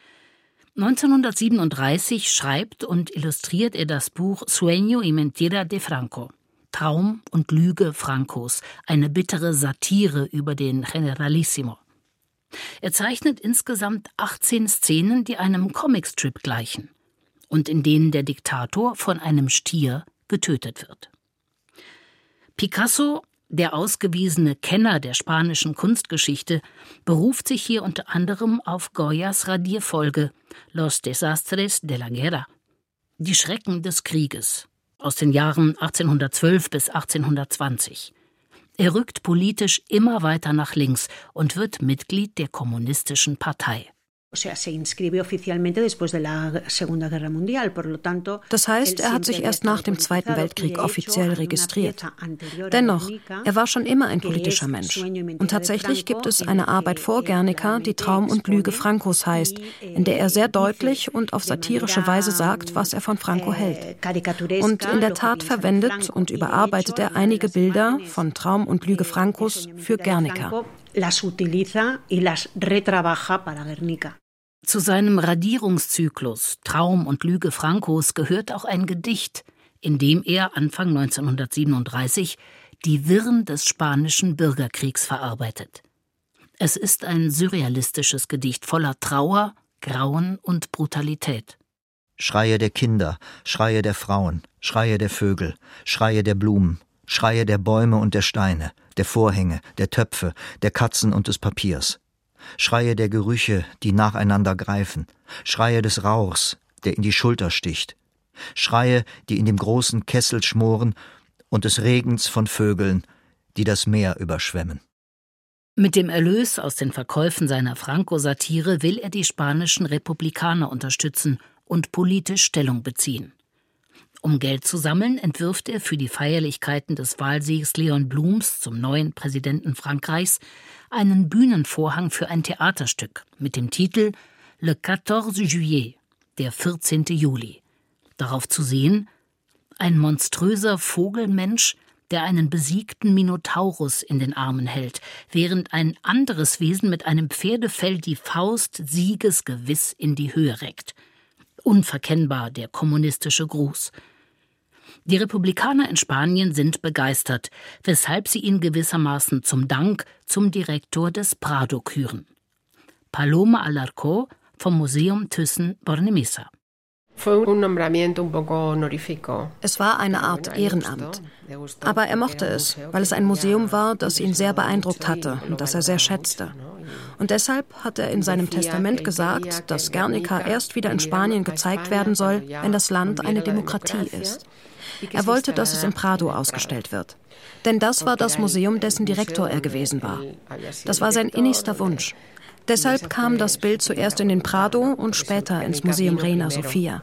1937 schreibt und illustriert er das Buch Sueño y Mentira de Franco, Traum und Lüge Francos, eine bittere Satire über den Generalissimo. Er zeichnet insgesamt 18 Szenen, die einem Comicstrip gleichen und in denen der Diktator von einem Stier getötet wird. Picasso Der ausgewiesene Kenner der spanischen Kunstgeschichte beruft sich hier unter anderem auf Goyas Radierfolge Los Desastres de la Guerra, die Schrecken des Krieges, aus den Jahren 1812 bis 1820. Er rückt politisch immer weiter nach links und wird Mitglied der Kommunistischen Partei. Das heißt, er hat sich erst nach dem Zweiten Weltkrieg offiziell registriert. Dennoch, er war schon immer ein politischer Mensch. Und tatsächlich gibt es eine Arbeit vor Guernica, die Traum und Lüge Francos heißt, in der er sehr deutlich und auf satirische Weise sagt, was er von Franco hält. Und in der Tat verwendet und überarbeitet er einige Bilder von Traum und Lüge Francos für Guernica. Zu seinem Radierungszyklus Traum und Lüge Francos gehört auch ein Gedicht, in dem er Anfang 1937 die Wirren des spanischen Bürgerkriegs verarbeitet. Es ist ein surrealistisches Gedicht voller Trauer, Grauen und Brutalität. Schreie der Kinder, Schreie der Frauen, Schreie der Vögel, Schreie der Blumen, Schreie der Bäume und der Steine, der Vorhänge, der Töpfe, der Katzen und des Papiers. Schreie der Gerüche, die nacheinander greifen, Schreie des Rauchs, der in die Schulter sticht, Schreie, die in dem großen Kessel schmoren, und des Regens von Vögeln, die das Meer überschwemmen. Mit dem Erlös aus den Verkäufen seiner Franco-Satire will er die spanischen Republikaner unterstützen und politisch Stellung beziehen. Um Geld zu sammeln, entwirft er für die Feierlichkeiten des Wahlsiegs Léon Blums zum neuen Präsidenten Frankreichs einen Bühnenvorhang für ein Theaterstück mit dem Titel Le 14 Juillet, der 14. Juli. Darauf zu sehen: ein monströser Vogelmensch, der einen besiegten Minotaurus in den Armen hält, während ein anderes Wesen mit einem Pferdefell die Faust siegesgewiss in die Höhe reckt. Unverkennbar der kommunistische Gruß. Die Republikaner in Spanien sind begeistert, weshalb sie ihn gewissermaßen zum Dank zum Direktor des Prado küren. Paloma Alarcó vom Museum Thyssen-Bornemisza. Es war eine Art Ehrenamt. Aber er mochte es, weil es ein Museum war, das ihn sehr beeindruckt hatte und das er sehr schätzte. Und deshalb hat er in seinem Testament gesagt, dass Guernica erst wieder in Spanien gezeigt werden soll, wenn das Land eine Demokratie ist. Er wollte, dass es im Prado ausgestellt wird. Denn das war das Museum, dessen Direktor er gewesen war. Das war sein innigster Wunsch. Deshalb kam das Bild zuerst in den Prado und später ins Museum Reina Sofía.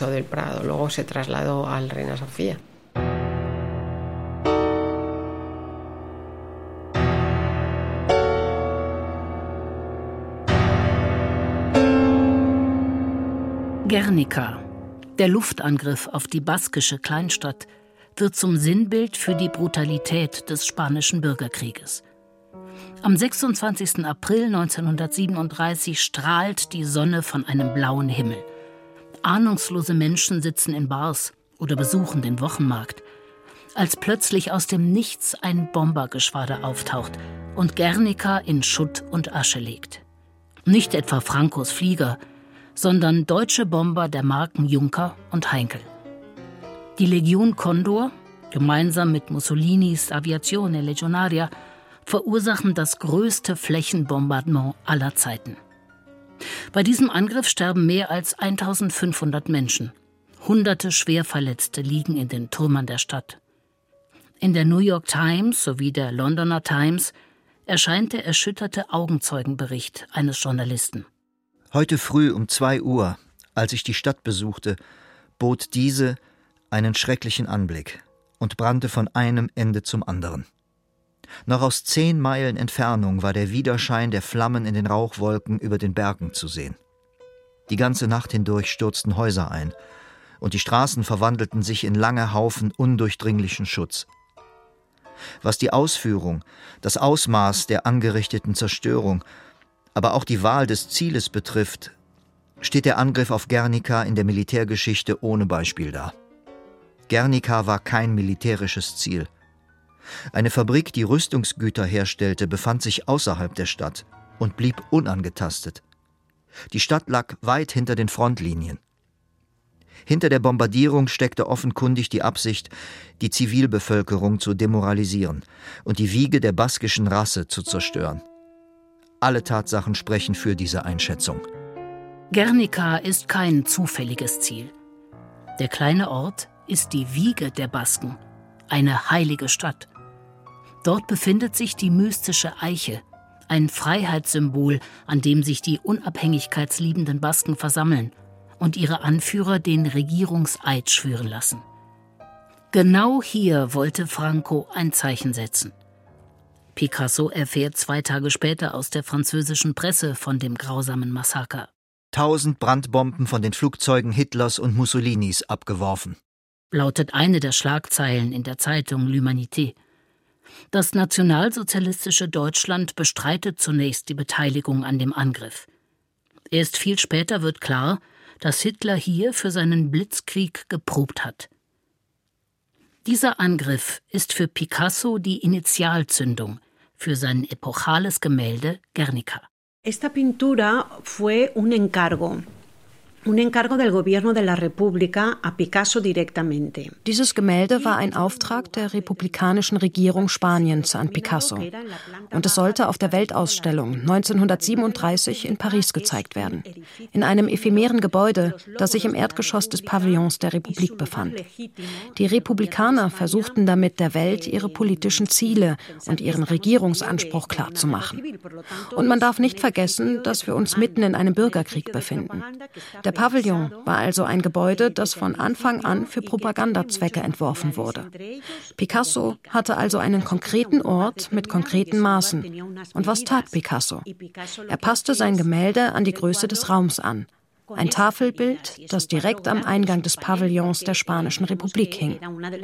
Guernica, der Luftangriff auf die baskische Kleinstadt, wird zum Sinnbild für die Brutalität des spanischen Bürgerkrieges. Am 26. April 1937 strahlt die Sonne von einem blauen Himmel. Ahnungslose Menschen sitzen in Bars oder besuchen den Wochenmarkt, als plötzlich aus dem Nichts ein Bombergeschwader auftaucht und Guernica in Schutt und Asche legt. Nicht etwa Francos Flieger, sondern deutsche Bomber der Marken Junker und Heinkel. Die Legion Condor, gemeinsam mit Mussolinis Aviazione Legionaria, verursachen das größte Flächenbombardement aller Zeiten. Bei diesem Angriff sterben mehr als 1500 Menschen. Hunderte Schwerverletzte liegen in den Trümmern der Stadt. In der New York Times sowie der Londoner Times erscheint der erschütterte Augenzeugenbericht eines Journalisten. Heute früh um 2 Uhr, als ich die Stadt besuchte, bot diese einen schrecklichen Anblick und brannte von einem Ende zum anderen. Noch aus 10 Meilen Entfernung war der Widerschein der Flammen in den Rauchwolken über den Bergen zu sehen. Die ganze Nacht hindurch stürzten Häuser ein, und die Straßen verwandelten sich in lange Haufen undurchdringlichen Schutz. Was die Ausführung, das Ausmaß der angerichteten Zerstörung, aber auch die Wahl des Zieles betrifft, steht der Angriff auf Guernica in der Militärgeschichte ohne Beispiel da. Guernica war kein militärisches Ziel. Eine Fabrik, die Rüstungsgüter herstellte, befand sich außerhalb der Stadt und blieb unangetastet. Die Stadt lag weit hinter den Frontlinien. Hinter der Bombardierung steckte offenkundig die Absicht, die Zivilbevölkerung zu demoralisieren und die Wiege der baskischen Rasse zu zerstören. Alle Tatsachen sprechen für diese Einschätzung. Guernica ist kein zufälliges Ziel. Der kleine Ort ist die Wiege der Basken, eine heilige Stadt. Dort befindet sich die mystische Eiche, ein Freiheitssymbol, an dem sich die unabhängigkeitsliebenden Basken versammeln und ihre Anführer den Regierungseid schwören lassen. Genau hier wollte Franco ein Zeichen setzen. Picasso erfährt 2 Tage später aus der französischen Presse von dem grausamen Massaker. 1000 Brandbomben von den Flugzeugen Hitlers und Mussolinis abgeworfen, lautet eine der Schlagzeilen in der Zeitung L'Humanité. Das nationalsozialistische Deutschland bestreitet zunächst die Beteiligung an dem Angriff. Erst viel später wird klar, dass Hitler hier für seinen Blitzkrieg geprobt hat. Dieser Angriff ist für Picasso die Initialzündung für sein epochales Gemälde Guernica. Esta pintura fue un encargo del Gobierno de la República a Picasso directamente. Dieses Gemälde war ein Auftrag der republikanischen Regierung Spaniens an Picasso. Und es sollte auf der Weltausstellung 1937 in Paris gezeigt werden. In einem ephemeren Gebäude, das sich im Erdgeschoss des Pavillons der Republik befand. Die Republikaner versuchten damit der Welt ihre politischen Ziele und ihren Regierungsanspruch klarzumachen. Und man darf nicht vergessen, dass wir uns mitten in einem Bürgerkrieg befinden. Der Pavillon war also ein Gebäude, das von Anfang an für Propagandazwecke entworfen wurde. Picasso hatte also einen konkreten Ort mit konkreten Maßen. Und was tat Picasso? Er passte sein Gemälde an die Größe des Raums an. Ein Tafelbild, das direkt am Eingang des Pavillons der Spanischen Republik hing.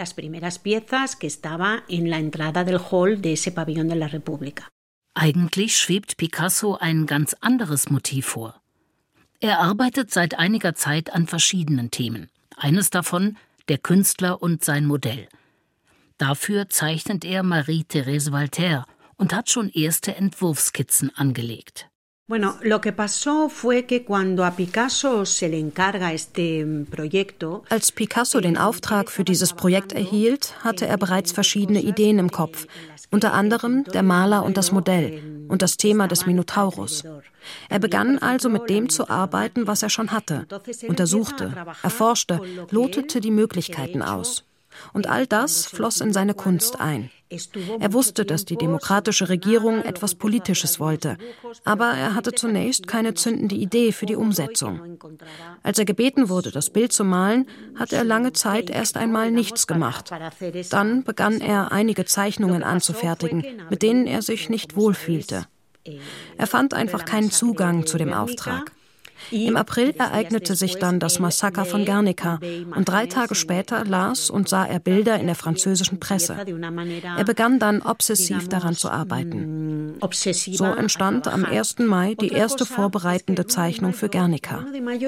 Eigentlich schwebt Picasso ein ganz anderes Motiv vor. Er arbeitet seit einiger Zeit an verschiedenen Themen. Eines davon der Künstler und sein Modell. Dafür zeichnet er Marie-Thérèse Walter und hat schon erste Entwurfskizzen angelegt. Bueno, lo que pasó fue que cuando a Picasso se le encarga este proyecto. Als Picasso den Auftrag für dieses Projekt erhielt, hatte er bereits verschiedene Ideen im Kopf, unter anderem der Maler und das Modell und das Thema des Minotaurus. Er begann also mit dem zu arbeiten, was er schon hatte, untersuchte, erforschte, lotete die Möglichkeiten aus. Und all das floss in seine Kunst ein. Er wusste, dass die demokratische Regierung etwas Politisches wollte, aber er hatte zunächst keine zündende Idee für die Umsetzung. Als er gebeten wurde, das Bild zu malen, hat er lange Zeit erst einmal nichts gemacht. Dann begann er, einige Zeichnungen anzufertigen, mit denen er sich nicht wohlfühlte. Er fand einfach keinen Zugang zu dem Auftrag. Im April ereignete sich dann das Massaker von Guernica und 3 Tage später las und sah er Bilder in der französischen Presse. Er begann dann obsessiv daran zu arbeiten. So entstand am 1. Mai die erste vorbereitende Zeichnung für Guernica.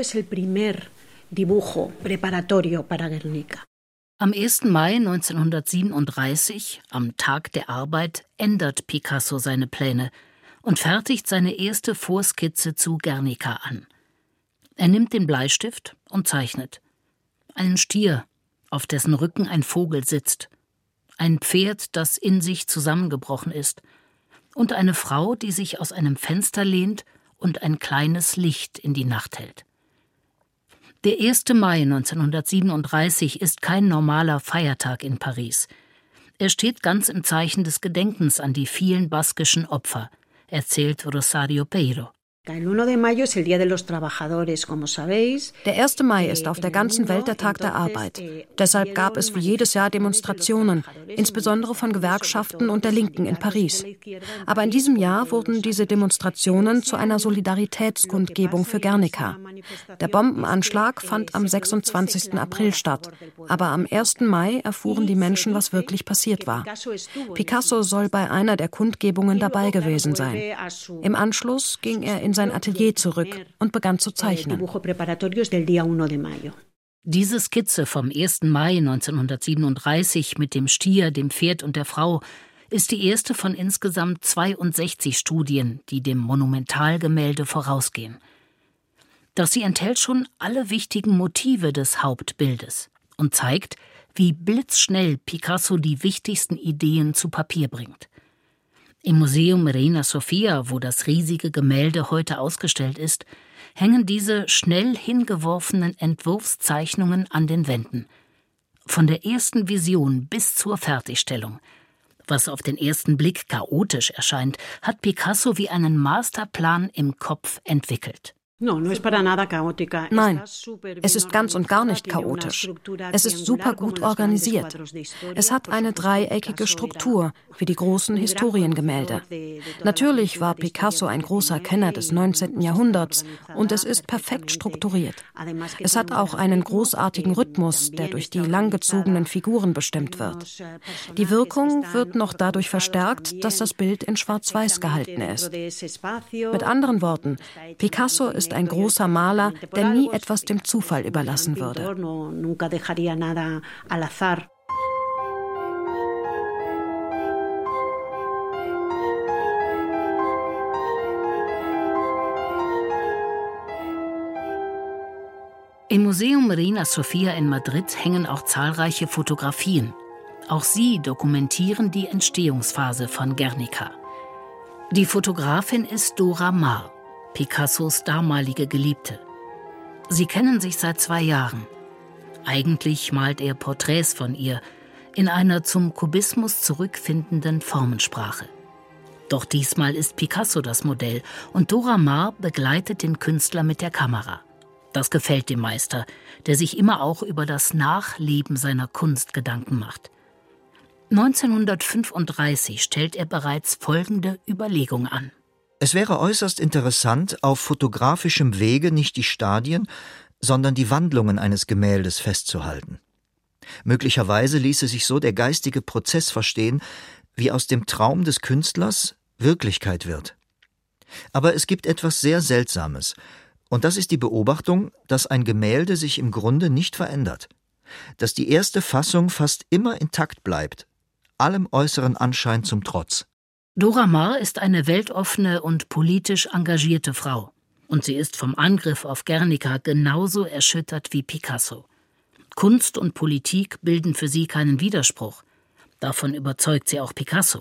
Am 1. Mai 1937, am Tag der Arbeit, ändert Picasso seine Pläne und fertigt seine erste Vorskizze zu Guernica an. Er nimmt den Bleistift und zeichnet. Einen Stier, auf dessen Rücken ein Vogel sitzt. Ein Pferd, das in sich zusammengebrochen ist. Und eine Frau, die sich aus einem Fenster lehnt und ein kleines Licht in die Nacht hält. Der 1. Mai 1937 ist kein normaler Feiertag in Paris. Er steht ganz im Zeichen des Gedenkens an die vielen baskischen Opfer, erzählt Rosario Peiro. Der 1. Mai ist auf der ganzen Welt der Tag der Arbeit. Deshalb gab es wie jedes Jahr Demonstrationen, insbesondere von Gewerkschaften und der Linken in Paris. Aber in diesem Jahr wurden diese Demonstrationen zu einer Solidaritätskundgebung für Guernica. Der Bombenanschlag fand am 26. April statt, aber am 1. Mai erfuhren die Menschen, was wirklich passiert war. Picasso soll bei einer der Kundgebungen dabei gewesen sein. Im Anschluss ging er in sein Atelier zurück und begann zu zeichnen. Diese Skizze vom 1. Mai 1937 mit dem Stier, dem Pferd und der Frau ist die erste von insgesamt 62 Studien, die dem Monumentalgemälde vorausgehen. Doch sie enthält schon alle wichtigen Motive des Hauptbildes und zeigt, wie blitzschnell Picasso die wichtigsten Ideen zu Papier bringt. Im Museum Reina Sofia, wo das riesige Gemälde heute ausgestellt ist, hängen diese schnell hingeworfenen Entwurfszeichnungen an den Wänden. Von der ersten Vision bis zur Fertigstellung. Was auf den ersten Blick chaotisch erscheint, hat Picasso wie einen Masterplan im Kopf entwickelt. Nein, es ist ganz und gar nicht chaotisch. Es ist super gut organisiert. Es hat eine dreieckige Struktur, wie die großen Historiengemälde. Natürlich war Picasso ein großer Kenner des 19. Jahrhunderts und es ist perfekt strukturiert. Es hat auch einen großartigen Rhythmus, der durch die langgezogenen Figuren bestimmt wird. Die Wirkung wird noch dadurch verstärkt, dass das Bild in Schwarz-Weiß gehalten ist. Mit anderen Worten, Picasso ist ein großer Maler, der nie etwas dem Zufall überlassen würde. Im Museum Reina Sofia in Madrid hängen auch zahlreiche Fotografien. Auch sie dokumentieren die Entstehungsphase von Guernica. Die Fotografin ist Dora Maar, Picassos damalige Geliebte. Sie kennen sich seit 2 Jahren. Eigentlich malt er Porträts von ihr in einer zum Kubismus zurückfindenden Formensprache. Doch diesmal ist Picasso das Modell und Dora Maar begleitet den Künstler mit der Kamera. Das gefällt dem Meister, der sich immer auch über das Nachleben seiner Kunst Gedanken macht. 1935 stellt er bereits folgende Überlegung an. Es wäre äußerst interessant, auf fotografischem Wege nicht die Stadien, sondern die Wandlungen eines Gemäldes festzuhalten. Möglicherweise ließe sich so der geistige Prozess verstehen, wie aus dem Traum des Künstlers Wirklichkeit wird. Aber es gibt etwas sehr Seltsames, und das ist die Beobachtung, dass ein Gemälde sich im Grunde nicht verändert, dass die erste Fassung fast immer intakt bleibt, allem äußeren Anschein zum Trotz. Dora Maar ist eine weltoffene und politisch engagierte Frau. Und sie ist vom Angriff auf Guernica genauso erschüttert wie Picasso. Kunst und Politik bilden für sie keinen Widerspruch. Davon überzeugt sie auch Picasso.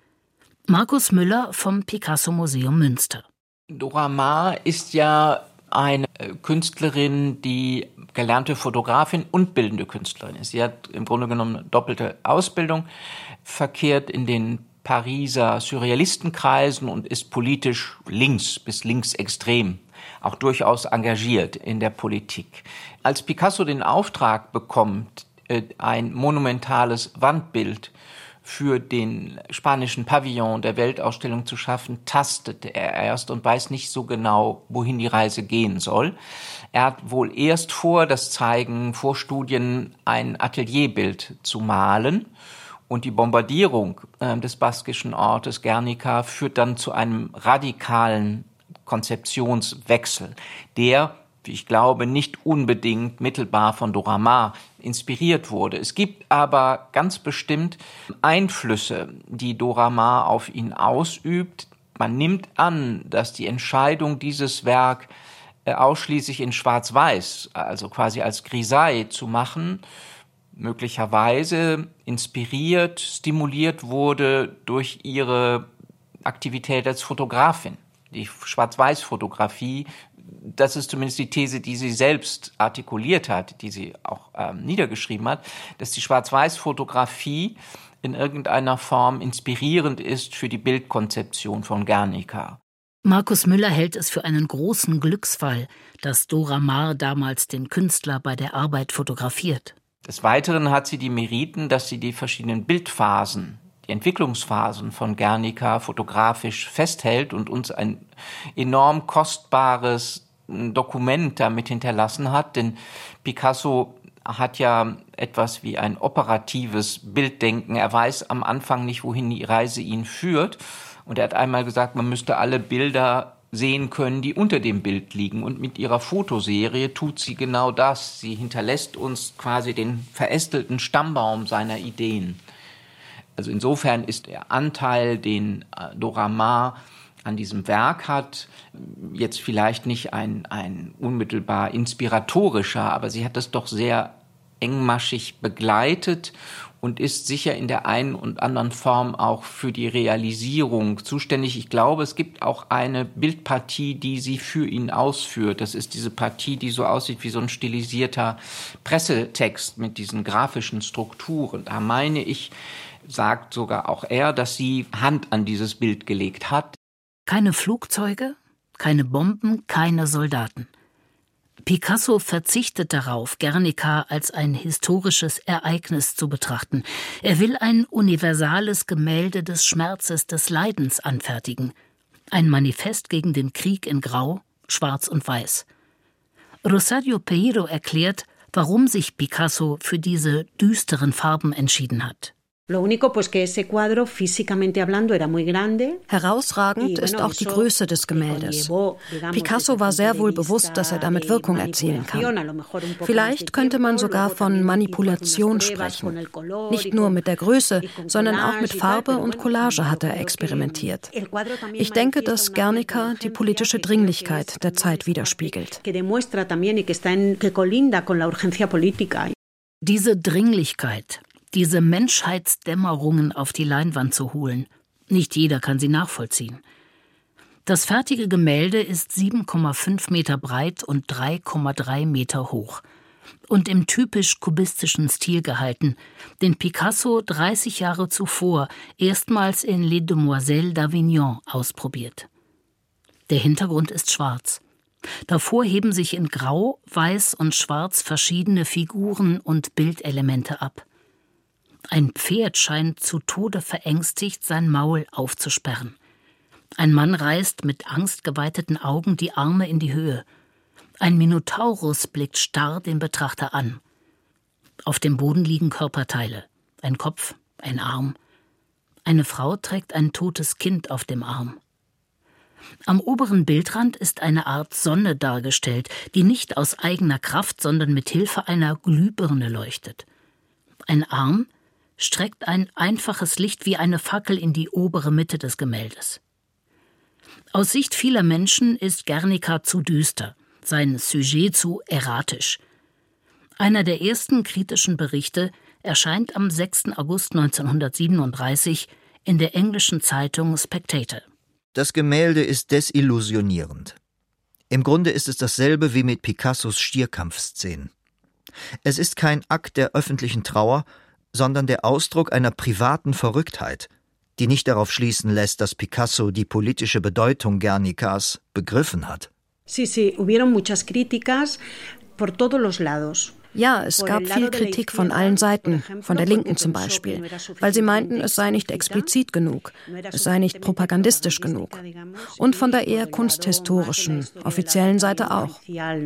Markus Müller vom Picasso-Museum Münster. Dora Maar ist ja eine Künstlerin, die gelernte Fotografin und bildende Künstlerin ist. Sie hat im Grunde genommen eine doppelte Ausbildung, verkehrt in den Pariser Surrealistenkreisen und ist politisch links bis linksextrem, auch durchaus engagiert in der Politik. Als Picasso den Auftrag bekommt, ein monumentales Wandbild für den spanischen Pavillon der Weltausstellung zu schaffen, tastet er erst und weiß nicht so genau, wohin die Reise gehen soll. Er hat wohl erst vor, das zeigen Vorstudien, ein Atelierbild zu malen. Und die Bombardierung des baskischen Ortes Guernica führt dann zu einem radikalen Konzeptionswechsel, der, wie ich glaube, nicht unbedingt mittelbar von Dora Maar inspiriert wurde. Es gibt aber ganz bestimmt Einflüsse, die Dora Maar auf ihn ausübt. Man nimmt an, dass die Entscheidung, dieses Werk ausschließlich in Schwarz-Weiß, also quasi als Grisaille zu machen, möglicherweise inspiriert, stimuliert wurde durch ihre Aktivität als Fotografin. Die Schwarz-Weiß-Fotografie, das ist zumindest die These, die sie selbst artikuliert hat, die sie auch niedergeschrieben hat, dass die Schwarz-Weiß-Fotografie in irgendeiner Form inspirierend ist für die Bildkonzeption von Guernica. Markus Müller hält es für einen großen Glücksfall, dass Dora Maar damals den Künstler bei der Arbeit fotografiert. Des Weiteren hat sie die Meriten, dass sie die verschiedenen Bildphasen, die Entwicklungsphasen von Guernica fotografisch festhält und uns ein enorm kostbares Dokument damit hinterlassen hat. Denn Picasso hat ja etwas wie ein operatives Bilddenken. Er weiß am Anfang nicht, wohin die Reise ihn führt. Und er hat einmal gesagt, man müsste alle Bilder sehen können, die unter dem Bild liegen. Und mit ihrer Fotoserie tut sie genau das. Sie hinterlässt uns quasi den verästelten Stammbaum seiner Ideen. Also insofern ist der Anteil, den Dora Maar an diesem Werk hat, jetzt vielleicht nicht ein unmittelbar inspiratorischer, aber sie hat das doch sehr engmaschig begleitet und ist sicher in der einen und anderen Form auch für die Realisierung zuständig. Ich glaube, es gibt auch eine Bildpartie, die sie für ihn ausführt. Das ist diese Partie, die so aussieht wie so ein stilisierter Pressetext mit diesen grafischen Strukturen. Da meine ich, sagt sogar auch er, dass sie Hand an dieses Bild gelegt hat. Keine Flugzeuge, keine Bomben, keine Soldaten. Picasso verzichtet darauf, Guernica als ein historisches Ereignis zu betrachten. Er will ein universales Gemälde des Schmerzes, des Leidens anfertigen. Ein Manifest gegen den Krieg in Grau, Schwarz und Weiß. Rosario Peiro erklärt, warum sich Picasso für diese düsteren Farben entschieden hat. Herausragend ist auch die Größe des Gemäldes. Picasso war sehr wohl bewusst, dass er damit Wirkung erzielen kann. Vielleicht könnte man sogar von Manipulation sprechen. Nicht nur mit der Größe, sondern auch mit Farbe und Collage hat er experimentiert. Ich denke, dass Guernica die politische Dringlichkeit der Zeit widerspiegelt. Diese Dringlichkeit, diese Menschheitsdämmerungen auf die Leinwand zu holen. Nicht jeder kann sie nachvollziehen. Das fertige Gemälde ist 7,5 Meter breit und 3,3 Meter hoch und im typisch kubistischen Stil gehalten, den Picasso 30 Jahre zuvor erstmals in Les Demoiselles d'Avignon ausprobiert. Der Hintergrund ist schwarz. Davor heben sich in Grau, Weiß und Schwarz verschiedene Figuren und Bildelemente ab. Ein Pferd scheint zu Tode verängstigt, sein Maul aufzusperren. Ein Mann reißt mit angstgeweiteten Augen die Arme in die Höhe. Ein Minotaurus blickt starr den Betrachter an. Auf dem Boden liegen Körperteile. Ein Kopf, ein Arm. Eine Frau trägt ein totes Kind auf dem Arm. Am oberen Bildrand ist eine Art Sonne dargestellt, die nicht aus eigener Kraft, sondern mit Hilfe einer Glühbirne leuchtet. Ein Arm streckt ein einfaches Licht wie eine Fackel in die obere Mitte des Gemäldes. Aus Sicht vieler Menschen ist Guernica zu düster, sein Sujet zu erratisch. Einer der ersten kritischen Berichte erscheint am 6. August 1937 in der englischen Zeitung Spectator. Das Gemälde ist desillusionierend. Im Grunde ist es dasselbe wie mit Picassos Stierkampfszenen. Es ist kein Akt der öffentlichen Trauer, sondern der Ausdruck einer privaten Verrücktheit, die nicht darauf schließen lässt, dass Picasso die politische Bedeutung Guernicas begriffen hat. Hubieron muchas críticas por todos los lados. Ja, es gab viel Kritik von allen Seiten, von der Linken zum Beispiel, weil sie meinten, es sei nicht explizit genug, es sei nicht propagandistisch genug. Und von der eher kunsthistorischen, offiziellen Seite auch.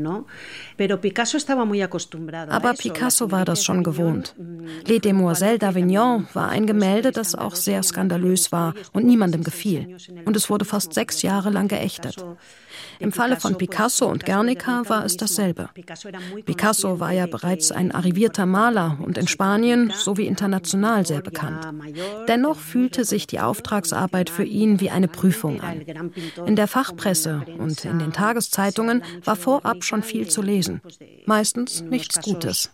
Aber Picasso war das schon gewohnt. Les Demoiselles d'Avignon war ein Gemälde, das auch sehr skandalös war und niemandem gefiel. Und es wurde fast 6 Jahre lang geächtet. Im Falle von Picasso und Guernica war es dasselbe. Picasso war ja bereits ein arrivierter Maler und in Spanien sowie international sehr bekannt. Dennoch fühlte sich die Auftragsarbeit für ihn wie eine Prüfung an. In der Fachpresse und in den Tageszeitungen war vorab schon viel zu lesen. Meistens nichts Gutes.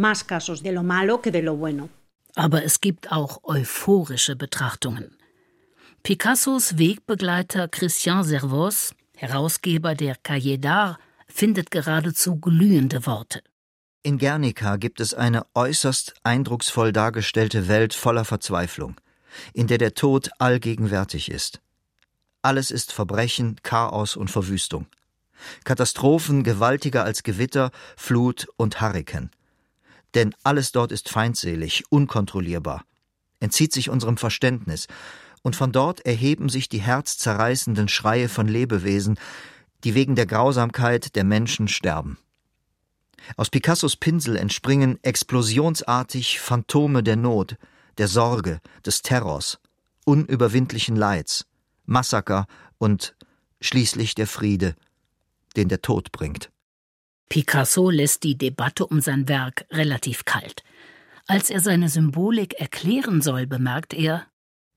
Aber es gibt auch euphorische Betrachtungen. Picassos Wegbegleiter Christian Servoz, Herausgeber der Cahiers d'Art, findet geradezu glühende Worte. In Guernica gibt es eine äußerst eindrucksvoll dargestellte Welt voller Verzweiflung, in der der Tod allgegenwärtig ist. Alles ist Verbrechen, Chaos und Verwüstung. Katastrophen gewaltiger als Gewitter, Flut und Hurrikan. Denn alles dort ist feindselig, unkontrollierbar, entzieht sich unserem Verständnis, und von dort erheben sich die herzzerreißenden Schreie von Lebewesen, die wegen der Grausamkeit der Menschen sterben. Aus Picassos Pinsel entspringen explosionsartig Phantome der Not, der Sorge, des Terrors, unüberwindlichen Leids, Massaker und schließlich der Friede, den der Tod bringt. Picasso lässt die Debatte um sein Werk relativ kalt. Als er seine Symbolik erklären soll, bemerkt er: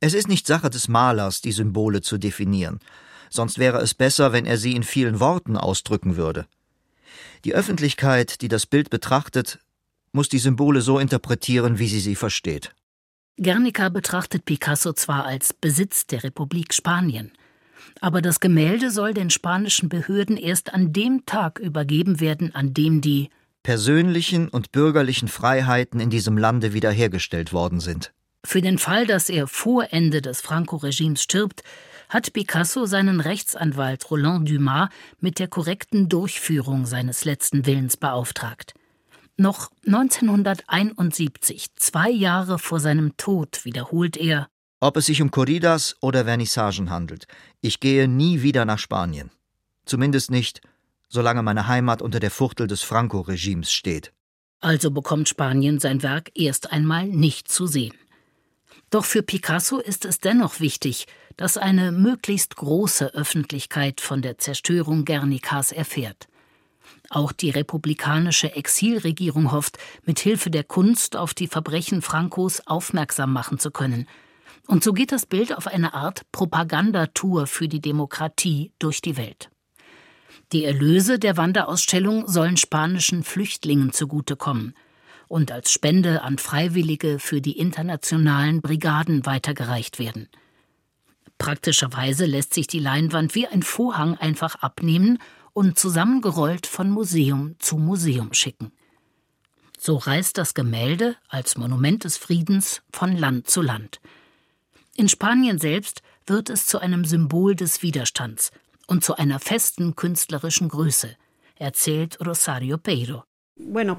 Es ist nicht Sache des Malers, die Symbole zu definieren. Sonst wäre es besser, wenn er sie in vielen Worten ausdrücken würde. Die Öffentlichkeit, die das Bild betrachtet, muss die Symbole so interpretieren, wie sie versteht. Guernica betrachtet Picasso zwar als Besitz der Republik Spanien, aber das Gemälde soll den spanischen Behörden erst an dem Tag übergeben werden, an dem die persönlichen und bürgerlichen Freiheiten in diesem Lande wiederhergestellt worden sind. Für den Fall, dass er vor Ende des Franco-Regimes stirbt, hat Picasso seinen Rechtsanwalt Roland Dumas mit der korrekten Durchführung seines letzten Willens beauftragt. Noch 1971, 2 Jahre vor seinem Tod, wiederholt er: Ob es sich um Corridas oder Vernissagen handelt, ich gehe nie wieder nach Spanien. Zumindest nicht, solange meine Heimat unter der Fuchtel des Franco-Regimes steht. Also bekommt Spanien sein Werk erst einmal nicht zu sehen. Doch für Picasso ist es dennoch wichtig, dass eine möglichst große Öffentlichkeit von der Zerstörung Guernicas erfährt. Auch die republikanische Exilregierung hofft, mit Hilfe der Kunst auf die Verbrechen Francos aufmerksam machen zu können. Und so geht das Bild auf eine Art Propagandatour für die Demokratie durch die Welt. Die Erlöse der Wanderausstellung sollen spanischen Flüchtlingen zugutekommen und als Spende an Freiwillige für die internationalen Brigaden weitergereicht werden. Praktischerweise lässt sich die Leinwand wie ein Vorhang einfach abnehmen und zusammengerollt von Museum zu Museum schicken. So reist das Gemälde als Monument des Friedens von Land zu Land. In Spanien selbst wird es zu einem Symbol des Widerstands und zu einer festen künstlerischen Größe, erzählt Rosario Peiro. Nun,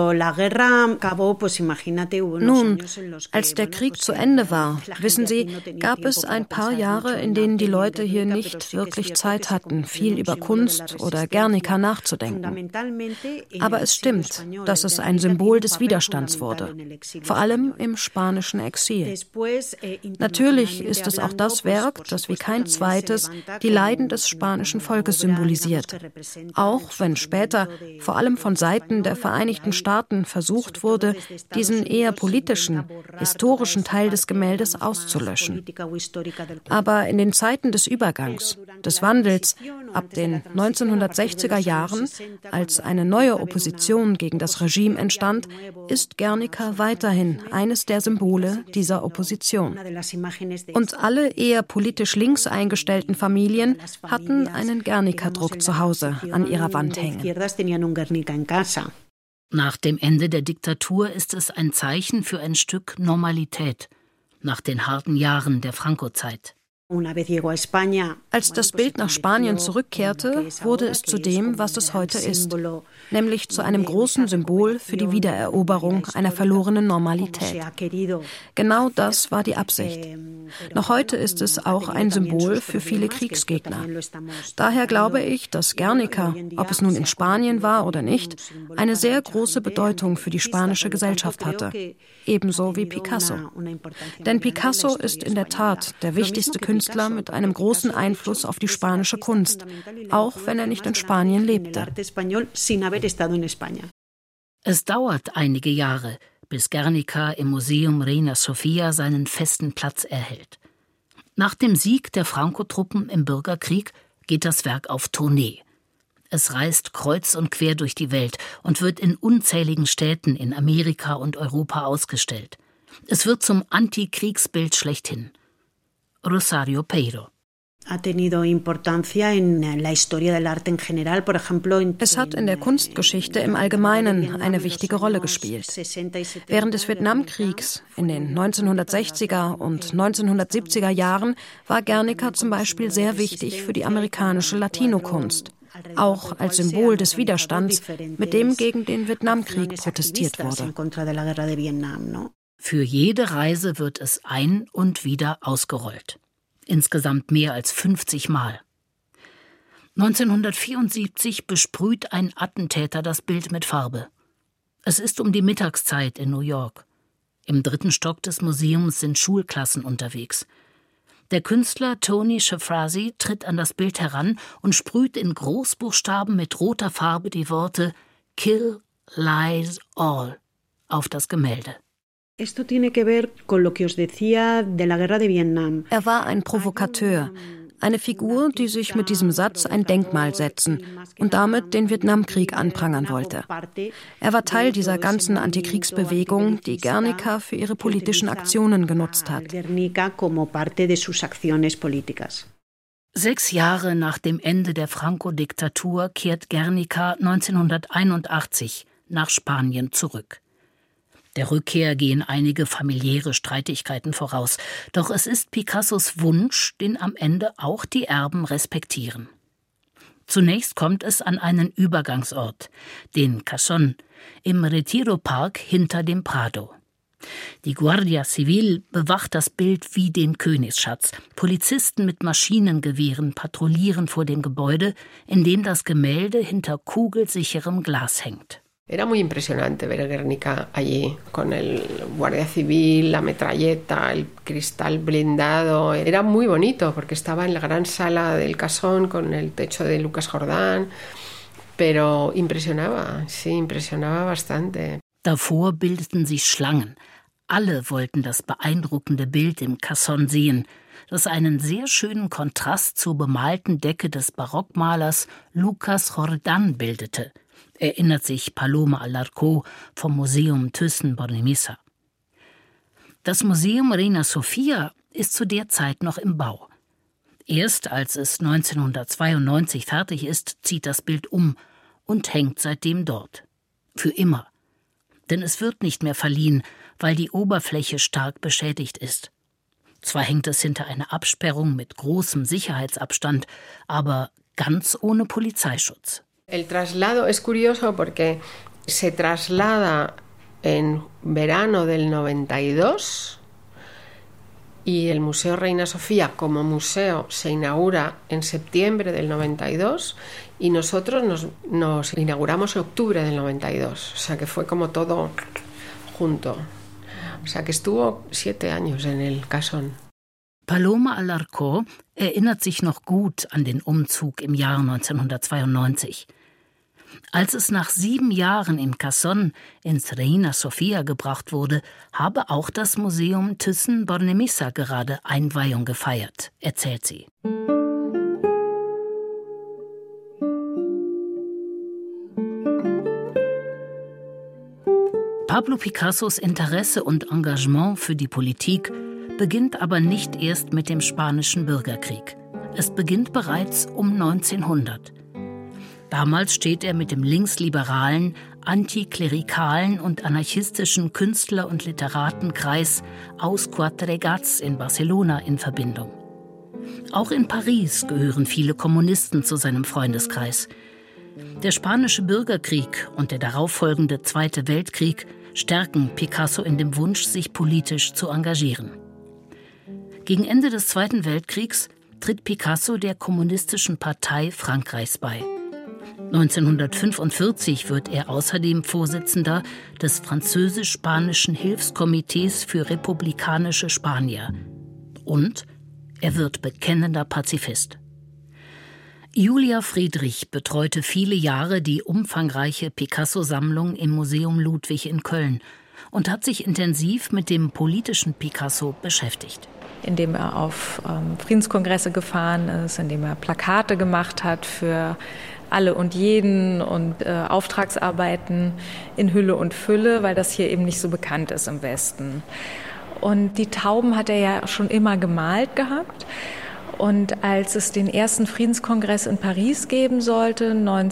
als der Krieg zu Ende war, wissen Sie, gab es ein paar Jahre, in denen die Leute hier nicht wirklich Zeit hatten, viel über Kunst oder Guernica nachzudenken. Aber es stimmt, dass es ein Symbol des Widerstands wurde, vor allem im spanischen Exil. Natürlich ist es auch das Werk, das wie kein zweites die Leiden des spanischen Volkes symbolisiert, auch wenn später, vor allem von Seiten der Vereinigten Staaten, versucht wurde, diesen eher politischen, historischen Teil des Gemäldes auszulöschen. Aber in den Zeiten des Übergangs, des Wandels, ab den 1960er Jahren, als eine neue Opposition gegen das Regime entstand, ist Guernica weiterhin eines der Symbole dieser Opposition. Und alle eher politisch links eingestellten Familien hatten einen Guernica-Druck zu Hause an ihrer Wand hängen. Nach dem Ende der Diktatur ist es ein Zeichen für ein Stück Normalität nach den harten Jahren der Franco-Zeit. Als das Bild nach Spanien zurückkehrte, wurde es zu dem, was es heute ist, nämlich zu einem großen Symbol für die Wiedereroberung einer verlorenen Normalität. Genau das war die Absicht. Noch heute ist es auch ein Symbol für viele Kriegsgegner. Daher glaube ich, dass Guernica, ob es nun in Spanien war oder nicht, eine sehr große Bedeutung für die spanische Gesellschaft hatte, ebenso wie Picasso. Denn Picasso ist in der Tat der wichtigste Künstler mit einem großen Einfluss auf die spanische Kunst, auch wenn er nicht in Spanien lebte. Es dauert einige Jahre, bis Guernica im Museum Reina Sofía seinen festen Platz erhält. Nach dem Sieg der Franco-Truppen im Bürgerkrieg geht das Werk auf Tournee. Es reist kreuz und quer durch die Welt und wird in unzähligen Städten in Amerika und Europa ausgestellt. Es wird zum Antikriegsbild schlechthin. Rosario Peiro. Es hat in der Kunstgeschichte im Allgemeinen eine wichtige Rolle gespielt. Während des Vietnamkriegs in den 1960er und 1970er Jahren war Guernica zum Beispiel sehr wichtig für die amerikanische Latino-Kunst, auch als Symbol des Widerstands, mit dem gegen den Vietnamkrieg protestiert wurde. Für jede Reise wird es ein und wieder ausgerollt. Insgesamt mehr als 50 Mal. 1974 besprüht ein Attentäter das Bild mit Farbe. Es ist um die Mittagszeit in New York. Im 3. Stock des Museums sind Schulklassen unterwegs. Der Künstler Tony Shafrazi tritt an das Bild heran und sprüht in Großbuchstaben mit roter Farbe die Worte "Kill, Lies, All" auf das Gemälde. Er war ein Provokateur, eine Figur, die sich mit diesem Satz ein Denkmal setzen und damit den Vietnamkrieg anprangern wollte. Er war Teil dieser ganzen Antikriegsbewegung, die Guernica für ihre politischen Aktionen genutzt hat. 6 Jahre nach dem Ende der Franco-Diktatur kehrt Guernica 1981 nach Spanien zurück. Der Rückkehr gehen einige familiäre Streitigkeiten voraus, doch es ist Picassos Wunsch, den am Ende auch die Erben respektieren. Zunächst kommt es an einen Übergangsort, den Casson, im Retiro-Park hinter dem Prado. Die Guardia Civil bewacht das Bild wie den Königsschatz. Polizisten mit Maschinengewehren patrouillieren vor dem Gebäude, in dem das Gemälde hinter kugelsicherem Glas hängt. Era muy impresionante ver Guernica allí, con el Guardia Civil, la metralleta, el cristal blindado. Era muy bonito, porque estaba en la gran sala del Casón con el techo de Lucas Jordán, pero impresionaba bastante. Davor bildeten sich Schlangen. Alle wollten das beeindruckende Bild im Casson sehen, das einen sehr schönen Kontrast zur bemalten Decke des Barockmalers Lucas Jordán bildete, erinnert sich Paloma Alarcó vom Museum Thyssen-Bornemisza. Das Museum Reina Sofia ist zu der Zeit noch im Bau. Erst als es 1992 fertig ist, zieht das Bild um und hängt seitdem dort. Für immer. Denn es wird nicht mehr verliehen, weil die Oberfläche stark beschädigt ist. Zwar hängt es hinter einer Absperrung mit großem Sicherheitsabstand, aber ganz ohne Polizeischutz. El traslado es curioso porque se traslada en verano del 92 y el Museo Reina Sofía como museo se inaugura en septiembre del 92 y nosotros nos inauguramos en octubre del 92. O sea que fue como todo junto. O sea que estuvo 7 años en el Casón. Paloma Alarcó erinnert sich noch gut an den Umzug im Jahr 1992. Als es nach 7 Jahren im Casson ins Reina Sofia gebracht wurde, habe auch das Museum Thyssen-Bornemisza gerade Einweihung gefeiert, erzählt sie. Pablo Picassos Interesse und Engagement für die Politik beginnt aber nicht erst mit dem Spanischen Bürgerkrieg. Es beginnt bereits um 1900. Damals steht er mit dem linksliberalen, antiklerikalen und anarchistischen Künstler- und Literatenkreis Aus Quatre Gats in Barcelona in Verbindung. Auch in Paris gehören viele Kommunisten zu seinem Freundeskreis. Der Spanische Bürgerkrieg und der darauffolgende Zweite Weltkrieg stärken Picasso in dem Wunsch, sich politisch zu engagieren. Gegen Ende des Zweiten Weltkriegs tritt Picasso der Kommunistischen Partei Frankreichs bei. 1945 wird er außerdem Vorsitzender des französisch-spanischen Hilfskomitees für republikanische Spanier. Und er wird bekennender Pazifist. Julia Friedrich betreute viele Jahre die umfangreiche Picasso-Sammlung im Museum Ludwig in Köln und hat sich intensiv mit dem politischen Picasso beschäftigt. Indem er auf Friedenskongresse gefahren ist, indem er Plakate gemacht hat für alle und jeden und Auftragsarbeiten in Hülle und Fülle, weil das hier eben nicht so bekannt ist im Westen. Und die Tauben hat er ja schon immer gemalt gehabt. Und als es den ersten Friedenskongress in Paris geben sollte,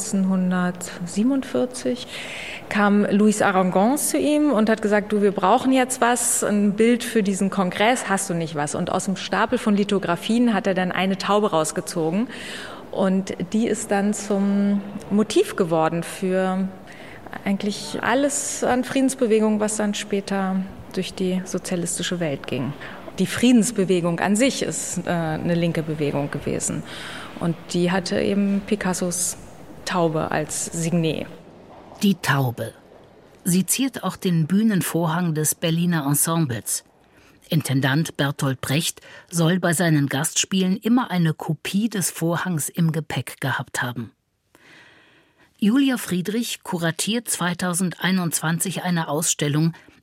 1947, kam Louis Aragons zu ihm und hat gesagt, du, wir brauchen jetzt was, ein Bild für diesen Kongress, hast du nicht was? Und aus dem Stapel von Lithografien hat er dann eine Taube rausgezogen. Und die ist dann zum Motiv geworden für eigentlich alles an Friedensbewegung, was dann später durch die sozialistische Welt ging. Die Friedensbewegung an sich ist eine linke Bewegung gewesen. Und die hatte eben Picassos Taube als Signet. Die Taube. Sie ziert auch den Bühnenvorhang des Berliner Ensembles. Intendant Bertolt Brecht soll bei seinen Gastspielen immer eine Kopie des Vorhangs im Gepäck gehabt haben. Julia Friedrich kuratiert 2021 eine Ausstellung,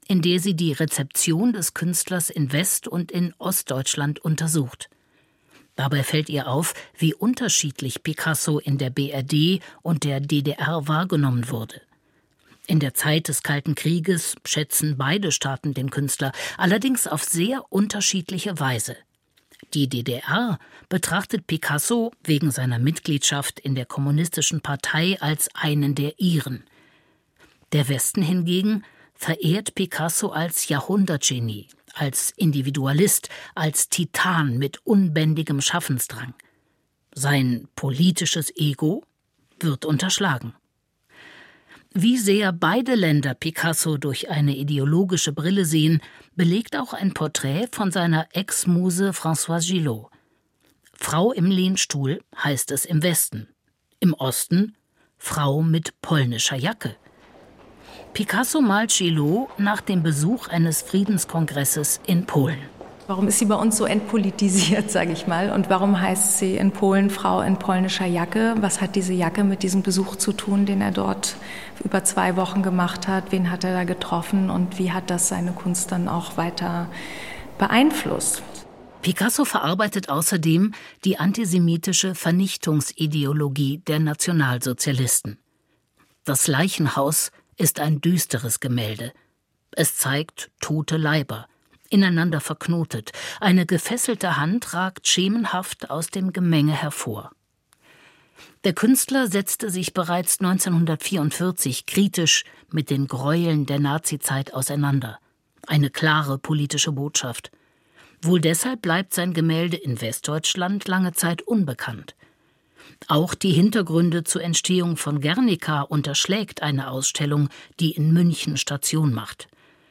in der sie die Rezeption des Künstlers in West- und in Ostdeutschland untersucht. Dabei fällt ihr auf, wie unterschiedlich Picasso in der BRD und der DDR wahrgenommen wurde. In der Zeit des Kalten Krieges schätzen beide Staaten den Künstler, allerdings auf sehr unterschiedliche Weise. Die DDR betrachtet Picasso wegen seiner Mitgliedschaft in der Kommunistischen Partei als einen der ihren. Der Westen hingegen verehrt Picasso als Jahrhundertgenie, als Individualist, als Titan mit unbändigem Schaffensdrang. Sein politisches Ego wird unterschlagen. Wie sehr beide Länder Picasso durch eine ideologische Brille sehen, belegt auch ein Porträt von seiner Ex-Muse Françoise Gillot. Frau im Lehnstuhl heißt es im Westen, im Osten Frau mit polnischer Jacke. Picasso malt Gillot nach dem Besuch eines Friedenskongresses in Polen. Warum ist sie bei uns so entpolitisiert, sage ich mal? Und warum heißt sie in Polen Frau in polnischer Jacke? Was hat diese Jacke mit diesem Besuch zu tun, den er dort über 2 Wochen gemacht hat? Wen hat er da getroffen und wie hat das seine Kunst dann auch weiter beeinflusst? Picasso verarbeitet außerdem die antisemitische Vernichtungsideologie der Nationalsozialisten. Das Leichenhaus ist ein düsteres Gemälde. Es zeigt tote Leiber, ineinander verknotet. Eine gefesselte Hand ragt schemenhaft aus dem Gemenge hervor. Der Künstler setzte sich bereits 1944 kritisch mit den Gräueln der Nazizeit auseinander. Eine klare politische Botschaft. Wohl deshalb bleibt sein Gemälde in Westdeutschland lange Zeit unbekannt. Auch die Hintergründe zur Entstehung von Guernica unterschlägt eine Ausstellung, die in München Station macht.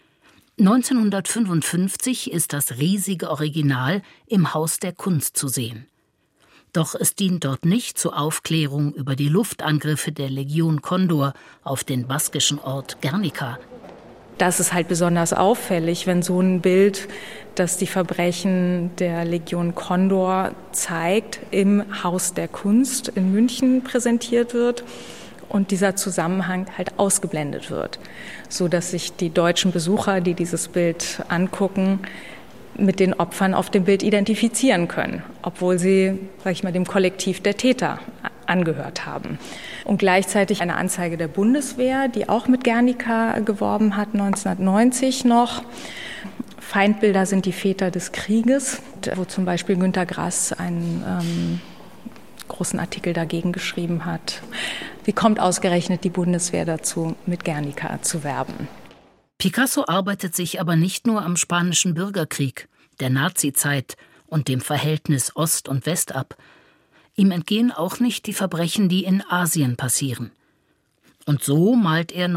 1955 ist das riesige Original im Haus der Kunst zu sehen. Doch es dient dort nicht zur Aufklärung über die Luftangriffe der Legion Condor auf den baskischen Ort Guernica. Das ist halt besonders auffällig, wenn so ein Bild, das die Verbrechen der Legion Condor zeigt, im Haus der Kunst in München präsentiert wird und dieser Zusammenhang halt ausgeblendet wird, sodass sich die deutschen Besucher, die dieses Bild angucken, mit den Opfern auf dem Bild identifizieren können, obwohl sie, sag ich mal, dem Kollektiv der Täter angehört haben. Und gleichzeitig eine Anzeige der Bundeswehr, die auch mit Guernica geworben hat, 1990 noch. Feindbilder sind die Väter des Krieges, wo zum Beispiel Günter Grass einen großen Artikel dagegen geschrieben hat. Wie kommt ausgerechnet die Bundeswehr dazu, mit Guernica zu werben? Picasso arbeitet sich aber nicht nur am Spanischen Bürgerkrieg, der Nazizeit und dem Verhältnis Ost und West ab. Ihm entgehen auch nicht die Verbrechen, die in Asien passieren. Und so malt er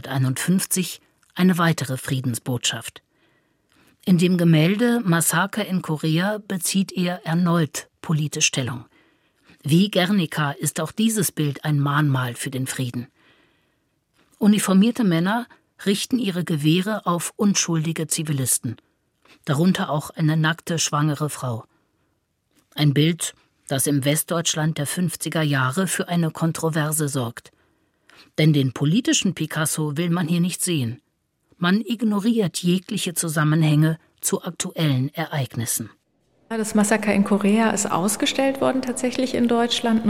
1951 eine weitere Friedensbotschaft. In dem Gemälde Massaker in Korea bezieht er erneut politisch Stellung. Wie Guernica ist auch dieses Bild ein Mahnmal für den Frieden. Uniformierte Männer richten ihre Gewehre auf unschuldige Zivilisten, darunter auch eine nackte, schwangere Frau. Ein Bild, das im Westdeutschland der 50er Jahre für eine Kontroverse sorgt. Denn den politischen Picasso will man hier nicht sehen. Man ignoriert jegliche Zusammenhänge zu aktuellen Ereignissen. Das Massaker in Korea ist ausgestellt worden tatsächlich in Deutschland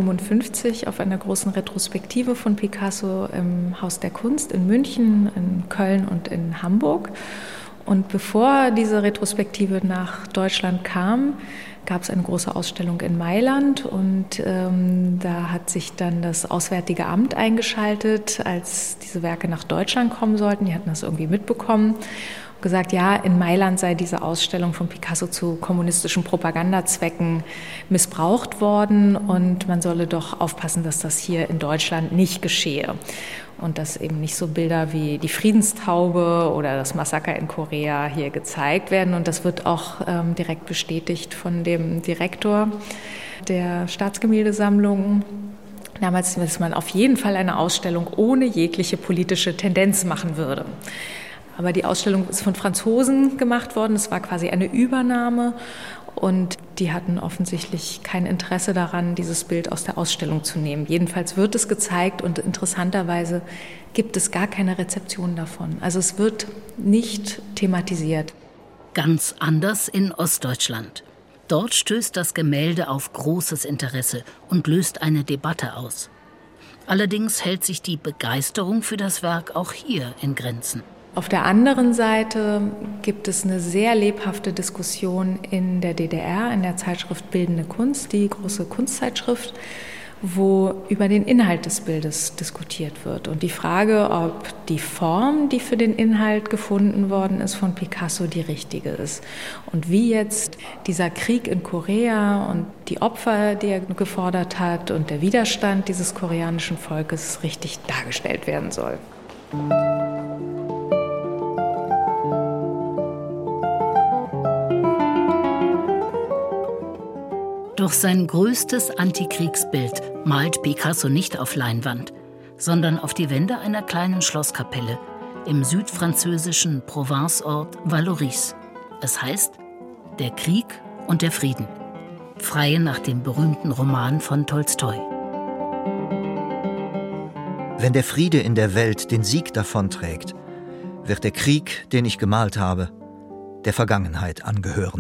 1955 auf einer großen Retrospektive von Picasso im Haus der Kunst in München, in Köln und in Hamburg. Und bevor diese Retrospektive nach Deutschland kam, gab es eine große Ausstellung in Mailand und da hat sich dann das Auswärtige Amt eingeschaltet, als diese Werke nach Deutschland kommen sollten. Die hatten das irgendwie mitbekommen. Gesagt, ja, in Mailand sei diese Ausstellung von Picasso zu kommunistischen Propagandazwecken missbraucht worden und man solle doch aufpassen, dass das hier in Deutschland nicht geschehe. Und dass eben nicht so Bilder wie die Friedenstaube oder das Massaker in Korea hier gezeigt werden. Und das wird auch direkt bestätigt von dem Direktor der Staatsgemäldesammlung. Damals, dass man auf jeden Fall eine Ausstellung ohne jegliche politische Tendenz machen würde. Aber die Ausstellung ist von Franzosen gemacht worden. Es war quasi eine Übernahme. Und die hatten offensichtlich kein Interesse daran, dieses Bild aus der Ausstellung zu nehmen. Jedenfalls wird es gezeigt und interessanterweise gibt es gar keine Rezeption davon. Also es wird nicht thematisiert. Ganz anders in Ostdeutschland. Dort stößt das Gemälde auf großes Interesse und löst eine Debatte aus. Allerdings hält sich die Begeisterung für das Werk auch hier in Grenzen. Auf der anderen Seite gibt es eine sehr lebhafte Diskussion in der DDR, in der Zeitschrift Bildende Kunst, die große Kunstzeitschrift, wo über den Inhalt des Bildes diskutiert wird. Und die Frage, ob die Form, die für den Inhalt gefunden worden ist von Picasso, die richtige ist. Und wie jetzt dieser Krieg in Korea und die Opfer, die er gefordert hat und der Widerstand dieses koreanischen Volkes richtig dargestellt werden soll. Doch sein größtes Antikriegsbild malt Picasso nicht auf Leinwand, sondern auf die Wände einer kleinen Schlosskapelle im südfranzösischen Provenceort Vallauris. Es heißt Der Krieg und der Frieden, frei nach dem berühmten Roman von Tolstoi. Wenn der Friede in der Welt den Sieg davonträgt, wird der Krieg, den ich gemalt habe, der Vergangenheit angehören.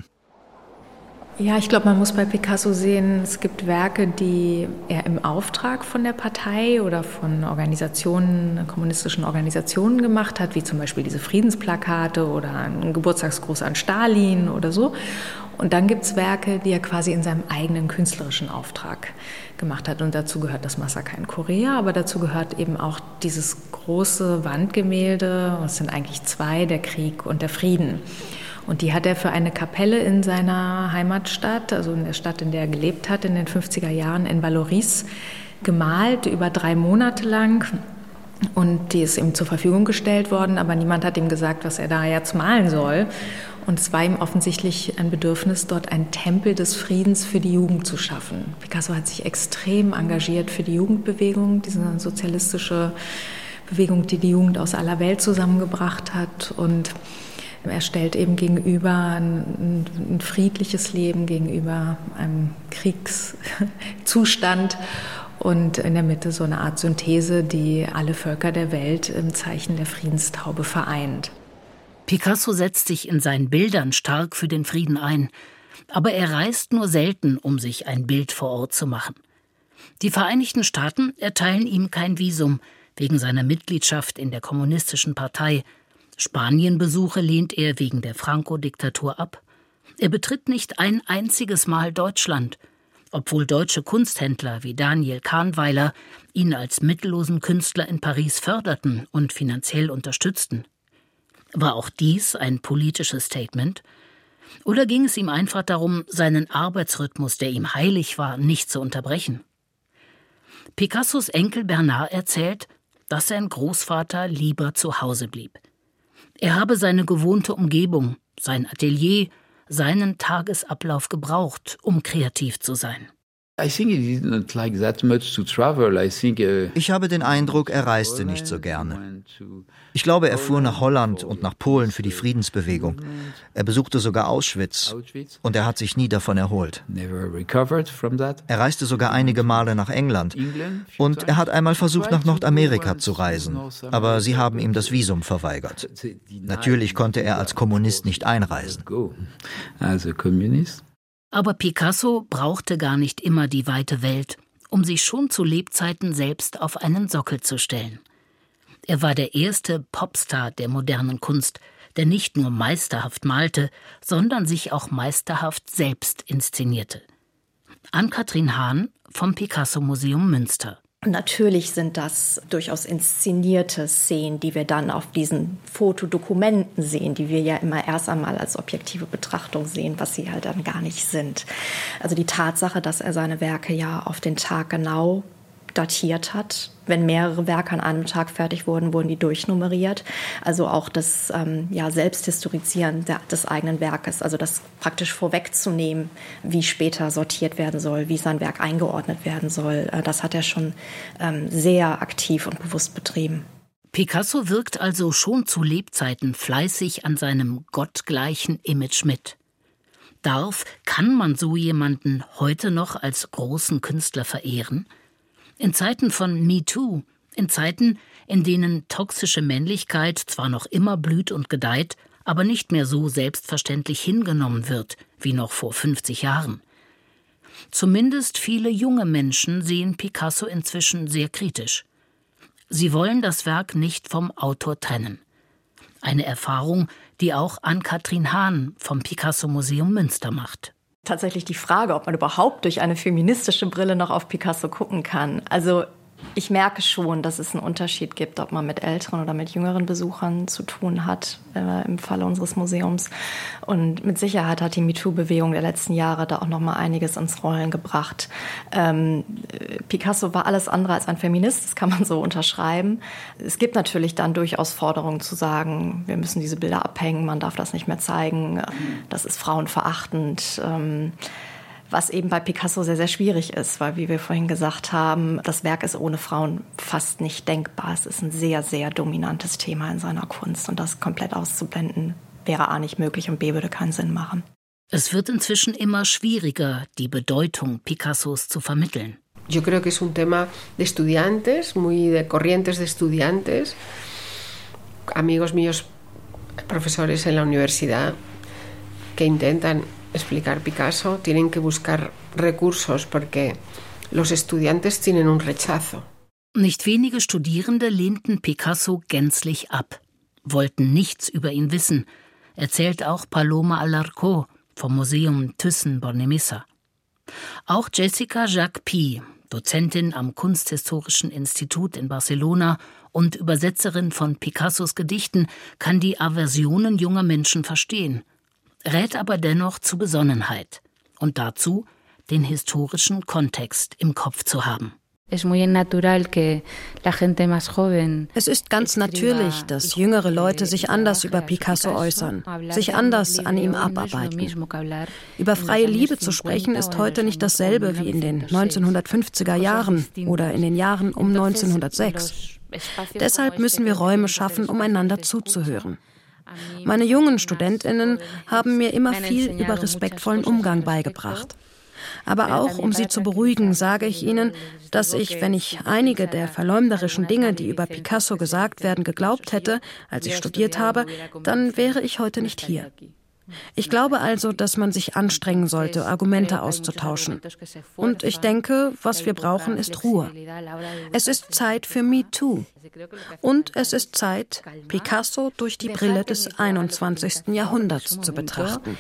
Ja, ich glaube, man muss bei Picasso sehen, es gibt Werke, die er im Auftrag von der Partei oder von Organisationen, kommunistischen Organisationen gemacht hat, wie zum Beispiel diese Friedensplakate oder einen Geburtstagsgruß an Stalin oder so. Und dann gibt es Werke, die er quasi in seinem eigenen künstlerischen Auftrag gemacht hat. Und dazu gehört das Massaker in Korea, aber dazu gehört eben auch dieses große Wandgemälde, es sind eigentlich zwei, der Krieg und der Frieden. Und die hat er für eine Kapelle in seiner Heimatstadt, also in der Stadt, in der er gelebt hat, in den 50er Jahren in Vallauris, gemalt, über 3 Monate lang. Und die ist ihm zur Verfügung gestellt worden, aber niemand hat ihm gesagt, was er da jetzt malen soll. Und es war ihm offensichtlich ein Bedürfnis, dort einen Tempel des Friedens für die Jugend zu schaffen. Picasso hat sich extrem engagiert für die Jugendbewegung, diese sozialistische Bewegung, die die Jugend aus aller Welt zusammengebracht hat. Und er stellt eben gegenüber ein friedliches Leben, gegenüber einem Kriegszustand und in der Mitte so eine Art Synthese, die alle Völker der Welt im Zeichen der Friedenstaube vereint. Picasso setzt sich in seinen Bildern stark für den Frieden ein, aber er reist nur selten, um sich ein Bild vor Ort zu machen. Die Vereinigten Staaten erteilen ihm kein Visum wegen seiner Mitgliedschaft in der Kommunistischen Partei. Spanienbesuche lehnt er wegen der Franco-Diktatur ab. Er betritt nicht ein einziges Mal Deutschland, obwohl deutsche Kunsthändler wie Daniel Kahnweiler ihn als mittellosen Künstler in Paris förderten und finanziell unterstützten. War auch dies ein politisches Statement? Oder ging es ihm einfach darum, seinen Arbeitsrhythmus, der ihm heilig war, nicht zu unterbrechen? Picassos Enkel Bernard erzählt, dass sein Großvater lieber zu Hause blieb. Er habe seine gewohnte Umgebung, sein Atelier, seinen Tagesablauf gebraucht, um kreativ zu sein. Ich habe den Eindruck, er reiste nicht so gerne. Ich glaube, er fuhr nach Holland und nach Polen für die Friedensbewegung. Er besuchte sogar Auschwitz und er hat sich nie davon erholt. Er reiste sogar einige Male nach England und er hat einmal versucht, nach Nordamerika zu reisen, aber sie haben ihm das Visum verweigert. Natürlich konnte er als Kommunist nicht einreisen. Aber Picasso brauchte gar nicht immer die weite Welt, um sich schon zu Lebzeiten selbst auf einen Sockel zu stellen. Er war der erste Popstar der modernen Kunst, der nicht nur meisterhaft malte, sondern sich auch meisterhaft selbst inszenierte. Ann-Kathrin Hahn vom Picasso-Museum Münster. Natürlich sind das durchaus inszenierte Szenen, die wir dann auf diesen Fotodokumenten sehen, die wir ja immer erst einmal als objektive Betrachtung sehen, was sie halt dann gar nicht sind. Also die Tatsache, dass er seine Werke ja auf den Tag genau datiert hat. Wenn mehrere Werke an einem Tag fertig wurden, wurden die durchnummeriert. Also auch das Selbsthistorizieren des eigenen Werkes, also das praktisch vorwegzunehmen, wie später sortiert werden soll, wie sein Werk eingeordnet werden soll. Das hat er schon sehr aktiv und bewusst betrieben. Picasso wirkt also schon zu Lebzeiten fleißig an seinem gottgleichen Image mit. Kann man so jemanden heute noch als großen Künstler verehren? In Zeiten von MeToo, in Zeiten, in denen toxische Männlichkeit zwar noch immer blüht und gedeiht, aber nicht mehr so selbstverständlich hingenommen wird wie noch vor 50 Jahren. Zumindest viele junge Menschen sehen Picasso inzwischen sehr kritisch. Sie wollen das Werk nicht vom Autor trennen. Eine Erfahrung, die auch Ann-Kathrin Hahn vom Picasso-Museum Münster macht. Tatsächlich die Frage, ob man überhaupt durch eine feministische Brille noch auf Picasso gucken kann. Also ich merke schon, dass es einen Unterschied gibt, ob man mit älteren oder mit jüngeren Besuchern zu tun hat, im Falle unseres Museums. Und mit Sicherheit hat die MeToo-Bewegung der letzten Jahre da auch noch mal einiges ins Rollen gebracht. Picasso war alles andere als ein Feminist, das kann man so unterschreiben. Es gibt natürlich dann durchaus Forderungen zu sagen, wir müssen diese Bilder abhängen, man darf das nicht mehr zeigen, das ist frauenverachtend. Was eben bei Picasso sehr, sehr schwierig ist, weil, wie wir vorhin gesagt haben, das Werk ist ohne Frauen fast nicht denkbar. Es ist ein sehr, sehr dominantes Thema in seiner Kunst und das komplett auszublenden wäre A nicht möglich und B würde keinen Sinn machen. Es wird inzwischen immer schwieriger, die Bedeutung Picassos zu vermitteln. Yo creo que es un tema de estudiantes, muy de corrientes de estudiantes, amigos míos, profesores en la universidad, que intentan explicar Picasso, tienen que buscar recursos porque los estudiantes tienen un rechazo. Nicht wenige Studierende lehnten Picasso gänzlich ab, wollten nichts über ihn wissen, erzählt auch Paloma Alarcó vom Museum Thyssen-Bornemisza. Auch Jessica Jacques-Py, Dozentin am Kunsthistorischen Institut in Barcelona und Übersetzerin von Picassos Gedichten, kann die Aversionen junger Menschen verstehen, rät aber dennoch zu Besonnenheit und dazu, den historischen Kontext im Kopf zu haben. Es ist ganz natürlich, dass jüngere Leute sich anders über Picasso äußern, sich anders an ihm abarbeiten. Über freie Liebe zu sprechen ist heute nicht dasselbe wie in den 1950er Jahren oder in den Jahren um 1906. Deshalb müssen wir Räume schaffen, um einander zuzuhören. Meine jungen StudentInnen haben mir immer viel über respektvollen Umgang beigebracht. Aber auch, um sie zu beruhigen, sage ich ihnen, dass ich, wenn ich einige der verleumderischen Dinge, die über Picasso gesagt werden, geglaubt hätte, als ich studiert habe, dann wäre ich heute nicht hier. Ich glaube also, dass man sich anstrengen sollte, Argumente auszutauschen. Und ich denke, was wir brauchen, ist Ruhe. Es ist Zeit für MeToo. Und es ist Zeit, Picasso durch die Brille des 21. Jahrhunderts zu betrachten.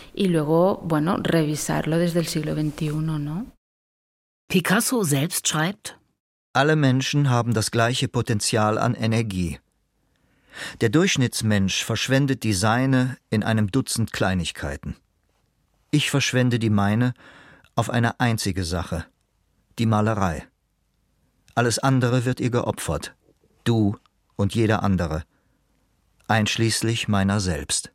Picasso selbst schreibt: Alle Menschen haben das gleiche Potenzial an Energie. Der Durchschnittsmensch verschwendet die seine in einem Dutzend Kleinigkeiten. Ich verschwende die meine auf eine einzige Sache, die Malerei. Alles andere wird ihr geopfert, du und jeder andere, einschließlich meiner selbst.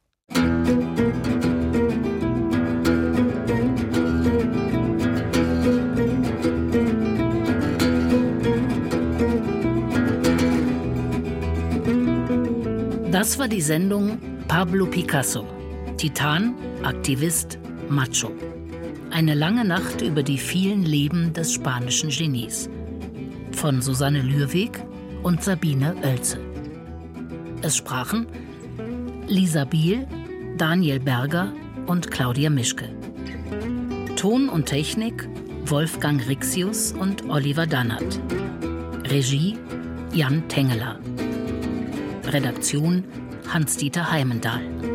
Das war die Sendung Pablo Picasso, Titan, Aktivist, Macho. Eine lange Nacht über die vielen Leben des spanischen Genies. Von Susanne Lürweg und Sabine Oelze. Es sprachen Lisa Biel, Daniel Berger und Claudia Mischke. Ton und Technik Wolfgang Rixius und Oliver Dannert. Regie Jan Tengeler. Redaktion Hans-Dieter Heimendahl.